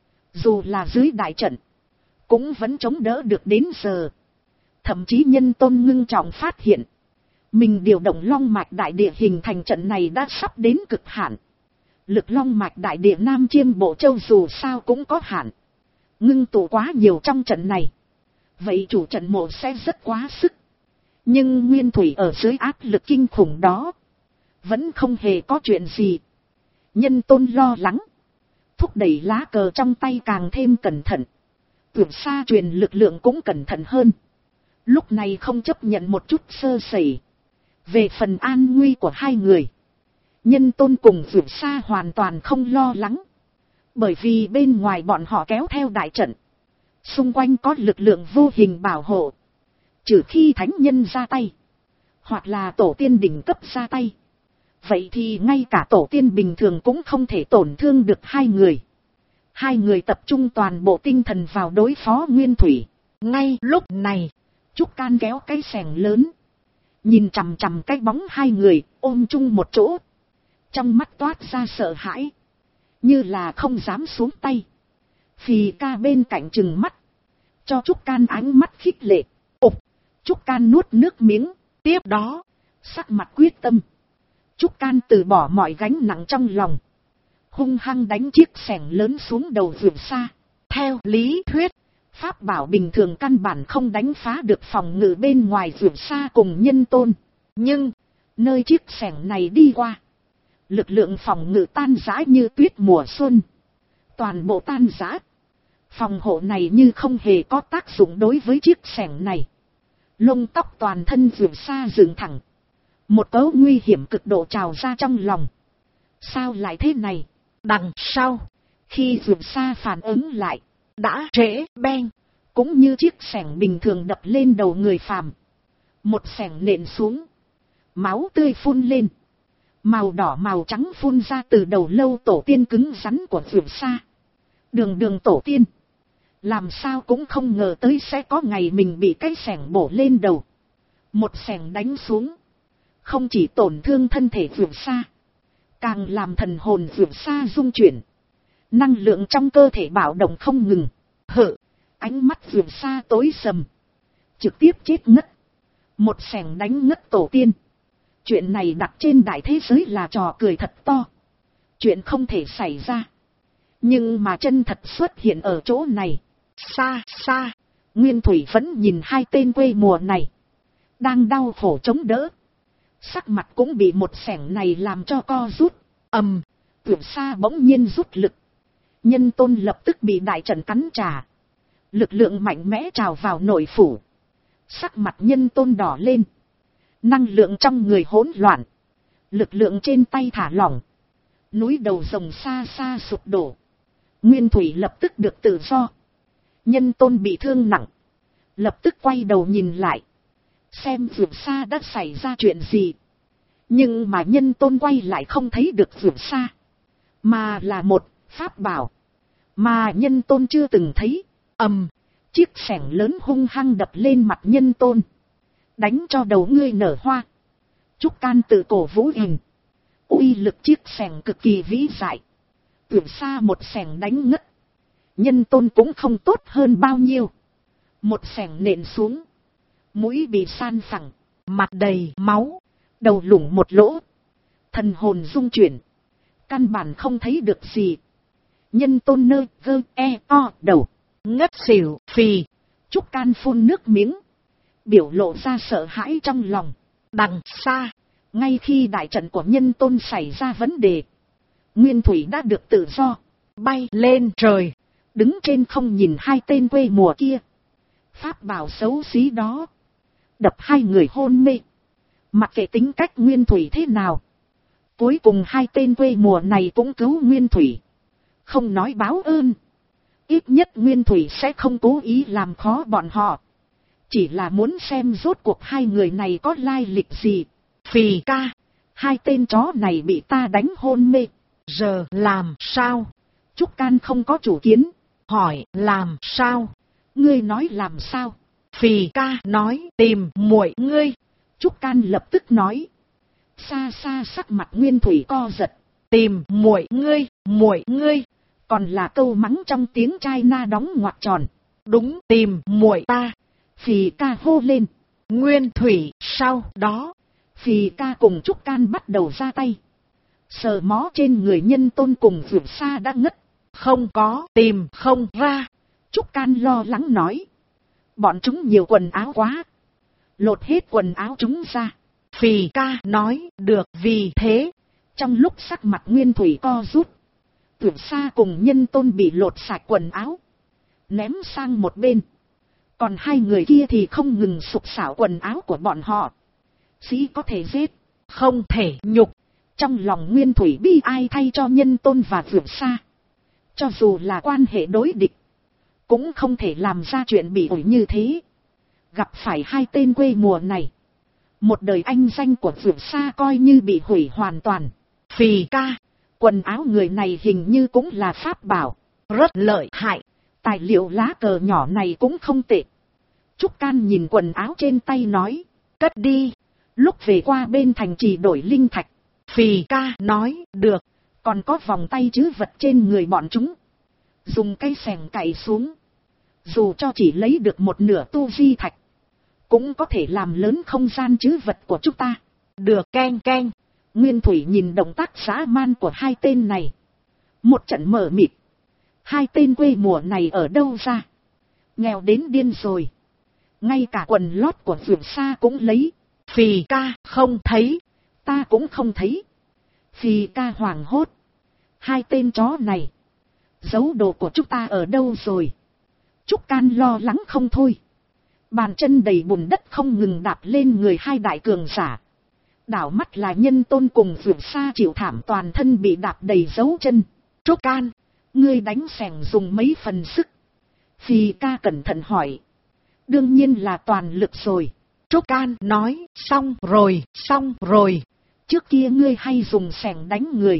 Dù là dưới đại trận, cũng vẫn chống đỡ được đến giờ. Thậm chí Nhân Tôn ngưng trọng phát hiện. Mình điều động long mạch đại địa hình thành trận này đã sắp đến cực hạn. Lực long mạch đại địa Nam Chiêm Bộ Châu dù sao cũng có hạn. Ngưng tụ quá nhiều trong trận này. Vậy chủ trận mộ sẽ rất quá sức. Nhưng Nguyên Thủy ở dưới áp lực kinh khủng đó. Vẫn không hề có chuyện gì. Nhân Tôn lo lắng. Thúc đẩy lá cờ trong tay càng thêm cẩn thận. Vượt Xa truyền lực lượng cũng cẩn thận hơn. Lúc này không chấp nhận một chút sơ sẩy. Về phần an nguy của hai người, Nhân Tôn cùng Vượt Xa hoàn toàn không lo lắng. Bởi vì bên ngoài bọn họ kéo theo đại trận. Xung quanh có lực lượng vô hình bảo hộ. Trừ khi thánh nhân ra tay. Hoặc là tổ tiên đỉnh cấp ra tay. Vậy thì ngay cả tổ tiên bình thường cũng không thể tổn thương được hai người. Hai người tập trung toàn bộ tinh thần vào đối phó Nguyên Thủy. Ngay lúc này, Trúc Can kéo cái xẻng lớn. Nhìn chằm chằm cái bóng hai người ôm chung một chỗ. Trong mắt toát ra sợ hãi. Như là không dám xuống tay. Phì ca bên cạnh trừng mắt. Cho Trúc Can ánh mắt khích lệ. Trúc Can nuốt nước miếng. Tiếp đó, sắc mặt quyết tâm. Trúc Can từ bỏ mọi gánh nặng trong lòng. Hung hăng đánh chiếc xẻng lớn xuống đầu Vượt Xa. Theo lý thuyết, pháp bảo bình thường căn bản không đánh phá được phòng ngự bên ngoài Vượt Xa cùng Nhân Tôn. Nhưng, nơi chiếc xẻng này đi qua, lực lượng phòng ngự tan rã như tuyết mùa xuân. Toàn bộ tan rã. Phòng hộ này như không hề có tác dụng đối với chiếc xẻng này. Lông tóc toàn thân Vượt Xa dựng thẳng. Một cấu nguy hiểm cực độ trào ra trong lòng. Sao lại thế này? Đằng sau, khi Vượt Xa phản ứng lại, đã trễ beng. Cũng như chiếc xẻng bình thường đập lên đầu người phàm. Một xẻng nện xuống. Máu tươi phun lên. Màu đỏ màu trắng phun ra từ đầu lâu tổ tiên cứng rắn của Vượt Xa. Đường tổ tiên. Làm sao cũng không ngờ tới sẽ có ngày mình bị cái xẻng bổ lên đầu. Một xẻng đánh xuống. Không chỉ tổn thương thân thể Vượt Xa. Càng làm thần hồn Vượt Xa rung chuyển. Năng lượng trong cơ thể bạo động không ngừng. Ánh mắt Vượt Xa tối sầm. Trực tiếp chết ngất. Một xẻng đánh ngất tổ tiên. Chuyện này đặt trên đại thế giới là trò cười thật to. Chuyện không thể xảy ra. Nhưng mà chân thật xuất hiện ở chỗ này. Xa xa, Nguyên Thủy vẫn nhìn hai tên quê mùa này. Đang đau khổ chống đỡ. Sắc mặt cũng bị một xẻng này làm cho co rút. Vượt Xa bỗng nhiên rút lực. Nhân Tôn lập tức bị đại trận cắn trả. Lực lượng mạnh mẽ trào vào nội phủ. Sắc mặt Nhân Tôn đỏ lên. Năng lượng trong người hỗn loạn. Lực lượng trên tay thả lỏng. Núi đầu rồng xa xa sụp đổ. Nguyên Thủy lập tức được tự do. Nhân Tôn bị thương nặng. Lập tức quay đầu nhìn lại. Xem Vượt Xa đã xảy ra chuyện gì. Nhưng mà Nhân Tôn quay lại không thấy được Vượt Xa. Mà là một pháp bảo. Mà Nhân Tôn chưa từng thấy. Chiếc xẻng lớn hung hăng đập lên mặt Nhân Tôn. Đánh cho đầu ngươi nở hoa. Trúc Can tự cổ vũ hình. Uy lực chiếc xẻng cực kỳ vĩ đại. Tưởng xa một xẻng đánh ngất. Nhân Tôn cũng không tốt hơn bao nhiêu. Một xẻng nện xuống. Mũi bị san phẳng. Mặt đầy máu. Đầu lủng một lỗ. Thần hồn rung chuyển. Căn bản không thấy được gì. Nhân Tôn nơ gơ e o đầu. Ngất xỉu phì. Trúc Can phun nước miếng. Biểu lộ ra sợ hãi trong lòng. Đằng xa. Ngay khi đại trận của Nhân Tôn xảy ra vấn đề. Nguyên Thủy đã được tự do. Bay lên trời. Đứng trên không nhìn hai tên quê mùa kia. Pháp bảo xấu xí đó. Đập hai người hôn mê. Mặc kệ tính cách Nguyên Thủy thế nào. Cuối cùng hai tên quê mùa này cũng cứu Nguyên Thủy. Không nói báo ơn. Ít nhất Nguyên Thủy sẽ không cố ý làm khó bọn họ. Chỉ là muốn xem rốt cuộc hai người này có lai lịch gì. Phì ca. Hai tên chó này bị ta đánh hôn mê. Giờ làm sao? Trúc Can không có chủ kiến. Hỏi làm sao? Ngươi nói làm sao? Phì ca nói tìm muội ngươi. Trúc Can lập tức nói. Xa xa sắc mặt Nguyên Thủy co giật. Tìm muội ngươi. Còn là câu mắng trong tiếng China đóng ngoặc tròn. Đúng, tìm muội ta. Phì ca hô lên. Nguyên Thủy, sau đó. Phì ca cùng Trúc Can bắt đầu ra tay. Sờ mó trên người Nhân Tôn cùng Vượt Xa đã ngất. Không có, tìm không ra. Trúc Can lo lắng nói. Bọn chúng nhiều quần áo quá. Lột hết quần áo chúng ra. Phì ca nói, được, vì thế. Trong lúc sắc mặt Nguyên Thủy co rút. Vượt Xa cùng Nhân Tôn bị lột sạch quần áo. Ném sang một bên. Còn hai người kia thì không ngừng sục sạo quần áo của bọn họ. Sĩ có thể giết, không thể nhục. Trong lòng Nguyên Thủy bi ai thay cho Nhân Tôn và Vượt Xa. Cho dù là quan hệ đối địch, cũng không thể làm ra chuyện bị ổi như thế. Gặp phải hai tên quê mùa này, một đời anh danh của Vượt Xa coi như bị hủy hoàn toàn. Phì ca, quần áo người này hình như cũng là pháp bảo, rất lợi hại. Tài liệu lá cờ nhỏ này cũng không tệ. Trúc Can nhìn quần áo trên tay nói, cất đi. Lúc về qua bên thành trì đổi linh thạch. Phì ca nói, được. Còn có vòng tay trữ vật trên người bọn chúng. Dùng cây xẻng cày xuống. Dù cho chỉ lấy được một nửa tu vi thạch, cũng có thể làm lớn không gian trữ vật của chúng ta. Được, keng keng. Nguyên Thủy nhìn động tác dã man của hai tên này. Một trận mờ mịt. Hai tên quê mùa này ở đâu ra? Nghèo đến điên rồi. Ngay cả quần lót của Vượt Xa cũng lấy. Phì ca không thấy. Ta cũng không thấy. Phì ca hoảng hốt. Hai tên chó này. Giấu đồ của chúng ta ở đâu rồi? Trúc Can lo lắng không thôi. Bàn chân đầy bùn đất không ngừng đạp lên người hai đại cường giả. Đảo mắt là Nhân Tôn cùng Vượt Xa chịu thảm toàn thân bị đạp đầy dấu chân. Trúc Can, ngươi đánh xẻng dùng mấy phần sức? Phì ca cẩn thận hỏi. Đương nhiên là toàn lực rồi. Trúc Can nói, xong rồi. Trước kia ngươi hay dùng xẻng đánh người.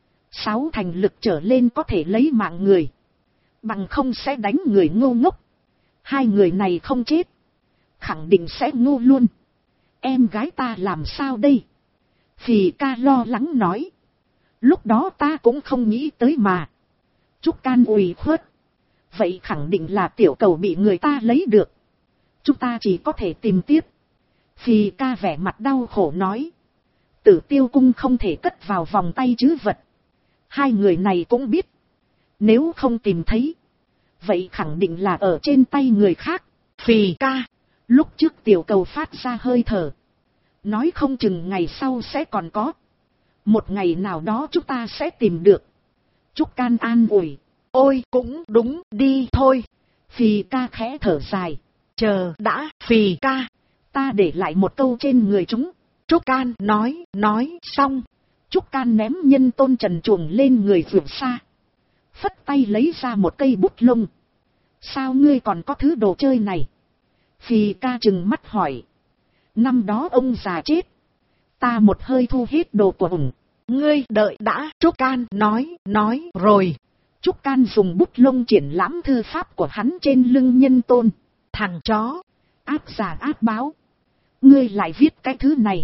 6 thành lực trở lên có thể lấy mạng người. Bằng không sẽ đánh người ngu ngốc. Hai người này không chết, khẳng định sẽ ngu luôn. Em gái ta làm sao đây? Phì ca lo lắng nói. Lúc đó ta cũng không nghĩ tới mà. Trúc Can ủy khuất. Vậy khẳng định là tiểu cầu bị người ta lấy được. Chúng ta chỉ có thể tìm tiếp. Phì ca vẻ mặt đau khổ nói. Tử Tiêu Cung không thể cất vào vòng tay trữ vật. Hai người này cũng biết. Nếu không tìm thấy, vậy khẳng định là ở trên tay người khác. Phì ca, lúc trước tiểu cầu phát ra hơi thở. Nói không chừng ngày sau sẽ còn có. Một ngày nào đó chúng ta sẽ tìm được. Trúc Can an ủi. Ôi cũng đúng, đi thôi. Phì ca khẽ thở dài. Chờ đã, Phì ca. Ta để lại một câu trên người chúng. Trúc Can nói xong. Trúc Can ném Nhân Tôn trần truồng lên người Vượt Xa. Phất tay lấy ra một cây bút lông. Sao ngươi còn có thứ đồ chơi này? Phì ca trừng mắt hỏi. Năm đó ông già chết, ta một hơi thu hết đồ của ủng. Ngươi đợi đã. Trúc Can nói rồi. Trúc Can dùng bút lông triển lãm thư pháp của hắn trên lưng Nhân Tôn. Thằng chó, Ác giả ác báo. Ngươi lại viết cái thứ này.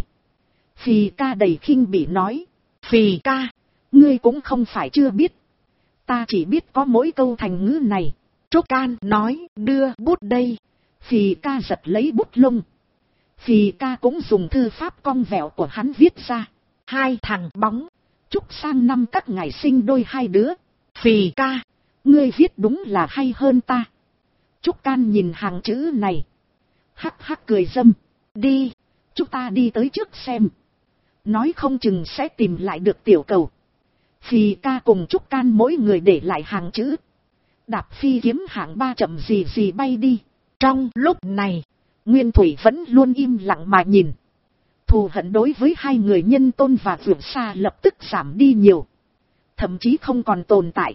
Phì Ca đầy khinh bỉ nói. Phì Ca, Ngươi cũng không phải chưa biết. Ta chỉ biết có mỗi câu thành ngữ này. Trúc Can nói, đưa bút đây. Phì Ca giật lấy bút lông. Phì Ca cũng dùng thư pháp cong vẹo của hắn viết ra. Hai thằng bóng. Chúc sang năm các ngày sinh đôi hai đứa. Phì Ca, Ngươi viết đúng là hay hơn ta. Trúc Can nhìn hàng chữ này. Hắc hắc cười dâm. Đi, chúng ta đi tới trước xem. Nói không chừng sẽ tìm lại được tiểu cầu. Phì Ca cùng Trúc Can mỗi người để lại hàng chữ. Đạp phi kiếm hạng 3 chậm gì gì bay đi. trong lúc này, Nguyên Thủy vẫn luôn im lặng mà nhìn. Thù hận đối với hai người Nhân Tôn và Vượt Xa lập tức giảm đi nhiều. Thậm chí không còn tồn tại.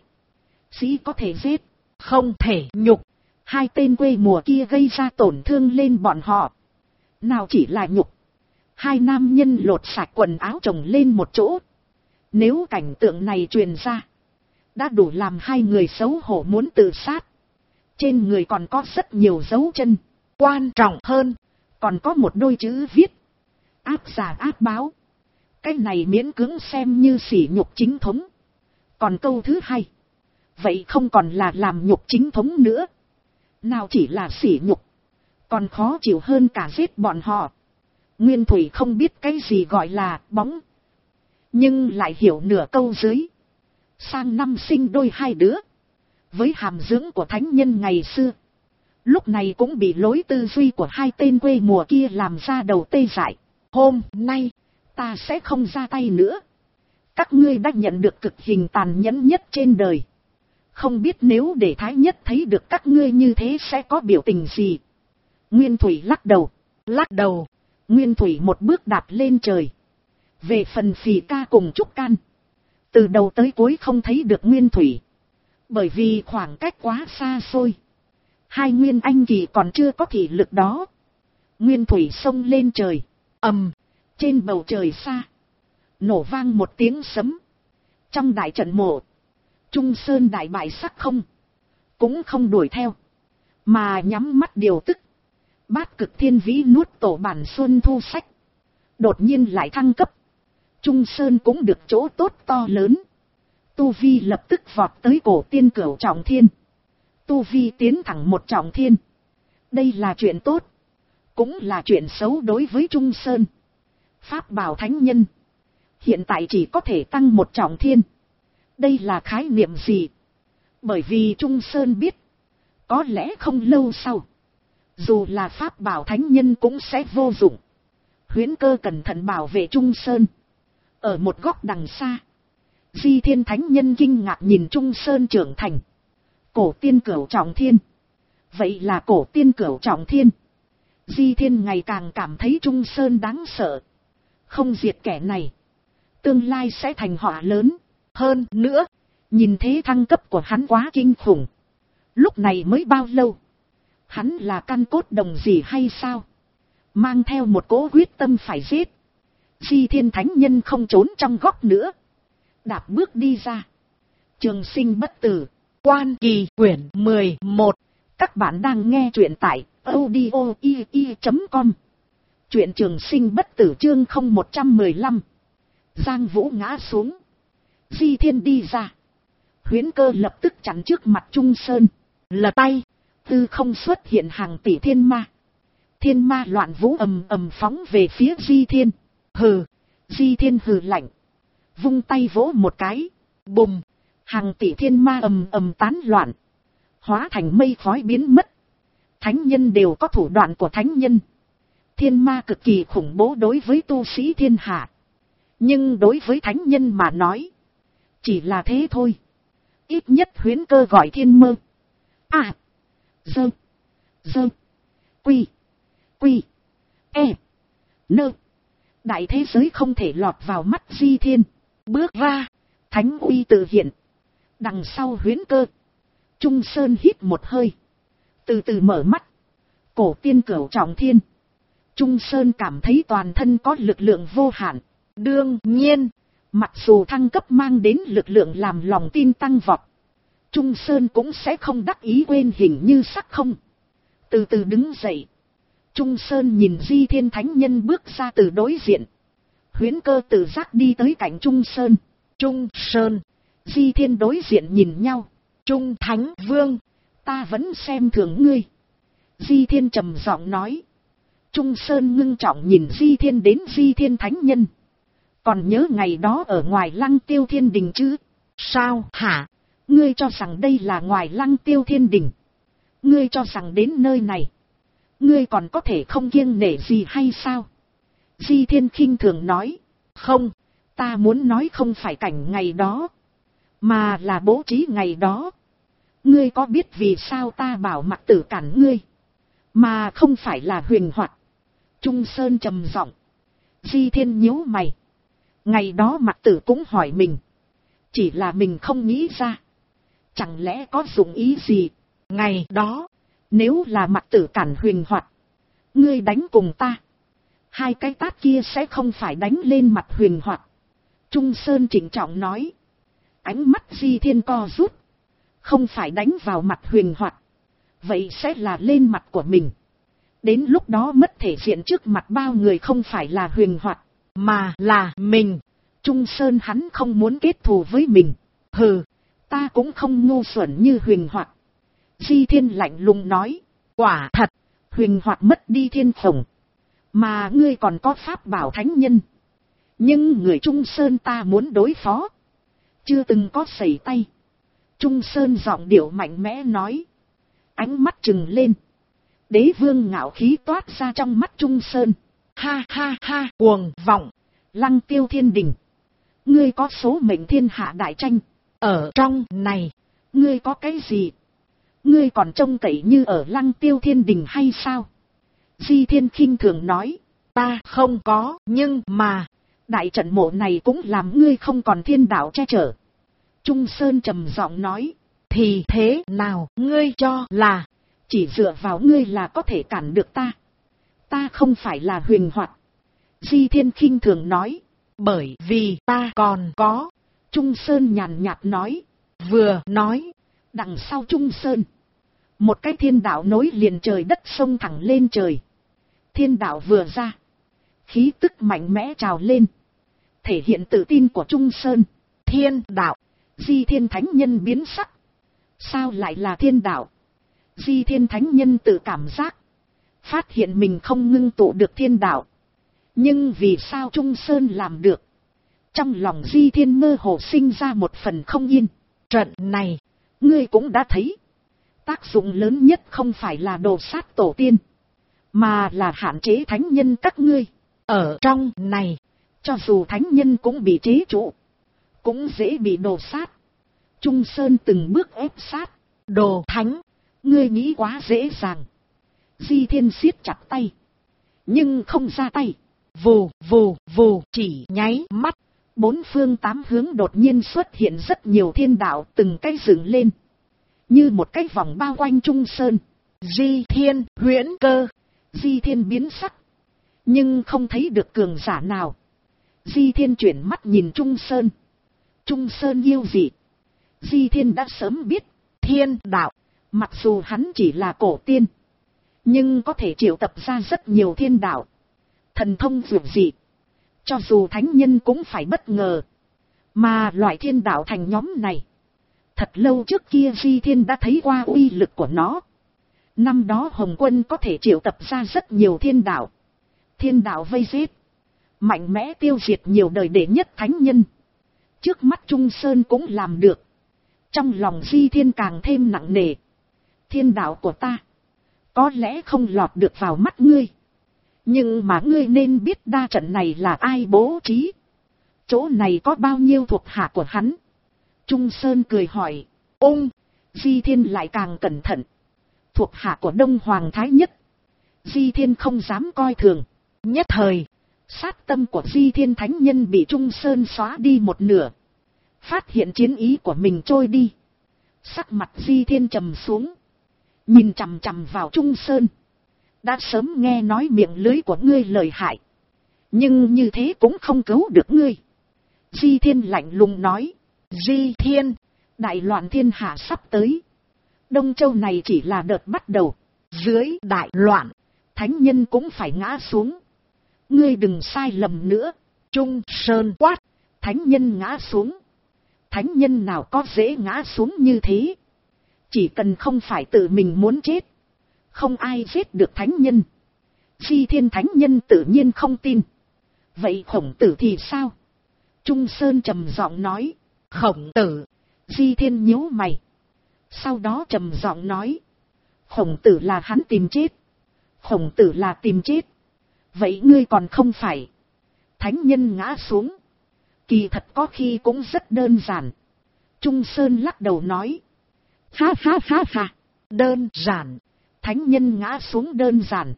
Sĩ có thể giết, không thể nhục. hai tên quê mùa kia gây ra tổn thương lên bọn họ. Nào chỉ là nhục. Hai nam nhân lột sạch quần áo chồng lên một chỗ. Nếu cảnh tượng này truyền ra, đã đủ làm hai người xấu hổ muốn tự sát. Trên người còn có rất nhiều dấu chân. Quan trọng hơn, Còn có một đôi chữ viết. Ác giả ác báo. Cái này miễn cưỡng xem như sỉ nhục chính thống. Còn câu thứ hai, vậy không còn là làm nhục chính thống nữa. Nào chỉ là sỉ nhục, còn khó chịu hơn cả giết bọn họ. Nguyên Thủy không biết cái gì gọi là bóng, nhưng lại hiểu nửa câu dưới. Sang năm sinh đôi hai đứa. Với hàm dưỡng của thánh nhân ngày xưa, lúc này cũng bị lối tư duy của hai tên quê mùa kia làm ra đầu tê dại. hôm nay, Ta sẽ không ra tay nữa. Các ngươi đã nhận được cực hình tàn nhẫn nhất trên đời. Không biết nếu để Thái Nhất thấy được các ngươi như thế sẽ có biểu tình gì. Nguyên Thủy lắc đầu. lắc đầu. Nguyên Thủy một bước đạp lên trời. Về phần Phì Ca cùng Trúc Can, từ đầu tới cuối không thấy được Nguyên Thủy. Bởi vì khoảng cách quá xa xôi. Hai Nguyên Anh Kỳ còn chưa có thị lực đó. Nguyên Thủy xông lên trời. ầm, Trên bầu trời xa, nổ vang một tiếng sấm. Trong đại trận mộ, Trung Sơn đại bại sắc không. Cũng không đuổi theo, mà nhắm mắt điều tức. Bát Cực Thiên Vĩ nuốt tổ bản xuân thu sách. Đột nhiên lại thăng cấp. Trung Sơn cũng được chỗ tốt to lớn. Tu Vi lập tức vọt tới cổ tiên cửu trọng thiên. Tu Vi tiến thẳng một trọng thiên. Đây là chuyện tốt, cũng là chuyện xấu đối với Trung Sơn. Pháp bảo thánh nhân hiện tại chỉ có thể tăng một trọng thiên. Đây là khái niệm gì? Bởi vì Trung Sơn biết, có lẽ không lâu sau, dù là pháp bảo thánh nhân cũng sẽ vô dụng. Huyễn Cơ cẩn thận bảo vệ Trung Sơn. Ở một góc đằng xa, Di Thiên thánh nhân kinh ngạc nhìn Trung Sơn trưởng thành. Cổ tiên cửu trọng thiên. Vậy là cổ tiên cửu trọng thiên. Di Thiên ngày càng cảm thấy Trung Sơn đáng sợ. Không diệt kẻ này, tương lai sẽ thành họa lớn. Hơn nữa, nhìn thế thăng cấp của hắn quá kinh khủng. Lúc này mới bao lâu? Hắn là căn cốt đồng gì hay sao? Mang theo một cỗ quyết tâm phải giết. Di Thiên thánh nhân không trốn trong góc nữa. Đạp bước đi ra. Trường Sinh bất tử. Quan Kỳ quyển 11. Các bạn đang nghe truyện tại audio.com. Truyện Trường Sinh bất tử chương 0115. Giang Vũ ngã xuống. Di Thiên đi ra. Huyễn Cơ lập tức chắn trước mặt Trung Sơn. Lật tay. Tư không xuất hiện hàng tỷ thiên ma. Thiên ma loạn vũ ầm ầm phóng về phía Di Thiên. Hừ. Di Thiên hừ lạnh. Vung tay vỗ một cái. Bùm. Hàng tỷ thiên ma ầm ầm tán loạn. Hóa thành mây khói biến mất. Thánh nhân đều có thủ đoạn của thánh nhân. Thiên ma cực kỳ khủng bố đối với tu sĩ thiên hạ. Nhưng đối với thánh nhân mà nói, chỉ là thế thôi. Ít nhất Huyễn Cơ gọi thiên mơ. À. Dơ. Dơ. Quy. Quy. E. Nơ. Đại thế giới không thể lọt vào mắt Di Thiên. Bước ra. Thánh uy tự hiện. Đằng sau Huyễn Cơ, Trung Sơn hít một hơi. Từ từ mở mắt. Cổ tiên cửu trọng thiên. Trung Sơn cảm thấy toàn thân có lực lượng vô hạn. Đương nhiên, mặc dù thăng cấp mang đến lực lượng làm lòng tin tăng vọt, Trung Sơn cũng sẽ không đắc ý quên hình như sắc không. Từ từ đứng dậy. Trung Sơn nhìn Di Thiên Thánh Nhân bước ra từ đối diện. Huyễn Cơ tự giác đi tới cạnh Trung Sơn. Trung Sơn, Di Thiên đối diện nhìn nhau. Trung Thánh Vương, ta vẫn xem thường ngươi. Di Thiên trầm giọng nói. Trung Sơn ngưng trọng nhìn Di Thiên đến Di Thiên Thánh Nhân. Còn nhớ ngày đó ở ngoài Lăng Tiêu Thiên Đình chứ? Sao hả? Ngươi cho rằng đây là ngoài Lăng Tiêu Thiên Đình? Ngươi cho rằng đến nơi này, ngươi còn có thể không kiêng nể gì hay sao? Di Thiên khinh thường nói. Không, ta muốn nói không phải cảnh ngày đó, mà là bố trí ngày đó. Ngươi có biết vì sao ta bảo Mặc Tử cản ngươi, mà không phải là Huyền Hoạt? Trung Sơn trầm giọng. Di Thiên nhíu mày. Ngày đó Mặc Tử cũng hỏi mình, chỉ là mình không nghĩ ra. Chẳng lẽ có dụng ý gì? Ngày đó, nếu là Mặc Tử cản Huyền Hoạt, ngươi đánh cùng ta, hai cái tát kia sẽ không phải đánh lên mặt Huyền Hoạt. Trung Sơn trịnh trọng nói. Ánh mắt Di Thiên co rút. Không phải đánh vào mặt Huyền Hoạt, vậy sẽ là lên mặt của mình. Đến lúc đó mất thể diện trước mặt bao người, không phải là Huyền Hoạt, mà là mình. Trung Sơn hắn không muốn kết thù với mình. Hừ, ta cũng không ngu xuẩn như Huyền Hoạt. Di Thiên lạnh lùng nói. Quả thật, Huyền Hoạt mất đi thiên phồng, mà ngươi còn có pháp bảo thánh nhân. Nhưng người Trung Sơn ta muốn đối phó, chưa từng có sẩy tay. Trung Sơn giọng điệu mạnh mẽ nói. Ánh mắt trừng lên. Đế vương ngạo khí toát ra trong mắt Trung Sơn. Ha ha ha, cuồng vọng. Lăng Tiêu Thiên Đình, ngươi có số mệnh thiên hạ đại tranh. Ở trong này, ngươi có cái gì? Ngươi còn trông cậy như ở Lăng Tiêu Thiên Đình hay sao? Di Thiên khinh thường nói. Ta không có, nhưng mà đại trận mộ này cũng làm ngươi không còn thiên đạo che chở. Trung Sơn trầm giọng nói. Thì thế nào, ngươi cho là chỉ dựa vào ngươi là có thể cản được ta? Ta không phải là Huyền Hoạt. Di Thiên khinh thường nói. Bởi vì ta còn có. Trung Sơn nhàn nhạt nói. Vừa nói, đằng sau Trung Sơn, một cái thiên đạo nối liền trời đất sông thẳng lên trời. Thiên đạo vừa ra, khí tức mạnh mẽ trào lên, thể hiện tự tin của Trung Sơn. Thiên đạo. Di Thiên Thánh Nhân biến sắc. Sao lại là thiên đạo? Di Thiên Thánh Nhân tự cảm giác, phát hiện mình không ngưng tụ được thiên đạo. Nhưng vì sao Trung Sơn làm được? Trong lòng Di Thiên mơ hồ sinh ra một phần không yên. Trận này, ngươi cũng đã thấy, tác dụng lớn nhất không phải là đồ sát tổ tiên, mà là hạn chế thánh nhân các ngươi. Ở trong này, cho dù thánh nhân cũng bị chế trụ, cũng dễ bị đồ sát. Trung Sơn từng bước ép sát. Đồ thánh, ngươi nghĩ quá dễ dàng. Di Thiên siết chặt tay, nhưng không ra tay. Vù vù vù, chỉ nháy mắt, bốn phương tám hướng đột nhiên xuất hiện rất nhiều thiên đạo, từng cái dựng lên, như một cái vòng bao quanh Trung Sơn. Di Thiên, Huyễn Cơ. Di Thiên biến sắc, nhưng không thấy được cường giả nào. Di Thiên chuyển mắt nhìn Trung Sơn. Trung Sơn yêu dị, Di Thiên đã sớm biết. Thiên đạo, mặc dù hắn chỉ là cổ tiên, nhưng có thể triệu tập ra rất nhiều thiên đạo, thần thông dường dị. Cho dù thánh nhân cũng phải bất ngờ. Mà loại thiên đạo thành nhóm này, thật lâu trước kia Di Thiên đã thấy qua uy lực của nó. Năm đó Hồng Quân có thể triệu tập ra rất nhiều thiên đạo. Thiên đạo vây giết, mạnh mẽ tiêu diệt nhiều đời đệ nhất thánh nhân. Trước mắt Trung Sơn cũng làm được. Trong lòng Di Thiên càng thêm nặng nề. Thiên đạo của ta có lẽ không lọt được vào mắt ngươi, nhưng mà ngươi nên biết đa trận này là ai bố trí. Chỗ này có bao nhiêu thuộc hạ của hắn? Trung Sơn cười hỏi. Di Thiên lại càng cẩn thận. Thuộc hạ của Đông Hoàng Thái Nhất. Di Thiên không dám coi thường. Nhất thời, sát tâm của Di Thiên Thánh Nhân bị Trung Sơn xóa đi một nửa. Phát hiện chiến ý của mình trôi đi, sắc mặt Di Thiên trầm xuống, nhìn chằm chằm vào Trung Sơn. Đã sớm nghe nói miệng lưới của ngươi lợi hại, nhưng như thế cũng không cứu được ngươi. Di Thiên lạnh lùng nói. Di Thiên, Đại loạn thiên hạ sắp tới. Đông Châu này chỉ là đợt bắt đầu. Dưới đại loạn, thánh nhân cũng phải ngã xuống. Ngươi đừng sai lầm nữa. Trung Sơn quát. Thánh nhân ngã xuống. Thánh nhân nào có dễ ngã xuống như thế. Chỉ cần không phải tự mình muốn chết, không ai giết được thánh nhân. Di Thiên thánh nhân tự nhiên không tin. Vậy Khổng Tử thì sao? Trung Sơn trầm giọng nói. Khổng Tử. Di Thiên nhíu mày. Sau đó trầm giọng nói. Khổng Tử là hắn tìm chết. Khổng Tử là tìm chết. Vậy ngươi còn không phải. Thánh nhân ngã xuống. Kỳ thật có khi cũng rất đơn giản. Trung Sơn lắc đầu nói. Ha ha ha ha. Đơn giản. Thánh nhân ngã xuống đơn giản.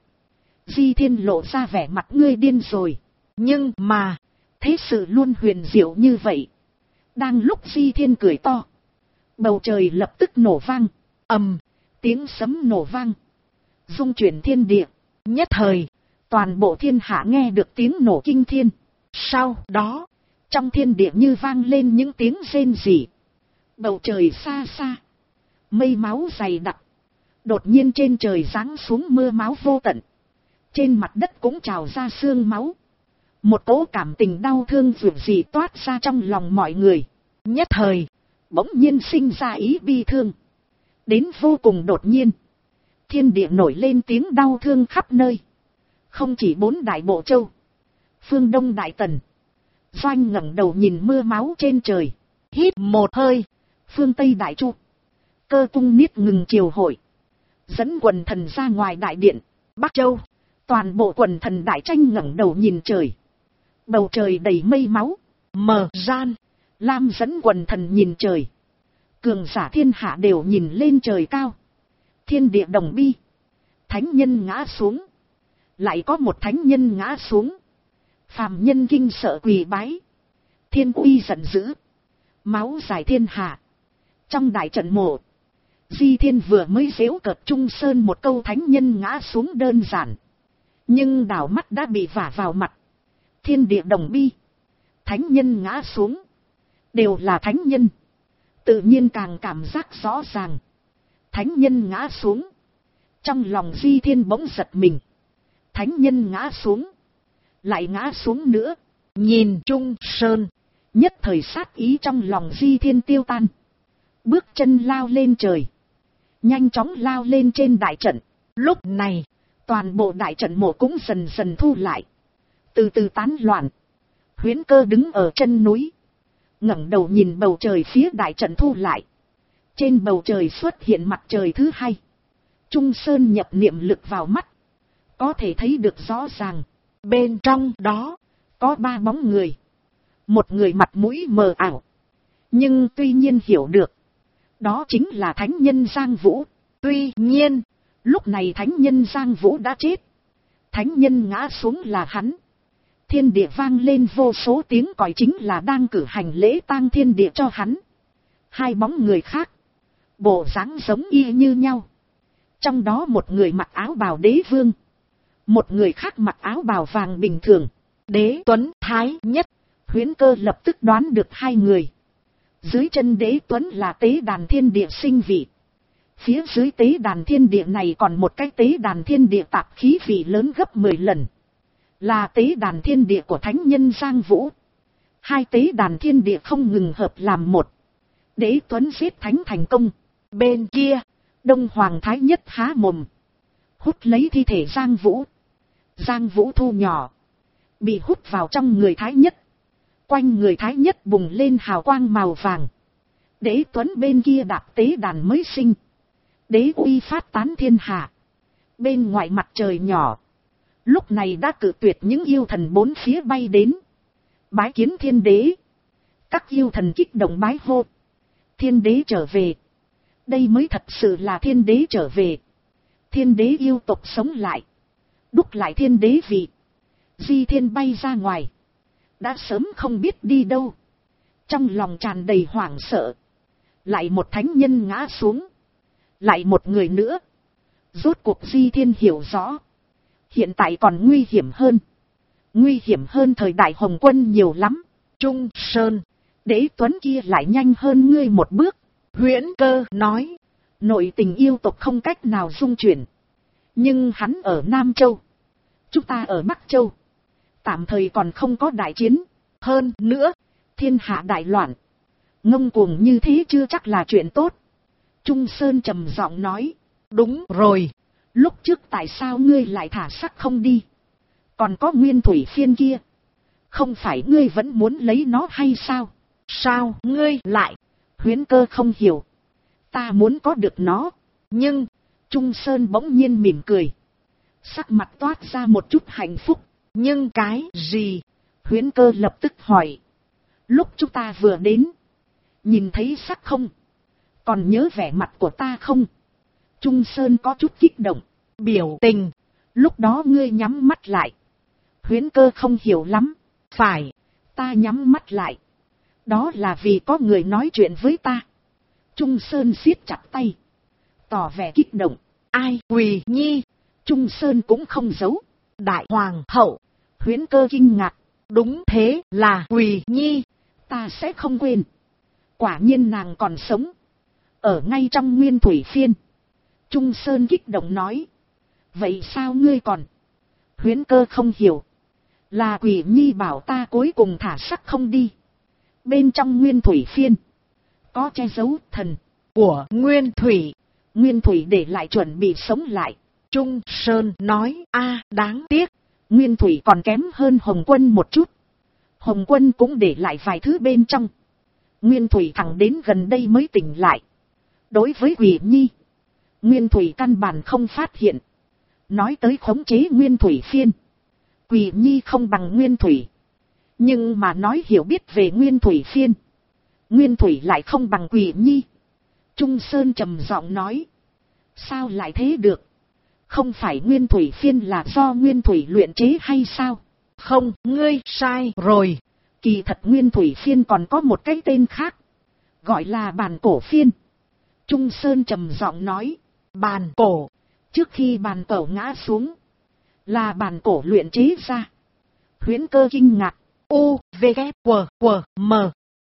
Di Thiên lộ ra vẻ mặt ngươi điên rồi. Nhưng mà, thế sự luôn huyền diệu như vậy. Đang lúc Di Thiên cười to, bầu trời lập tức nổ vang. Ầm, tiếng sấm nổ vang, rung chuyển thiên địa. Nhất thời, toàn bộ thiên hạ nghe được tiếng nổ kinh thiên. Sau đó, trong thiên địa như vang lên những tiếng rên rỉ. Bầu trời xa xa, mây máu dày đặc. Đột nhiên trên trời giáng xuống mưa máu vô tận. Trên mặt đất cũng trào ra xương máu. Một cỗ cảm tình đau thương dữ dội toát ra trong lòng mọi người. Nhất thời, bỗng nhiên sinh ra ý bi thương. Đến vô cùng đột nhiên. Thiên địa nổi lên tiếng đau thương khắp nơi. Không chỉ 4 đại bộ châu. Phương Đông Đại Tần. Doanh ngẩng đầu nhìn mưa máu trên trời. Hít một hơi. Phương Tây Đại Chu. Cơ Cung Niết ngừng triều hội. Dẫn quần thần ra ngoài đại điện. Bắc Châu. Toàn bộ quần thần đại tranh ngẩng đầu nhìn trời. Bầu trời đầy mây máu. Mờ gian. Lam dẫn quần thần nhìn trời. Cường giả thiên hạ đều nhìn lên trời cao. Thiên địa đồng bi. Thánh nhân ngã xuống. Lại có một thánh nhân ngã xuống. Phàm nhân kinh sợ quỳ bái. Thiên uy giận dữ. Máu dài thiên hạ. Trong đại trận mộ, Di Thiên vừa mới giễu cợt Trung Sơn một câu thánh nhân ngã xuống đơn giản. Nhưng đảo mắt đã bị vả vào mặt. Thiên địa đồng bi. Thánh nhân ngã xuống. Đều là thánh nhân. Tự nhiên càng cảm giác rõ ràng. Thánh nhân ngã xuống. Trong lòng Di Thiên bỗng giật mình. Thánh nhân ngã xuống. Lại ngã xuống nữa. Nhìn Trung Sơn. Nhất thời sát ý trong lòng Di Thiên tiêu tan. Bước chân lao lên trời. Nhanh chóng lao lên trên đại trận. Lúc này, toàn bộ đại trận mộ cũng dần dần thu lại. Từ từ tán loạn. Huyễn Cơ đứng ở chân núi. Ngẩng đầu nhìn bầu trời phía đại trận thu lại. Trên bầu trời xuất hiện mặt trời thứ hai. Trung Sơn nhập niệm lực vào mắt. Có thể thấy được rõ ràng. Bên trong đó, có 3 bóng người. Một người mặt mũi mờ ảo. Nhưng tuy nhiên hiểu được. Đó chính là Thánh nhân Giang Vũ. Tuy nhiên, lúc này Thánh nhân Giang Vũ đã chết. Thánh nhân ngã xuống là hắn. Thiên địa vang lên vô số tiếng còi, chính là đang cử hành lễ tang thiên địa cho hắn. 2 bóng người khác, bộ dáng giống y như nhau. Trong đó một người mặc áo bào đế vương. Một người khác mặc áo bào vàng bình thường. Đế Tuấn Thái Nhất. Huyễn Cơ lập tức đoán được 2 người. Dưới chân Đế Tuấn là tế đàn thiên địa sinh vị. Phía dưới tế đàn thiên địa này còn một cái tế đàn thiên địa tạp khí vị lớn gấp 10 lần. Là tế đàn thiên địa của Thánh nhân Giang Vũ. 2 tế đàn thiên địa không ngừng hợp làm một. Đế Tuấn giết thánh thành công. Bên kia, Đông Hoàng Thái Nhất há mồm. Hút lấy thi thể Giang Vũ. Giang Vũ thu nhỏ. Bị hút vào trong người Thái Nhất. Quanh người Thái Nhất bùng lên hào quang màu vàng. Đế Tuấn bên kia đạp tế đàn mới sinh. Đế uy phát tán thiên hạ. Bên ngoài mặt trời nhỏ. Lúc này đã cự tuyệt những yêu thần 4 phía bay đến. Bái kiến thiên đế. Các yêu thần kích động bái hô. Thiên đế trở về. Đây mới thật sự là thiên đế trở về. Thiên đế yêu tộc sống lại. Đúc lại thiên đế vị. Di Thiên bay ra ngoài. Đã sớm không biết đi đâu. Trong lòng tràn đầy hoảng sợ. Lại một thánh nhân ngã xuống. Lại một người nữa. Rốt cuộc Di Thiên hiểu rõ. Hiện tại còn nguy hiểm hơn. Nguy hiểm hơn thời đại Hồng Quân nhiều lắm. Trung Sơn, Đế Tuấn kia lại nhanh hơn ngươi một bước. Huyễn Cơ nói. Nội tình yêu tộc không cách nào dung chuyển. Nhưng hắn ở Nam Châu, chúng ta ở Bắc Châu, tạm thời còn không có đại chiến. Hơn nữa, thiên hạ đại loạn, ngông cuồng như thế chưa chắc là chuyện tốt. Trung Sơn trầm giọng nói. Đúng rồi. Lúc trước tại sao ngươi lại thả sắc không đi? Còn có Nguyên Thủy Phiên kia, không phải ngươi vẫn muốn lấy nó hay sao? Sao ngươi lại? Huyễn Cơ không hiểu. Ta muốn có được nó. Nhưng, Trung Sơn bỗng nhiên mỉm cười, sắc mặt toát ra một chút hạnh phúc. Nhưng cái gì? Huyễn Cơ lập tức hỏi. Lúc chúng ta vừa đến, nhìn thấy sắc không? Còn nhớ vẻ mặt của ta không? Trung Sơn có chút kích động. Biểu tình. Lúc đó ngươi nhắm mắt lại. Huyễn Cơ không hiểu lắm. Phải. Ta nhắm mắt lại, đó là vì có người nói chuyện với ta. Trung Sơn siết chặt tay, tỏ vẻ kích động. Ai? Quỳ Nhi. Trung Sơn cũng không giấu. Đại Hoàng hậu. Huyễn Cơ kinh ngạc. Đúng thế, là Quỳ Nhi. Ta sẽ không quên. Quả nhiên nàng còn sống, ở ngay trong Nguyên Thủy Phiên. Trung Sơn kích động nói. Vậy sao ngươi còn? Huyễn Cơ không hiểu. Là Quỳ Nhi bảo ta cuối cùng thả sắc không đi. Bên trong Nguyên Thủy Phiên có che giấu thần của Nguyên Thủy. Nguyên Thủy để lại chuẩn bị sống lại. Trung Sơn nói. Đáng tiếc. Nguyên Thủy còn kém hơn Hồng Quân một chút. Hồng Quân cũng để lại vài thứ bên trong. Nguyên Thủy thẳng đến gần đây mới tỉnh lại. Đối với Quỳ Nhi, Nguyên Thủy căn bản không phát hiện. Nói tới khống chế Nguyên Thủy Phiên, Quỳ Nhi không bằng Nguyên Thủy. Nhưng mà nói hiểu biết về Nguyên Thủy Phiên, Nguyên Thủy lại không bằng Quỳ Nhi. Trung Sơn trầm giọng nói. Sao lại thế được? Không phải Nguyên Thủy Phiên là do Nguyên Thủy luyện chế hay sao? Không, ngươi sai rồi. Kỳ thật Nguyên Thủy Phiên còn có một cái tên khác, gọi là Bàn Cổ Phiên. Trung Sơn trầm giọng nói. Bàn cổ. Trước khi bàn cổ ngã xuống, là bàn cổ luyện chế ra. Huyễn Cơ kinh ngạc. U, V, K, W, M.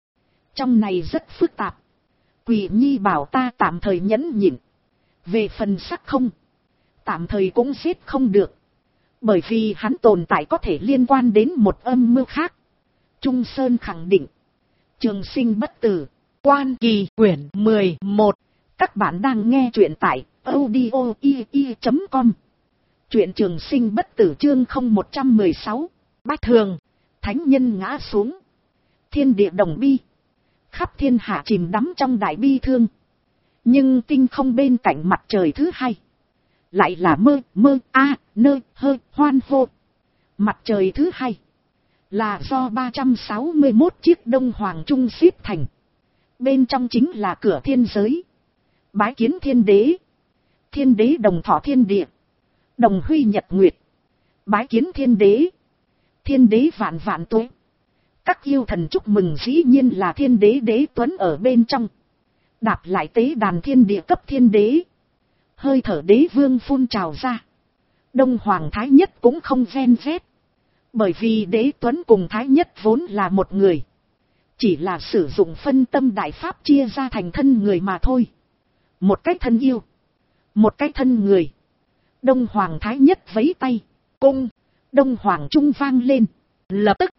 Trong này rất phức tạp. Quỳ Nhi bảo ta tạm thời nhẫn nhịn. Về phần sắc không, tạm thời cũng giết không được. Bởi vì hắn tồn tại có thể liên quan đến một âm mưu khác. Trung Sơn khẳng định. Trường Sinh Bất Tử. Quan Kỳ quyển 11. Các bạn đang nghe truyện tại audio.com. Truyện Trường Sinh Bất Tử chương 0116. Bách Thường. Thánh nhân ngã xuống, thiên địa đồng bi, khắp thiên hạ chìm đắm trong đại bi thương. Nhưng tinh không bên cạnh mặt trời thứ hai, lại là nơi hoan hô. Mặt trời thứ hai là do 361 chiếc đông hoàng trung xếp thành. Bên trong chính là cửa thiên giới. Bái kiến thiên đế. Thiên đế đồng thọ thiên địa, đồng huy nhật nguyệt. Bái kiến thiên đế. Thiên đế vạn vạn tuế. Các yêu thần chúc mừng, dĩ nhiên là thiên đế đế tuấn ở bên trong. Đạp lại tế đàn thiên địa cấp thiên đế. Hơi thở đế vương phun trào ra. Đông Hoàng Thái Nhất cũng không ven vét. Bởi vì đế tuấn cùng Thái Nhất vốn là một người. Chỉ là sử dụng phân tâm đại pháp chia ra thành thân người mà thôi. Một cái thân yêu, một cái thân người. Đông Hoàng Thái Nhất vẫy tay, cung. Đông Hoàng Trung vang lên. Lập tức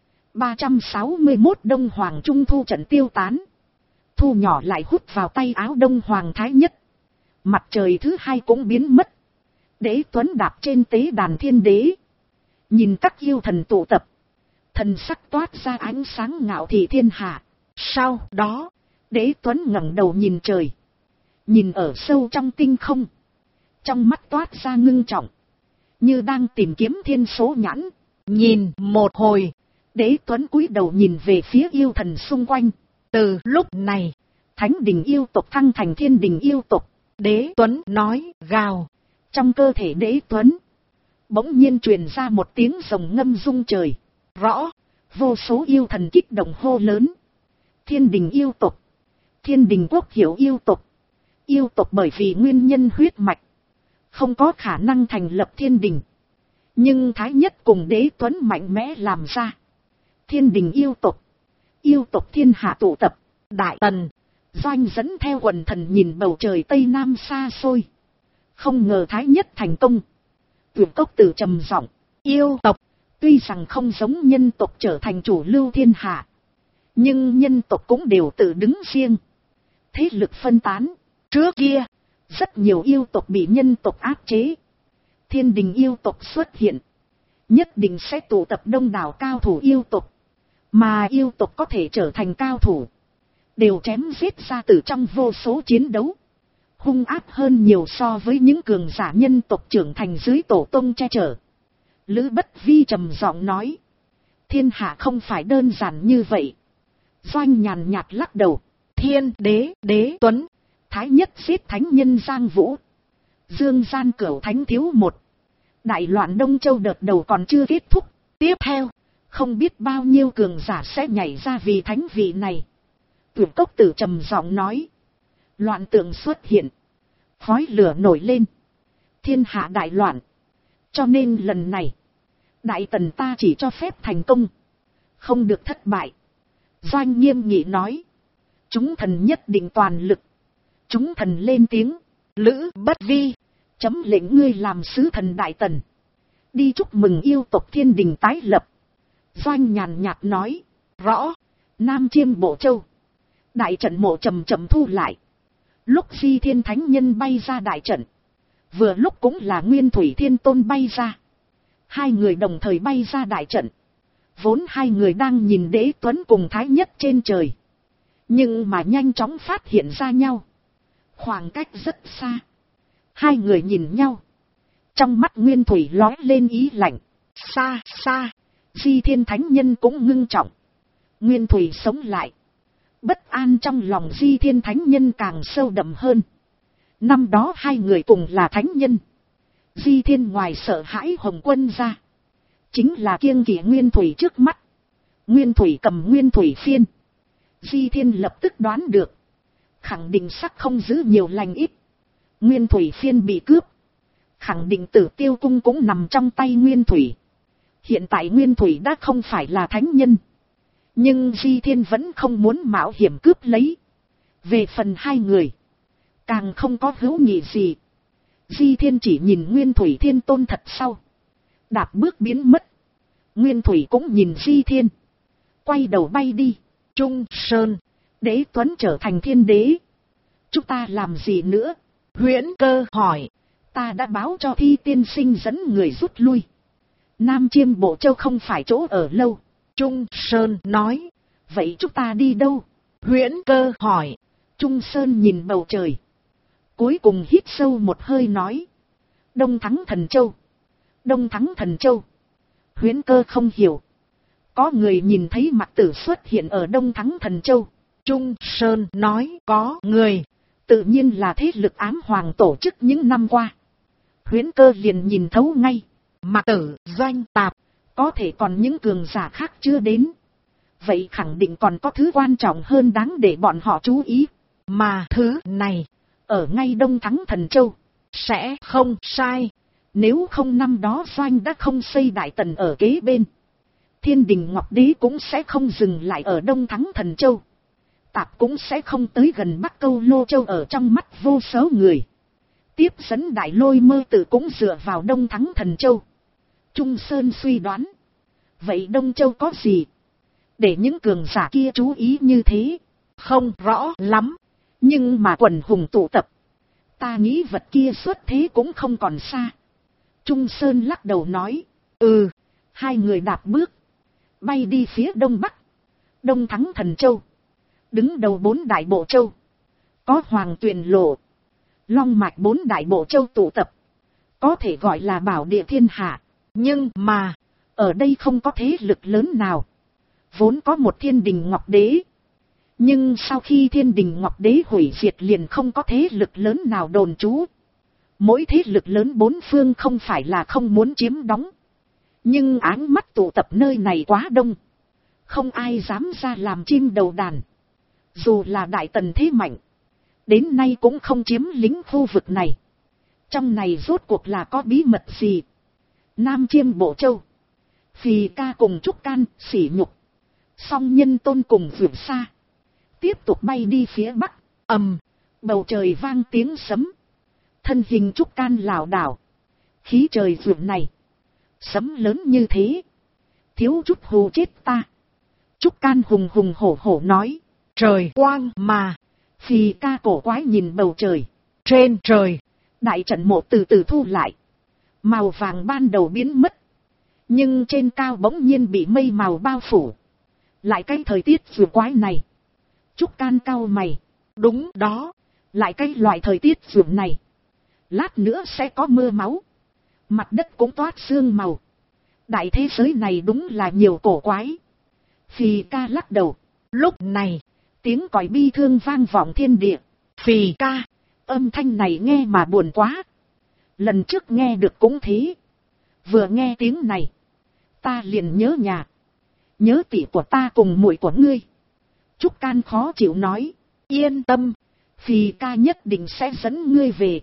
361 Đông Hoàng Trung thu trận tiêu tán. Thu nhỏ lại hút vào tay áo Đông Hoàng Thái Nhất. Mặt trời thứ hai cũng biến mất. Đế Tuấn đạp trên tế đàn thiên đế. Nhìn các yêu thần tụ tập, thần sắc toát ra ánh sáng ngạo thị thiên hạ. Sau đó, Đế Tuấn ngẩng đầu nhìn trời. Nhìn ở sâu trong tinh không. Trong mắt toát ra ngưng trọng, như đang tìm kiếm thiên số nhãn. Nhìn một hồi, Đế Tuấn cúi đầu nhìn về phía yêu thần xung quanh. Từ lúc này, Thánh đình yêu tộc thăng thành thiên đình yêu tộc. Đế Tuấn nói gào. Trong cơ thể Đế Tuấn bỗng nhiên truyền ra một tiếng rồng ngâm rung trời. Rõ, vô số yêu thần kích động hô lớn. Thiên đình yêu tộc, thiên đình quốc hiểu yêu tộc. Yêu tộc bởi vì nguyên nhân huyết mạch, không có khả năng thành lập thiên đình. Nhưng Thái Nhất cùng Đế Tuấn mạnh mẽ làm ra. Thiên đình yêu tộc thiên hạ tụ tập. Đại tần, Doanh dẫn theo quần thần nhìn bầu trời tây nam xa xôi. Không ngờ thái nhất thành công. Tuyển Cốc Tử trầm giọng, yêu tộc, tuy rằng không giống nhân tộc trở thành chủ lưu thiên hạ. Nhưng nhân tộc cũng đều tự đứng riêng. Thế lực phân tán. Trước kia, rất nhiều yêu tộc bị nhân tộc áp chế. Thiên đình yêu tộc xuất hiện. Nhất định sẽ tụ tập đông đảo cao thủ yêu tộc. Mà yêu tộc có thể trở thành cao thủ. Đều chém giết ra từ trong vô số chiến đấu. Hung áp hơn nhiều so với những cường giả nhân tộc trưởng thành dưới tổ tông che chở. Lữ Bất Vi trầm giọng nói. Thiên hạ không phải đơn giản như vậy. Doanh nhàn nhạt lắc đầu. Thiên đế, đế tuấn, thái nhất giết thánh nhân Giang Vũ. Dương gian cửu thánh thiếu một. Đại loạn Đông Châu đợt đầu còn chưa kết thúc. Tiếp theo, không biết bao nhiêu cường giả sẽ nhảy ra vì thánh vị này. Tuyển Cốc Tử trầm giọng nói. Loạn tượng xuất hiện. Khói lửa nổi lên. Thiên hạ đại loạn. Cho nên lần này, Đại Tần ta chỉ cho phép thành công. Không được thất bại. Doanh nghiêm nghị nói. Chúng thần nhất định toàn lực. Chúng thần lên tiếng. Lữ Bất Vi, chấm lệnh ngươi làm sứ thần Đại Tần. Đi chúc mừng yêu tộc thiên đình tái lập. Doanh nhàn nhạt nói. Rõ. Nam Chiêm Bộ Châu. Đại trận mộ chậm chậm thu lại. Lúc Di Thiên Thánh Nhân bay ra đại trận, vừa lúc cũng là Nguyên Thủy Thiên Tôn bay ra. Hai người đồng thời bay ra đại trận. Vốn hai người đang nhìn Đế Tuấn cùng Thái Nhất trên trời. Nhưng mà nhanh chóng phát hiện ra nhau. Khoảng cách rất xa. Hai người nhìn nhau. Trong mắt Nguyên Thủy lóe lên ý lạnh. Xa xa. Di Thiên Thánh Nhân cũng ngưng trọng. Nguyên Thủy sống lại. Bất an trong lòng Di Thiên Thánh Nhân càng sâu đậm hơn. Năm đó hai người cùng là thánh nhân. Di Thiên ngoài sợ hãi Hồng Quân ra, chính là kiêng kỵ Nguyên Thủy trước mắt. Nguyên Thủy cầm Nguyên Thủy phiên. Di Thiên lập tức đoán được. Khẳng định sắc không giữ nhiều lành ít. Nguyên Thủy phiên bị cướp. Khẳng định Tử Tiêu Cung cũng nằm trong tay Nguyên Thủy. Hiện tại Nguyên Thủy đã không phải là thánh nhân. Nhưng Di Thiên vẫn không muốn mạo hiểm cướp lấy. Về phần hai người, càng không có hữu nghị gì. Di Thiên chỉ nhìn Nguyên Thủy Thiên Tôn thật sau. Đạp bước biến mất. Nguyên Thủy cũng nhìn Di Thiên. Quay đầu bay đi. Trung Sơn, Đế Tuấn trở thành thiên đế. Chúng ta làm gì nữa? Huyễn Cơ hỏi. Ta đã báo cho Thi Tiên Sinh dẫn người rút lui. Nam Chiêm Bộ Châu không phải chỗ ở lâu. Trung Sơn nói. Vậy chúng ta đi đâu? Huyễn Cơ hỏi. Trung Sơn nhìn bầu trời. Cuối cùng hít sâu một hơi nói. Đông Thắng Thần Châu. Đông Thắng Thần Châu. Huyễn Cơ không hiểu. Có người nhìn thấy Mạc Tử xuất hiện ở Đông Thắng Thần Châu. Trung Sơn nói có người. Tự nhiên là thế lực ám hoàng tổ chức những năm qua. Huyễn Cơ liền nhìn thấu ngay. Mạc Tử, Doanh Tạp. Có thể còn những cường giả khác chưa đến. Vậy khẳng định còn có thứ quan trọng hơn đáng để bọn họ chú ý. Mà thứ này, ở ngay Đông Thắng Thần Châu, sẽ không sai. Nếu không năm đó Doanh đã không xây Đại Tần ở kế bên. Thiên Đình Ngọc Đế cũng sẽ không dừng lại ở Đông Thắng Thần Châu. Tạp cũng sẽ không tới gần Bắc Câu Lô Châu ở trong mắt vô số người. Tiếp dẫn Đại Lôi Mơ Tử cũng dựa vào Đông Thắng Thần Châu. Trung Sơn suy đoán. Vậy Đông Châu có gì? Để những cường giả kia chú ý như thế. Không rõ lắm. Nhưng mà quần hùng tụ tập. Ta nghĩ vật kia xuất thế cũng không còn xa. Trung Sơn lắc đầu nói. Hai người đạp bước. Bay đi phía đông bắc. Đông Thắng Thần Châu. Đứng đầu 4 đại bộ châu. Có Hoàng Tuyền Lộ. Long mạch 4 đại bộ châu tụ tập. Có thể gọi là bảo địa thiên hạ. Nhưng mà, ở đây không có thế lực lớn nào. Vốn có một Thiên Đình Ngọc Đế. Nhưng sau khi Thiên Đình Ngọc Đế hủy diệt liền không có thế lực lớn nào đồn trú. Mỗi thế lực lớn bốn phương không phải là không muốn chiếm đóng. Nhưng áng mắt tụ tập nơi này quá đông. Không ai dám ra làm chim đầu đàn. Dù là Đại Tần thế mạnh, đến nay cũng không chiếm lĩnh khu vực này. Trong này rốt cuộc là có bí mật gì? Nam Chiêm Bộ Châu, Phì Ca cùng Trúc Can, Sỉ Nhục, Song Nhân Tôn cùng Vượt Xa. Tiếp tục bay đi phía bắc. ầm, bầu trời vang tiếng sấm. Thân hình Trúc Can lảo đảo. Khí trời ruộng này. Sấm lớn như thế. Thiếu chút hù chết ta. Trúc Can hùng hùng hổ hổ nói. Trời quang mà. Phì Ca cổ quái nhìn bầu trời. Trên trời. Đại trận mộ từ từ thu lại. Màu vàng ban đầu biến mất. Nhưng trên cao bỗng nhiên bị mây màu bao phủ. Lại cái thời tiết vừa quái này. Trúc Can cau mày. Đúng đó. Lại cái loại thời tiết vừa này. Lát nữa sẽ có mưa máu. Mặt đất cũng toát sương màu. Đại thế giới này đúng là nhiều cổ quái. Phì Ca lắc đầu. Lúc này, tiếng còi bi thương vang vọng thiên địa. Phì Ca. Âm thanh này nghe mà buồn quá. Lần trước nghe được cũng thế. Vừa nghe tiếng này. Ta liền nhớ nhà. Nhớ tỷ của ta cùng muội của ngươi. Trúc Can khó chịu nói. Yên tâm. Phì Ca nhất định sẽ dẫn ngươi về.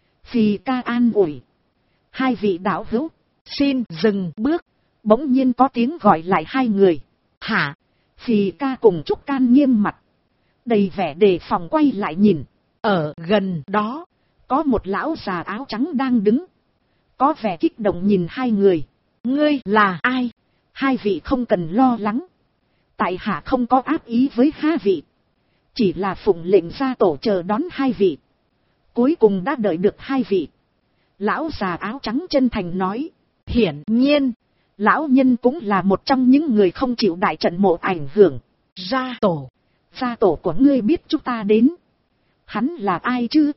Phì Ca an ủi. Hai vị đạo hữu. Xin dừng bước. Bỗng nhiên có tiếng gọi lại hai người. Hả? Phì Ca cùng Trúc Can nghiêm mặt. Đầy vẻ đề phòng quay lại nhìn. Ở gần đó. Có một lão già áo trắng đang đứng. Có vẻ kích động nhìn hai người. Ngươi là ai? Hai vị không cần lo lắng. Tại hạ không có ác ý với hai vị. Chỉ là phụng lệnh gia tổ chờ đón hai vị. Cuối cùng đã đợi được hai vị. Lão già áo trắng chân thành nói. Hiển nhiên. Lão nhân cũng là một trong những người không chịu đại trận mộ ảnh hưởng. Gia tổ. Gia tổ của ngươi biết chúng ta đến. Hắn là ai chứ?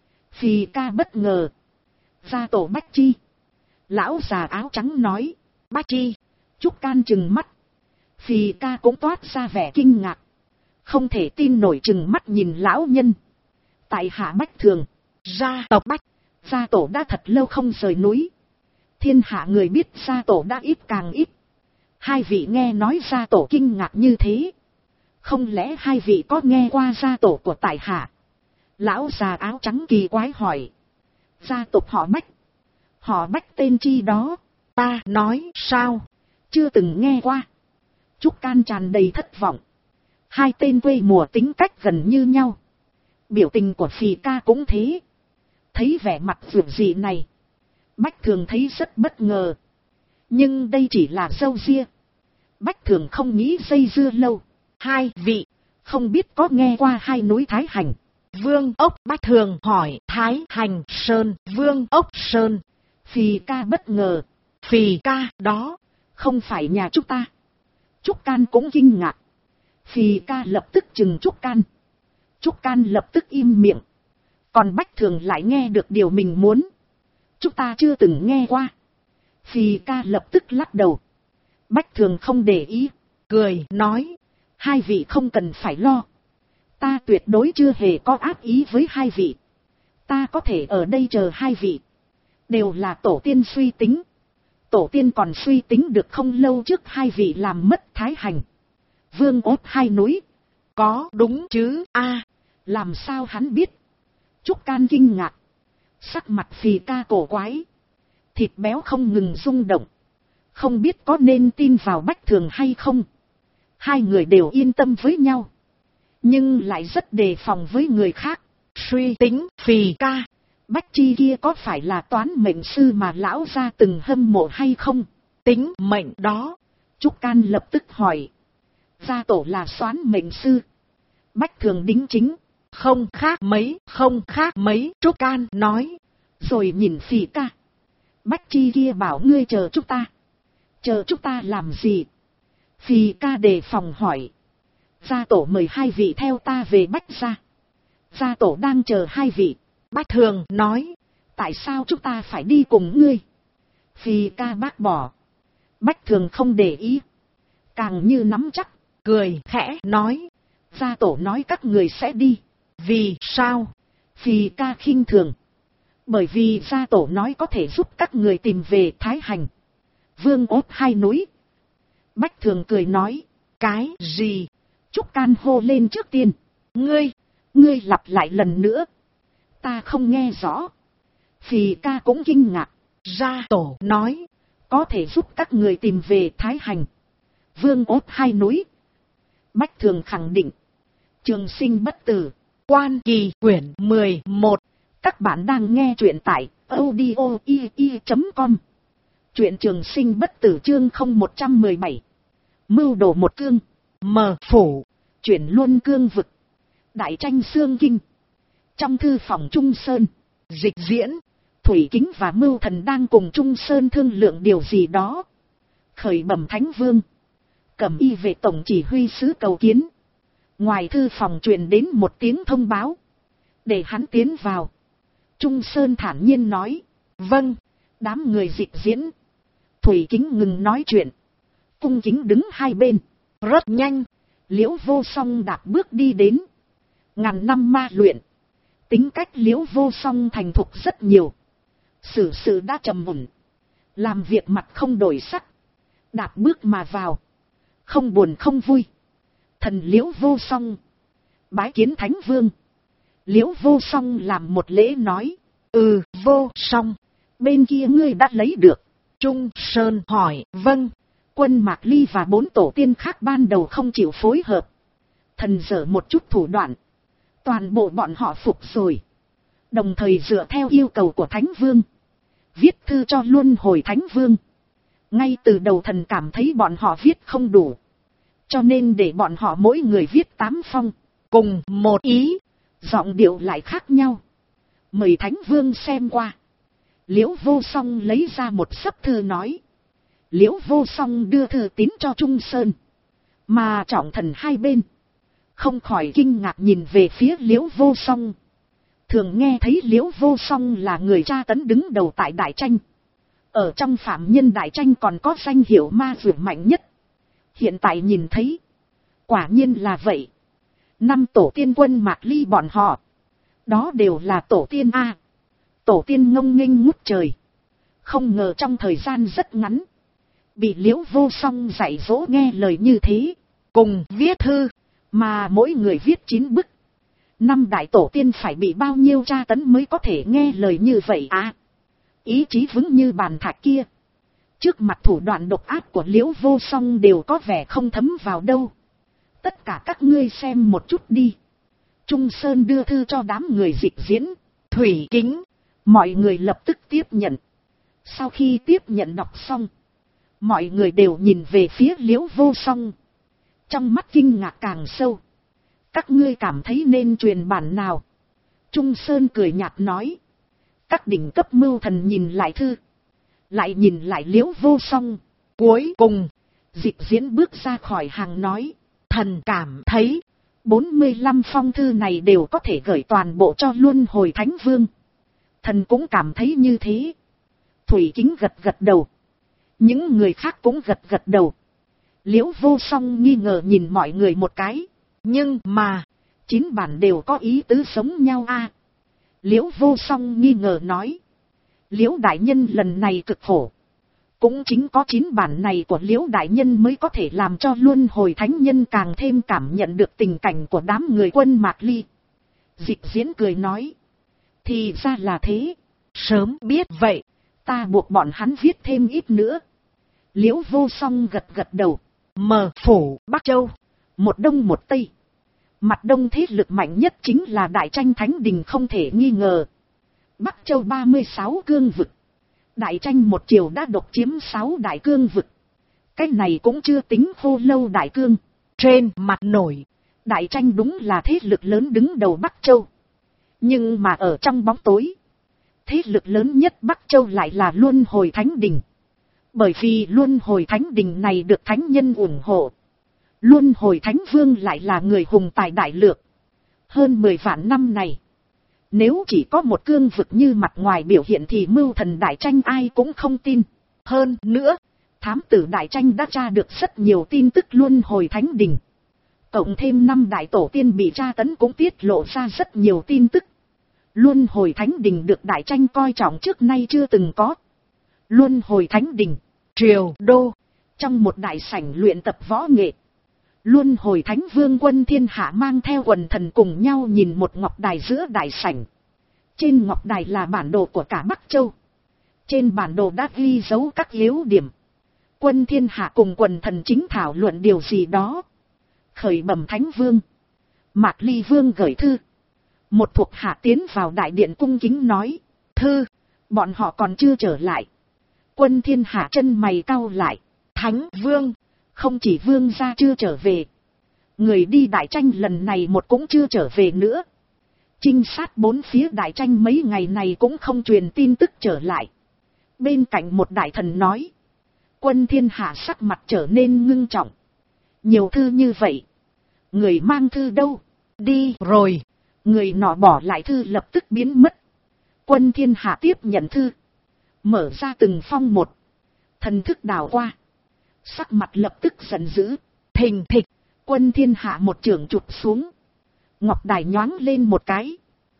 Phì Ca bất ngờ. Gia tổ Bách Chi. Lão già áo trắng nói. Bách Chi. Trúc Can trừng mắt. Phì Ca cũng toát ra vẻ kinh ngạc. Không thể tin nổi trừng mắt nhìn lão nhân. Tại hạ Bách Thường. Gia tộc Bách. Gia tổ đã thật lâu không rời núi. Thiên hạ người biết gia tổ đã ít càng ít. Hai vị nghe nói gia tổ kinh ngạc như thế. Không lẽ hai vị có nghe qua gia tổ của tại hạ? Lão già áo trắng kỳ quái hỏi. Gia tộc họ Bách. Họ Bách tên chi đó? Ta nói sao? Chưa từng nghe qua. Trúc Can tràn đầy thất vọng. Hai tên quê mùa tính cách gần như nhau. Biểu tình của Phì Ca cũng thế. Thấy vẻ mặt vượt dị này. Bách Thường thấy rất bất ngờ. Nhưng đây chỉ là râu ria. Bách Thường không nghĩ dây dưa lâu. Hai vị. Không biết có nghe qua hai núi Thái Hành. Vương Ốc Bách Thường hỏi. Thái Hành Sơn. Vương Ốc Sơn. Phì Ca bất ngờ. Phì Ca đó. Không phải nhà chúng ta. Trúc Can cũng kinh ngạc. Phì Ca lập tức chừng Trúc Can. Trúc Can lập tức im miệng. Còn Bách Thường lại nghe được điều mình muốn. Chúng ta chưa từng nghe qua. Phì Ca lập tức lắc đầu. Bách Thường không để ý. Cười nói. Hai vị không cần phải lo. Ta tuyệt đối chưa hề có ác ý với hai vị. Ta có thể ở đây chờ hai vị. Đều là tổ tiên suy tính. Tổ tiên còn suy tính được không lâu trước hai vị làm mất Thái Hành. Vương Ốt hai núi. Có đúng chứ a? Làm sao hắn biết? Trúc Can kinh ngạc. Sắc mặt Phì Ca cổ quái. Thịt béo không ngừng rung động. Không biết có nên tin vào Bách Thường hay không. Hai người đều yên tâm với nhau. Nhưng lại rất đề phòng với người khác. Suy tính Phì Ca. Bách Chi kia có phải là toán mệnh sư mà lão gia từng hâm mộ hay không? Tính mệnh đó. Trúc Can lập tức hỏi. Gia tổ là soán mệnh sư. Bách Thường đính chính. Không khác mấy, không khác mấy. Trúc Can nói. Rồi nhìn Phì Ca. Bách Chi kia bảo ngươi chờ chúng ta. Chờ chúng ta làm gì? Phì Ca đề phòng hỏi. Gia tổ mời hai vị theo ta về Bách gia. Gia tổ đang chờ hai vị. Bách Thường nói. Tại sao chúng ta phải đi cùng ngươi? Phì Ca bác bỏ. Bách Thường không để ý. Càng như nắm chắc. Cười khẽ nói. Gia tổ nói các người sẽ đi. Vì sao? Phì Ca khinh thường. Bởi vì gia tổ nói có thể giúp các người tìm về Thái Hành. Vương Ốt hai núi. Bách Thường cười nói. Cái gì? Trúc Can hô lên trước tiên. Ngươi lặp lại lần nữa. Ta không nghe rõ. Phì Ca cũng kinh ngạc. Gia tổ nói. Có thể giúp các người tìm về Thái Hành. Vương Ốt hai núi. Bách Thường khẳng định. Trường sinh bất tử. Quan Kỳ quyển 11. Các bạn đang nghe truyện tại audio.com. Truyện trường sinh bất tử chương 0117. Mưu đồ một cương. Mở phủ. Chuyển luân cương vực. Đại tranh xương kinh. Trong thư phòng Trung Sơn. Dịch diễn. Thủy Kính và Mưu Thần đang cùng Trung Sơn thương lượng điều gì đó. Khởi bẩm Thánh Vương. Cẩm y vệ tổng chỉ huy sứ cầu kiến. Ngoài thư phòng truyền đến một tiếng thông báo. Để hắn tiến vào. Trung Sơn thản nhiên nói. Vâng. Đám người dịch diễn. Thủy Kính ngừng nói chuyện. Cung kính đứng hai bên. Rất nhanh. Liễu Vô Song đạp bước đi đến. Ngàn năm ma luyện. Tính cách Liễu Vô Song thành thục rất nhiều. Xử sự đã trầm ổn. Làm việc mặt không đổi sắc. Đạp bước mà vào. Không buồn không vui. Thần Liễu Vô Song. Bái kiến Thánh Vương. Liễu Vô Song làm một lễ nói. Vô Song. Bên kia ngươi đã lấy được. Trung Sơn hỏi. Vâng. Quân Mạc Ly và 4 tổ tiên khác ban đầu không chịu phối hợp. Thần dở một chút thủ đoạn. Toàn bộ bọn họ phục rồi. Đồng thời dựa theo yêu cầu của Thánh Vương. Viết thư cho Luân Hồi Thánh Vương. Ngay từ đầu thần cảm thấy bọn họ viết không đủ. Cho nên để bọn họ mỗi người viết 8 phong. Cùng một ý. Giọng điệu lại khác nhau. Mời Thánh Vương xem qua. Liễu Vô Song lấy ra một sấp thư nói. Liễu Vô Song đưa thư tín cho Trung Sơn. Mà trọng thần hai bên. Không khỏi kinh ngạc nhìn về phía Liễu Vô Song. Thường nghe thấy Liễu Vô Song là người tra tấn đứng đầu tại Đại Tranh. Ở trong phạm nhân Đại Tranh còn có danh hiệu ma dược mạnh nhất. Hiện tại nhìn thấy. Quả nhiên là vậy. 5 tổ tiên quân Mạc Ly bọn họ. Đó đều là tổ tiên A. Tổ tiên ngông nghênh ngút trời. Không ngờ trong thời gian rất ngắn. Bị Liễu Vô Song dạy dỗ nghe lời như thế. Cùng viết thư. Mà mỗi người viết 9 bức. 5 đại tổ tiên phải bị bao nhiêu tra tấn mới có thể nghe lời như vậy à. Ý chí vững như bàn thạch kia. Trước mặt thủ đoạn độc ác của Liễu Vô Song đều có vẻ không thấm vào đâu. Tất cả các ngươi xem một chút đi. Trung Sơn đưa thư cho đám người dịch diễn. Thủy Kính. Mọi người lập tức tiếp nhận. Sau khi tiếp nhận đọc xong. Mọi người đều nhìn về phía Liễu Vô Song. Trong mắt kinh ngạc càng sâu. Các ngươi cảm thấy nên truyền bản nào? Trung Sơn cười nhạt nói. Các đỉnh cấp mưu thần nhìn lại thư. Lại nhìn lại Liễu Vô Song. Cuối cùng. Dịch diễn bước ra khỏi hàng nói. Thần cảm thấy. 45 phong thư này đều có thể gửi toàn bộ cho Luân Hồi Thánh Vương. Thần cũng cảm thấy như thế. Thủy Kính gật gật đầu. Những người khác cũng gật gật đầu. Liễu Vô Song nghi ngờ nhìn mọi người một cái. Nhưng mà. 9 bản đều có ý tứ giống nhau a. Liễu Vô Song nghi ngờ nói. Liễu Đại Nhân lần này cực khổ. Cũng chính có 9 bản này của Liễu Đại Nhân mới có thể làm cho Luân Hồi Thánh Nhân càng thêm cảm nhận được tình cảnh của đám người quân Mạc Ly. Dịch diễn cười nói. Thì ra là thế. Sớm biết vậy. Ta buộc bọn hắn viết thêm ít nữa. Liễu Vô Song gật gật đầu. Mở phủ Bắc Châu. Một đông một tây. Mặt đông thế lực mạnh nhất chính là Đại Tranh Thánh Đình không thể nghi ngờ. Bắc Châu 36 cương vực. Đại Tranh một chiều đã độc chiếm 6 đại cương vực. Cái này cũng chưa tính Khô Lâu đại cương. Trên mặt nổi. Đại Tranh đúng là thế lực lớn đứng đầu Bắc Châu. Nhưng mà ở trong bóng tối. Thế lực lớn nhất Bắc Châu lại là Luân Hồi Thánh Đình. Bởi vì Luân Hồi Thánh Đình này được Thánh Nhân ủng hộ. Luân Hồi Thánh Vương lại là người hùng tài đại lược. Hơn 10 vạn năm này. Nếu chỉ có một cương vực như mặt ngoài biểu hiện thì mưu thần Đại Tranh ai cũng không tin. Hơn nữa, thám tử Đại Tranh đã tra được rất nhiều tin tức Luân Hồi Thánh Đình. Cộng thêm 5 đại tổ tiên bị tra tấn cũng tiết lộ ra rất nhiều tin tức. Luân Hồi Thánh Đình được Đại Tranh coi trọng trước nay chưa từng có. Luân Hồi Thánh Đình, Triều Đô, trong một đại sảnh luyện tập võ nghệ. Luân Hồi Thánh Vương quân thiên hạ mang theo quần thần cùng nhau nhìn một ngọc đài giữa đại sảnh. Trên ngọc đài là bản đồ của cả Bắc Châu. Trên bản đồ đã ghi dấu các yếu điểm. Quân thiên hạ cùng quần thần chính thảo luận điều gì đó. Khởi bẩm Thánh Vương. Mạc Ly Vương gửi thư. Một thuộc hạ tiến vào đại điện cung kính nói. Thư, bọn họ còn chưa trở lại. Quân Thiên Hạ chân mày cau lại. Thánh Vương, không chỉ Vương gia chưa trở về. Người đi đại tranh lần này một cũng chưa trở về nữa. Trinh sát bốn phía đại tranh mấy ngày này cũng không truyền tin tức trở lại. Bên cạnh một đại thần nói. Quân Thiên Hạ sắc mặt trở nên ngưng trọng. Nhiều thư như vậy. Người mang thư đâu? Đi rồi. Người nọ bỏ lại thư lập tức biến mất. Quân Thiên Hạ tiếp nhận thư. Mở ra từng phong một. Thần thức đảo qua. Sắc mặt lập tức giận dữ. Thình thịch. Quân Thiên Hạ một chưởng chụp xuống. Ngọc đài nhoáng lên một cái.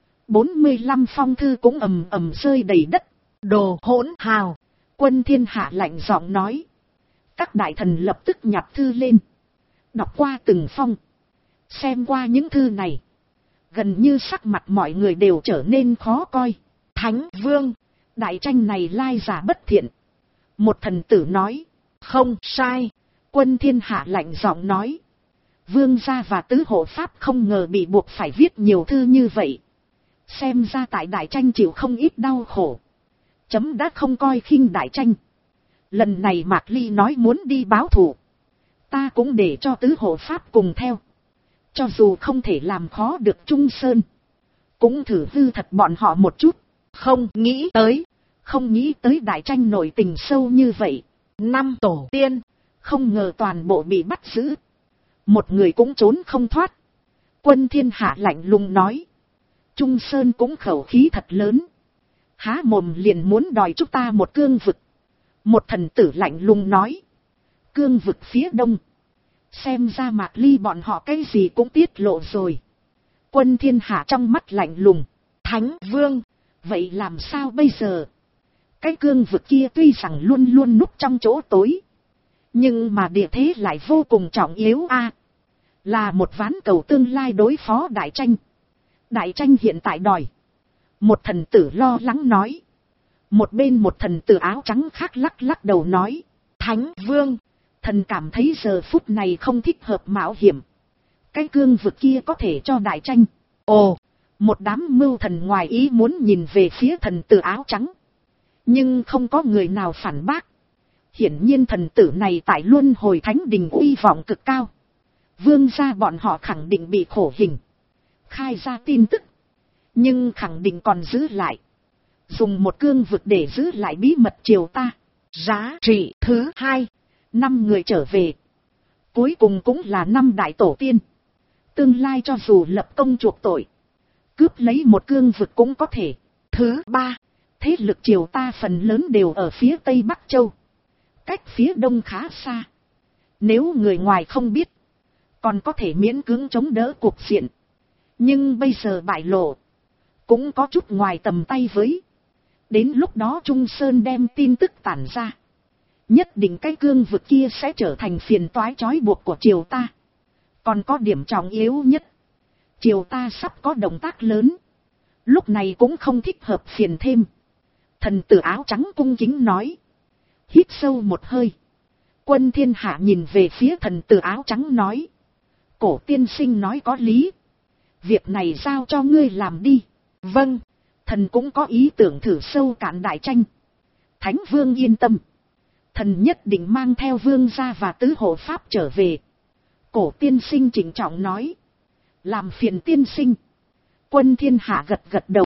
45 phong thư cũng ầm ầm rơi đầy đất. Đồ hỗn hào. Quân Thiên Hạ lạnh giọng nói. Các đại thần lập tức nhặt thư lên. Đọc qua từng phong. Xem qua những thư này. Gần như sắc mặt mọi người đều trở nên khó coi. Thánh Vương, đại tranh này lai giả bất thiện. Một thần tử nói. Không sai. Quân Thiên Hạ lạnh giọng nói. Vương gia và tứ hộ pháp không ngờ bị buộc phải viết nhiều thư như vậy. Xem ra tại đại tranh chịu không ít đau khổ. Chấm đã không coi khinh đại tranh. Lần này Mạc Ly nói muốn đi báo thù. Ta cũng để cho tứ hộ pháp cùng theo. Cho dù không thể làm khó được Trung Sơn. Cũng thử hư thật bọn họ một chút. Không nghĩ tới đại tranh nổi tình sâu như vậy. 5 tổ tiên. Không ngờ toàn bộ bị bắt giữ. Một người cũng trốn không thoát. Quân Thiên Hạ lạnh lùng nói. Trung Sơn cũng khẩu khí thật lớn. Há mồm liền muốn đòi chúng ta một cương vực. Một thần tử lạnh lùng nói. Cương vực phía đông. Xem ra Mạc Ly bọn họ cái gì cũng tiết lộ rồi. Quân Thiên Hạ trong mắt lạnh lùng. Thánh Vương, vậy làm sao bây giờ? Cái cương vực kia tuy rằng luôn luôn núp trong chỗ tối. Nhưng mà địa thế lại vô cùng trọng yếu a. Là một ván cầu tương lai đối phó đại tranh. Đại tranh hiện tại đòi. Một thần tử lo lắng nói. Một bên một thần tử áo trắng khác lắc lắc đầu nói. Thánh Vương, thần cảm thấy giờ phút này không thích hợp mạo hiểm. Cái cương vực kia có thể cho đại tranh. Ồ, một đám mưu thần ngoài ý muốn nhìn về phía thần tử áo trắng. Nhưng không có người nào phản bác. Hiển nhiên thần tử này tại Luân Hồi Thánh Đình uy vọng cực cao. Vương gia bọn họ khẳng định bị khổ hình. Khai ra tin tức. Nhưng khẳng định còn giữ lại. Dùng một cương vực để giữ lại bí mật triều ta. Giá trị thứ 2. 5 người trở về. Cuối cùng cũng là 5 đại tổ tiên. Tương lai cho dù lập công chuộc tội. Cướp lấy một cương vực cũng có thể. Thứ 3. Thế lực triều ta phần lớn đều ở phía Tây Bắc Châu. Cách phía đông khá xa. Nếu người ngoài không biết. Còn có thể miễn cưỡng chống đỡ cuộc diện. Nhưng bây giờ bại lộ. Cũng có chút ngoài tầm tay với. Đến lúc đó Trung Sơn đem tin tức tản ra. Nhất định cái cương vực kia sẽ trở thành phiền toái trói buộc của triều ta. Còn có điểm trọng yếu nhất. Triều ta sắp có động tác lớn. Lúc này cũng không thích hợp phiền thêm. Thần tử áo trắng cung kính nói. Hít sâu một hơi. Quân Thiên Hạ nhìn về phía thần tử áo trắng nói. Cổ tiên sinh nói có lý. Việc này giao cho ngươi làm đi. Vâng. Thần cũng có ý tưởng thử sâu cạn đại tranh. Thánh Vương yên tâm. Thần nhất định mang theo vương gia và tứ hộ pháp trở về. Cổ tiên sinh trịnh trọng nói. Làm phiền tiên sinh. Quân Thiên Hạ gật gật đầu.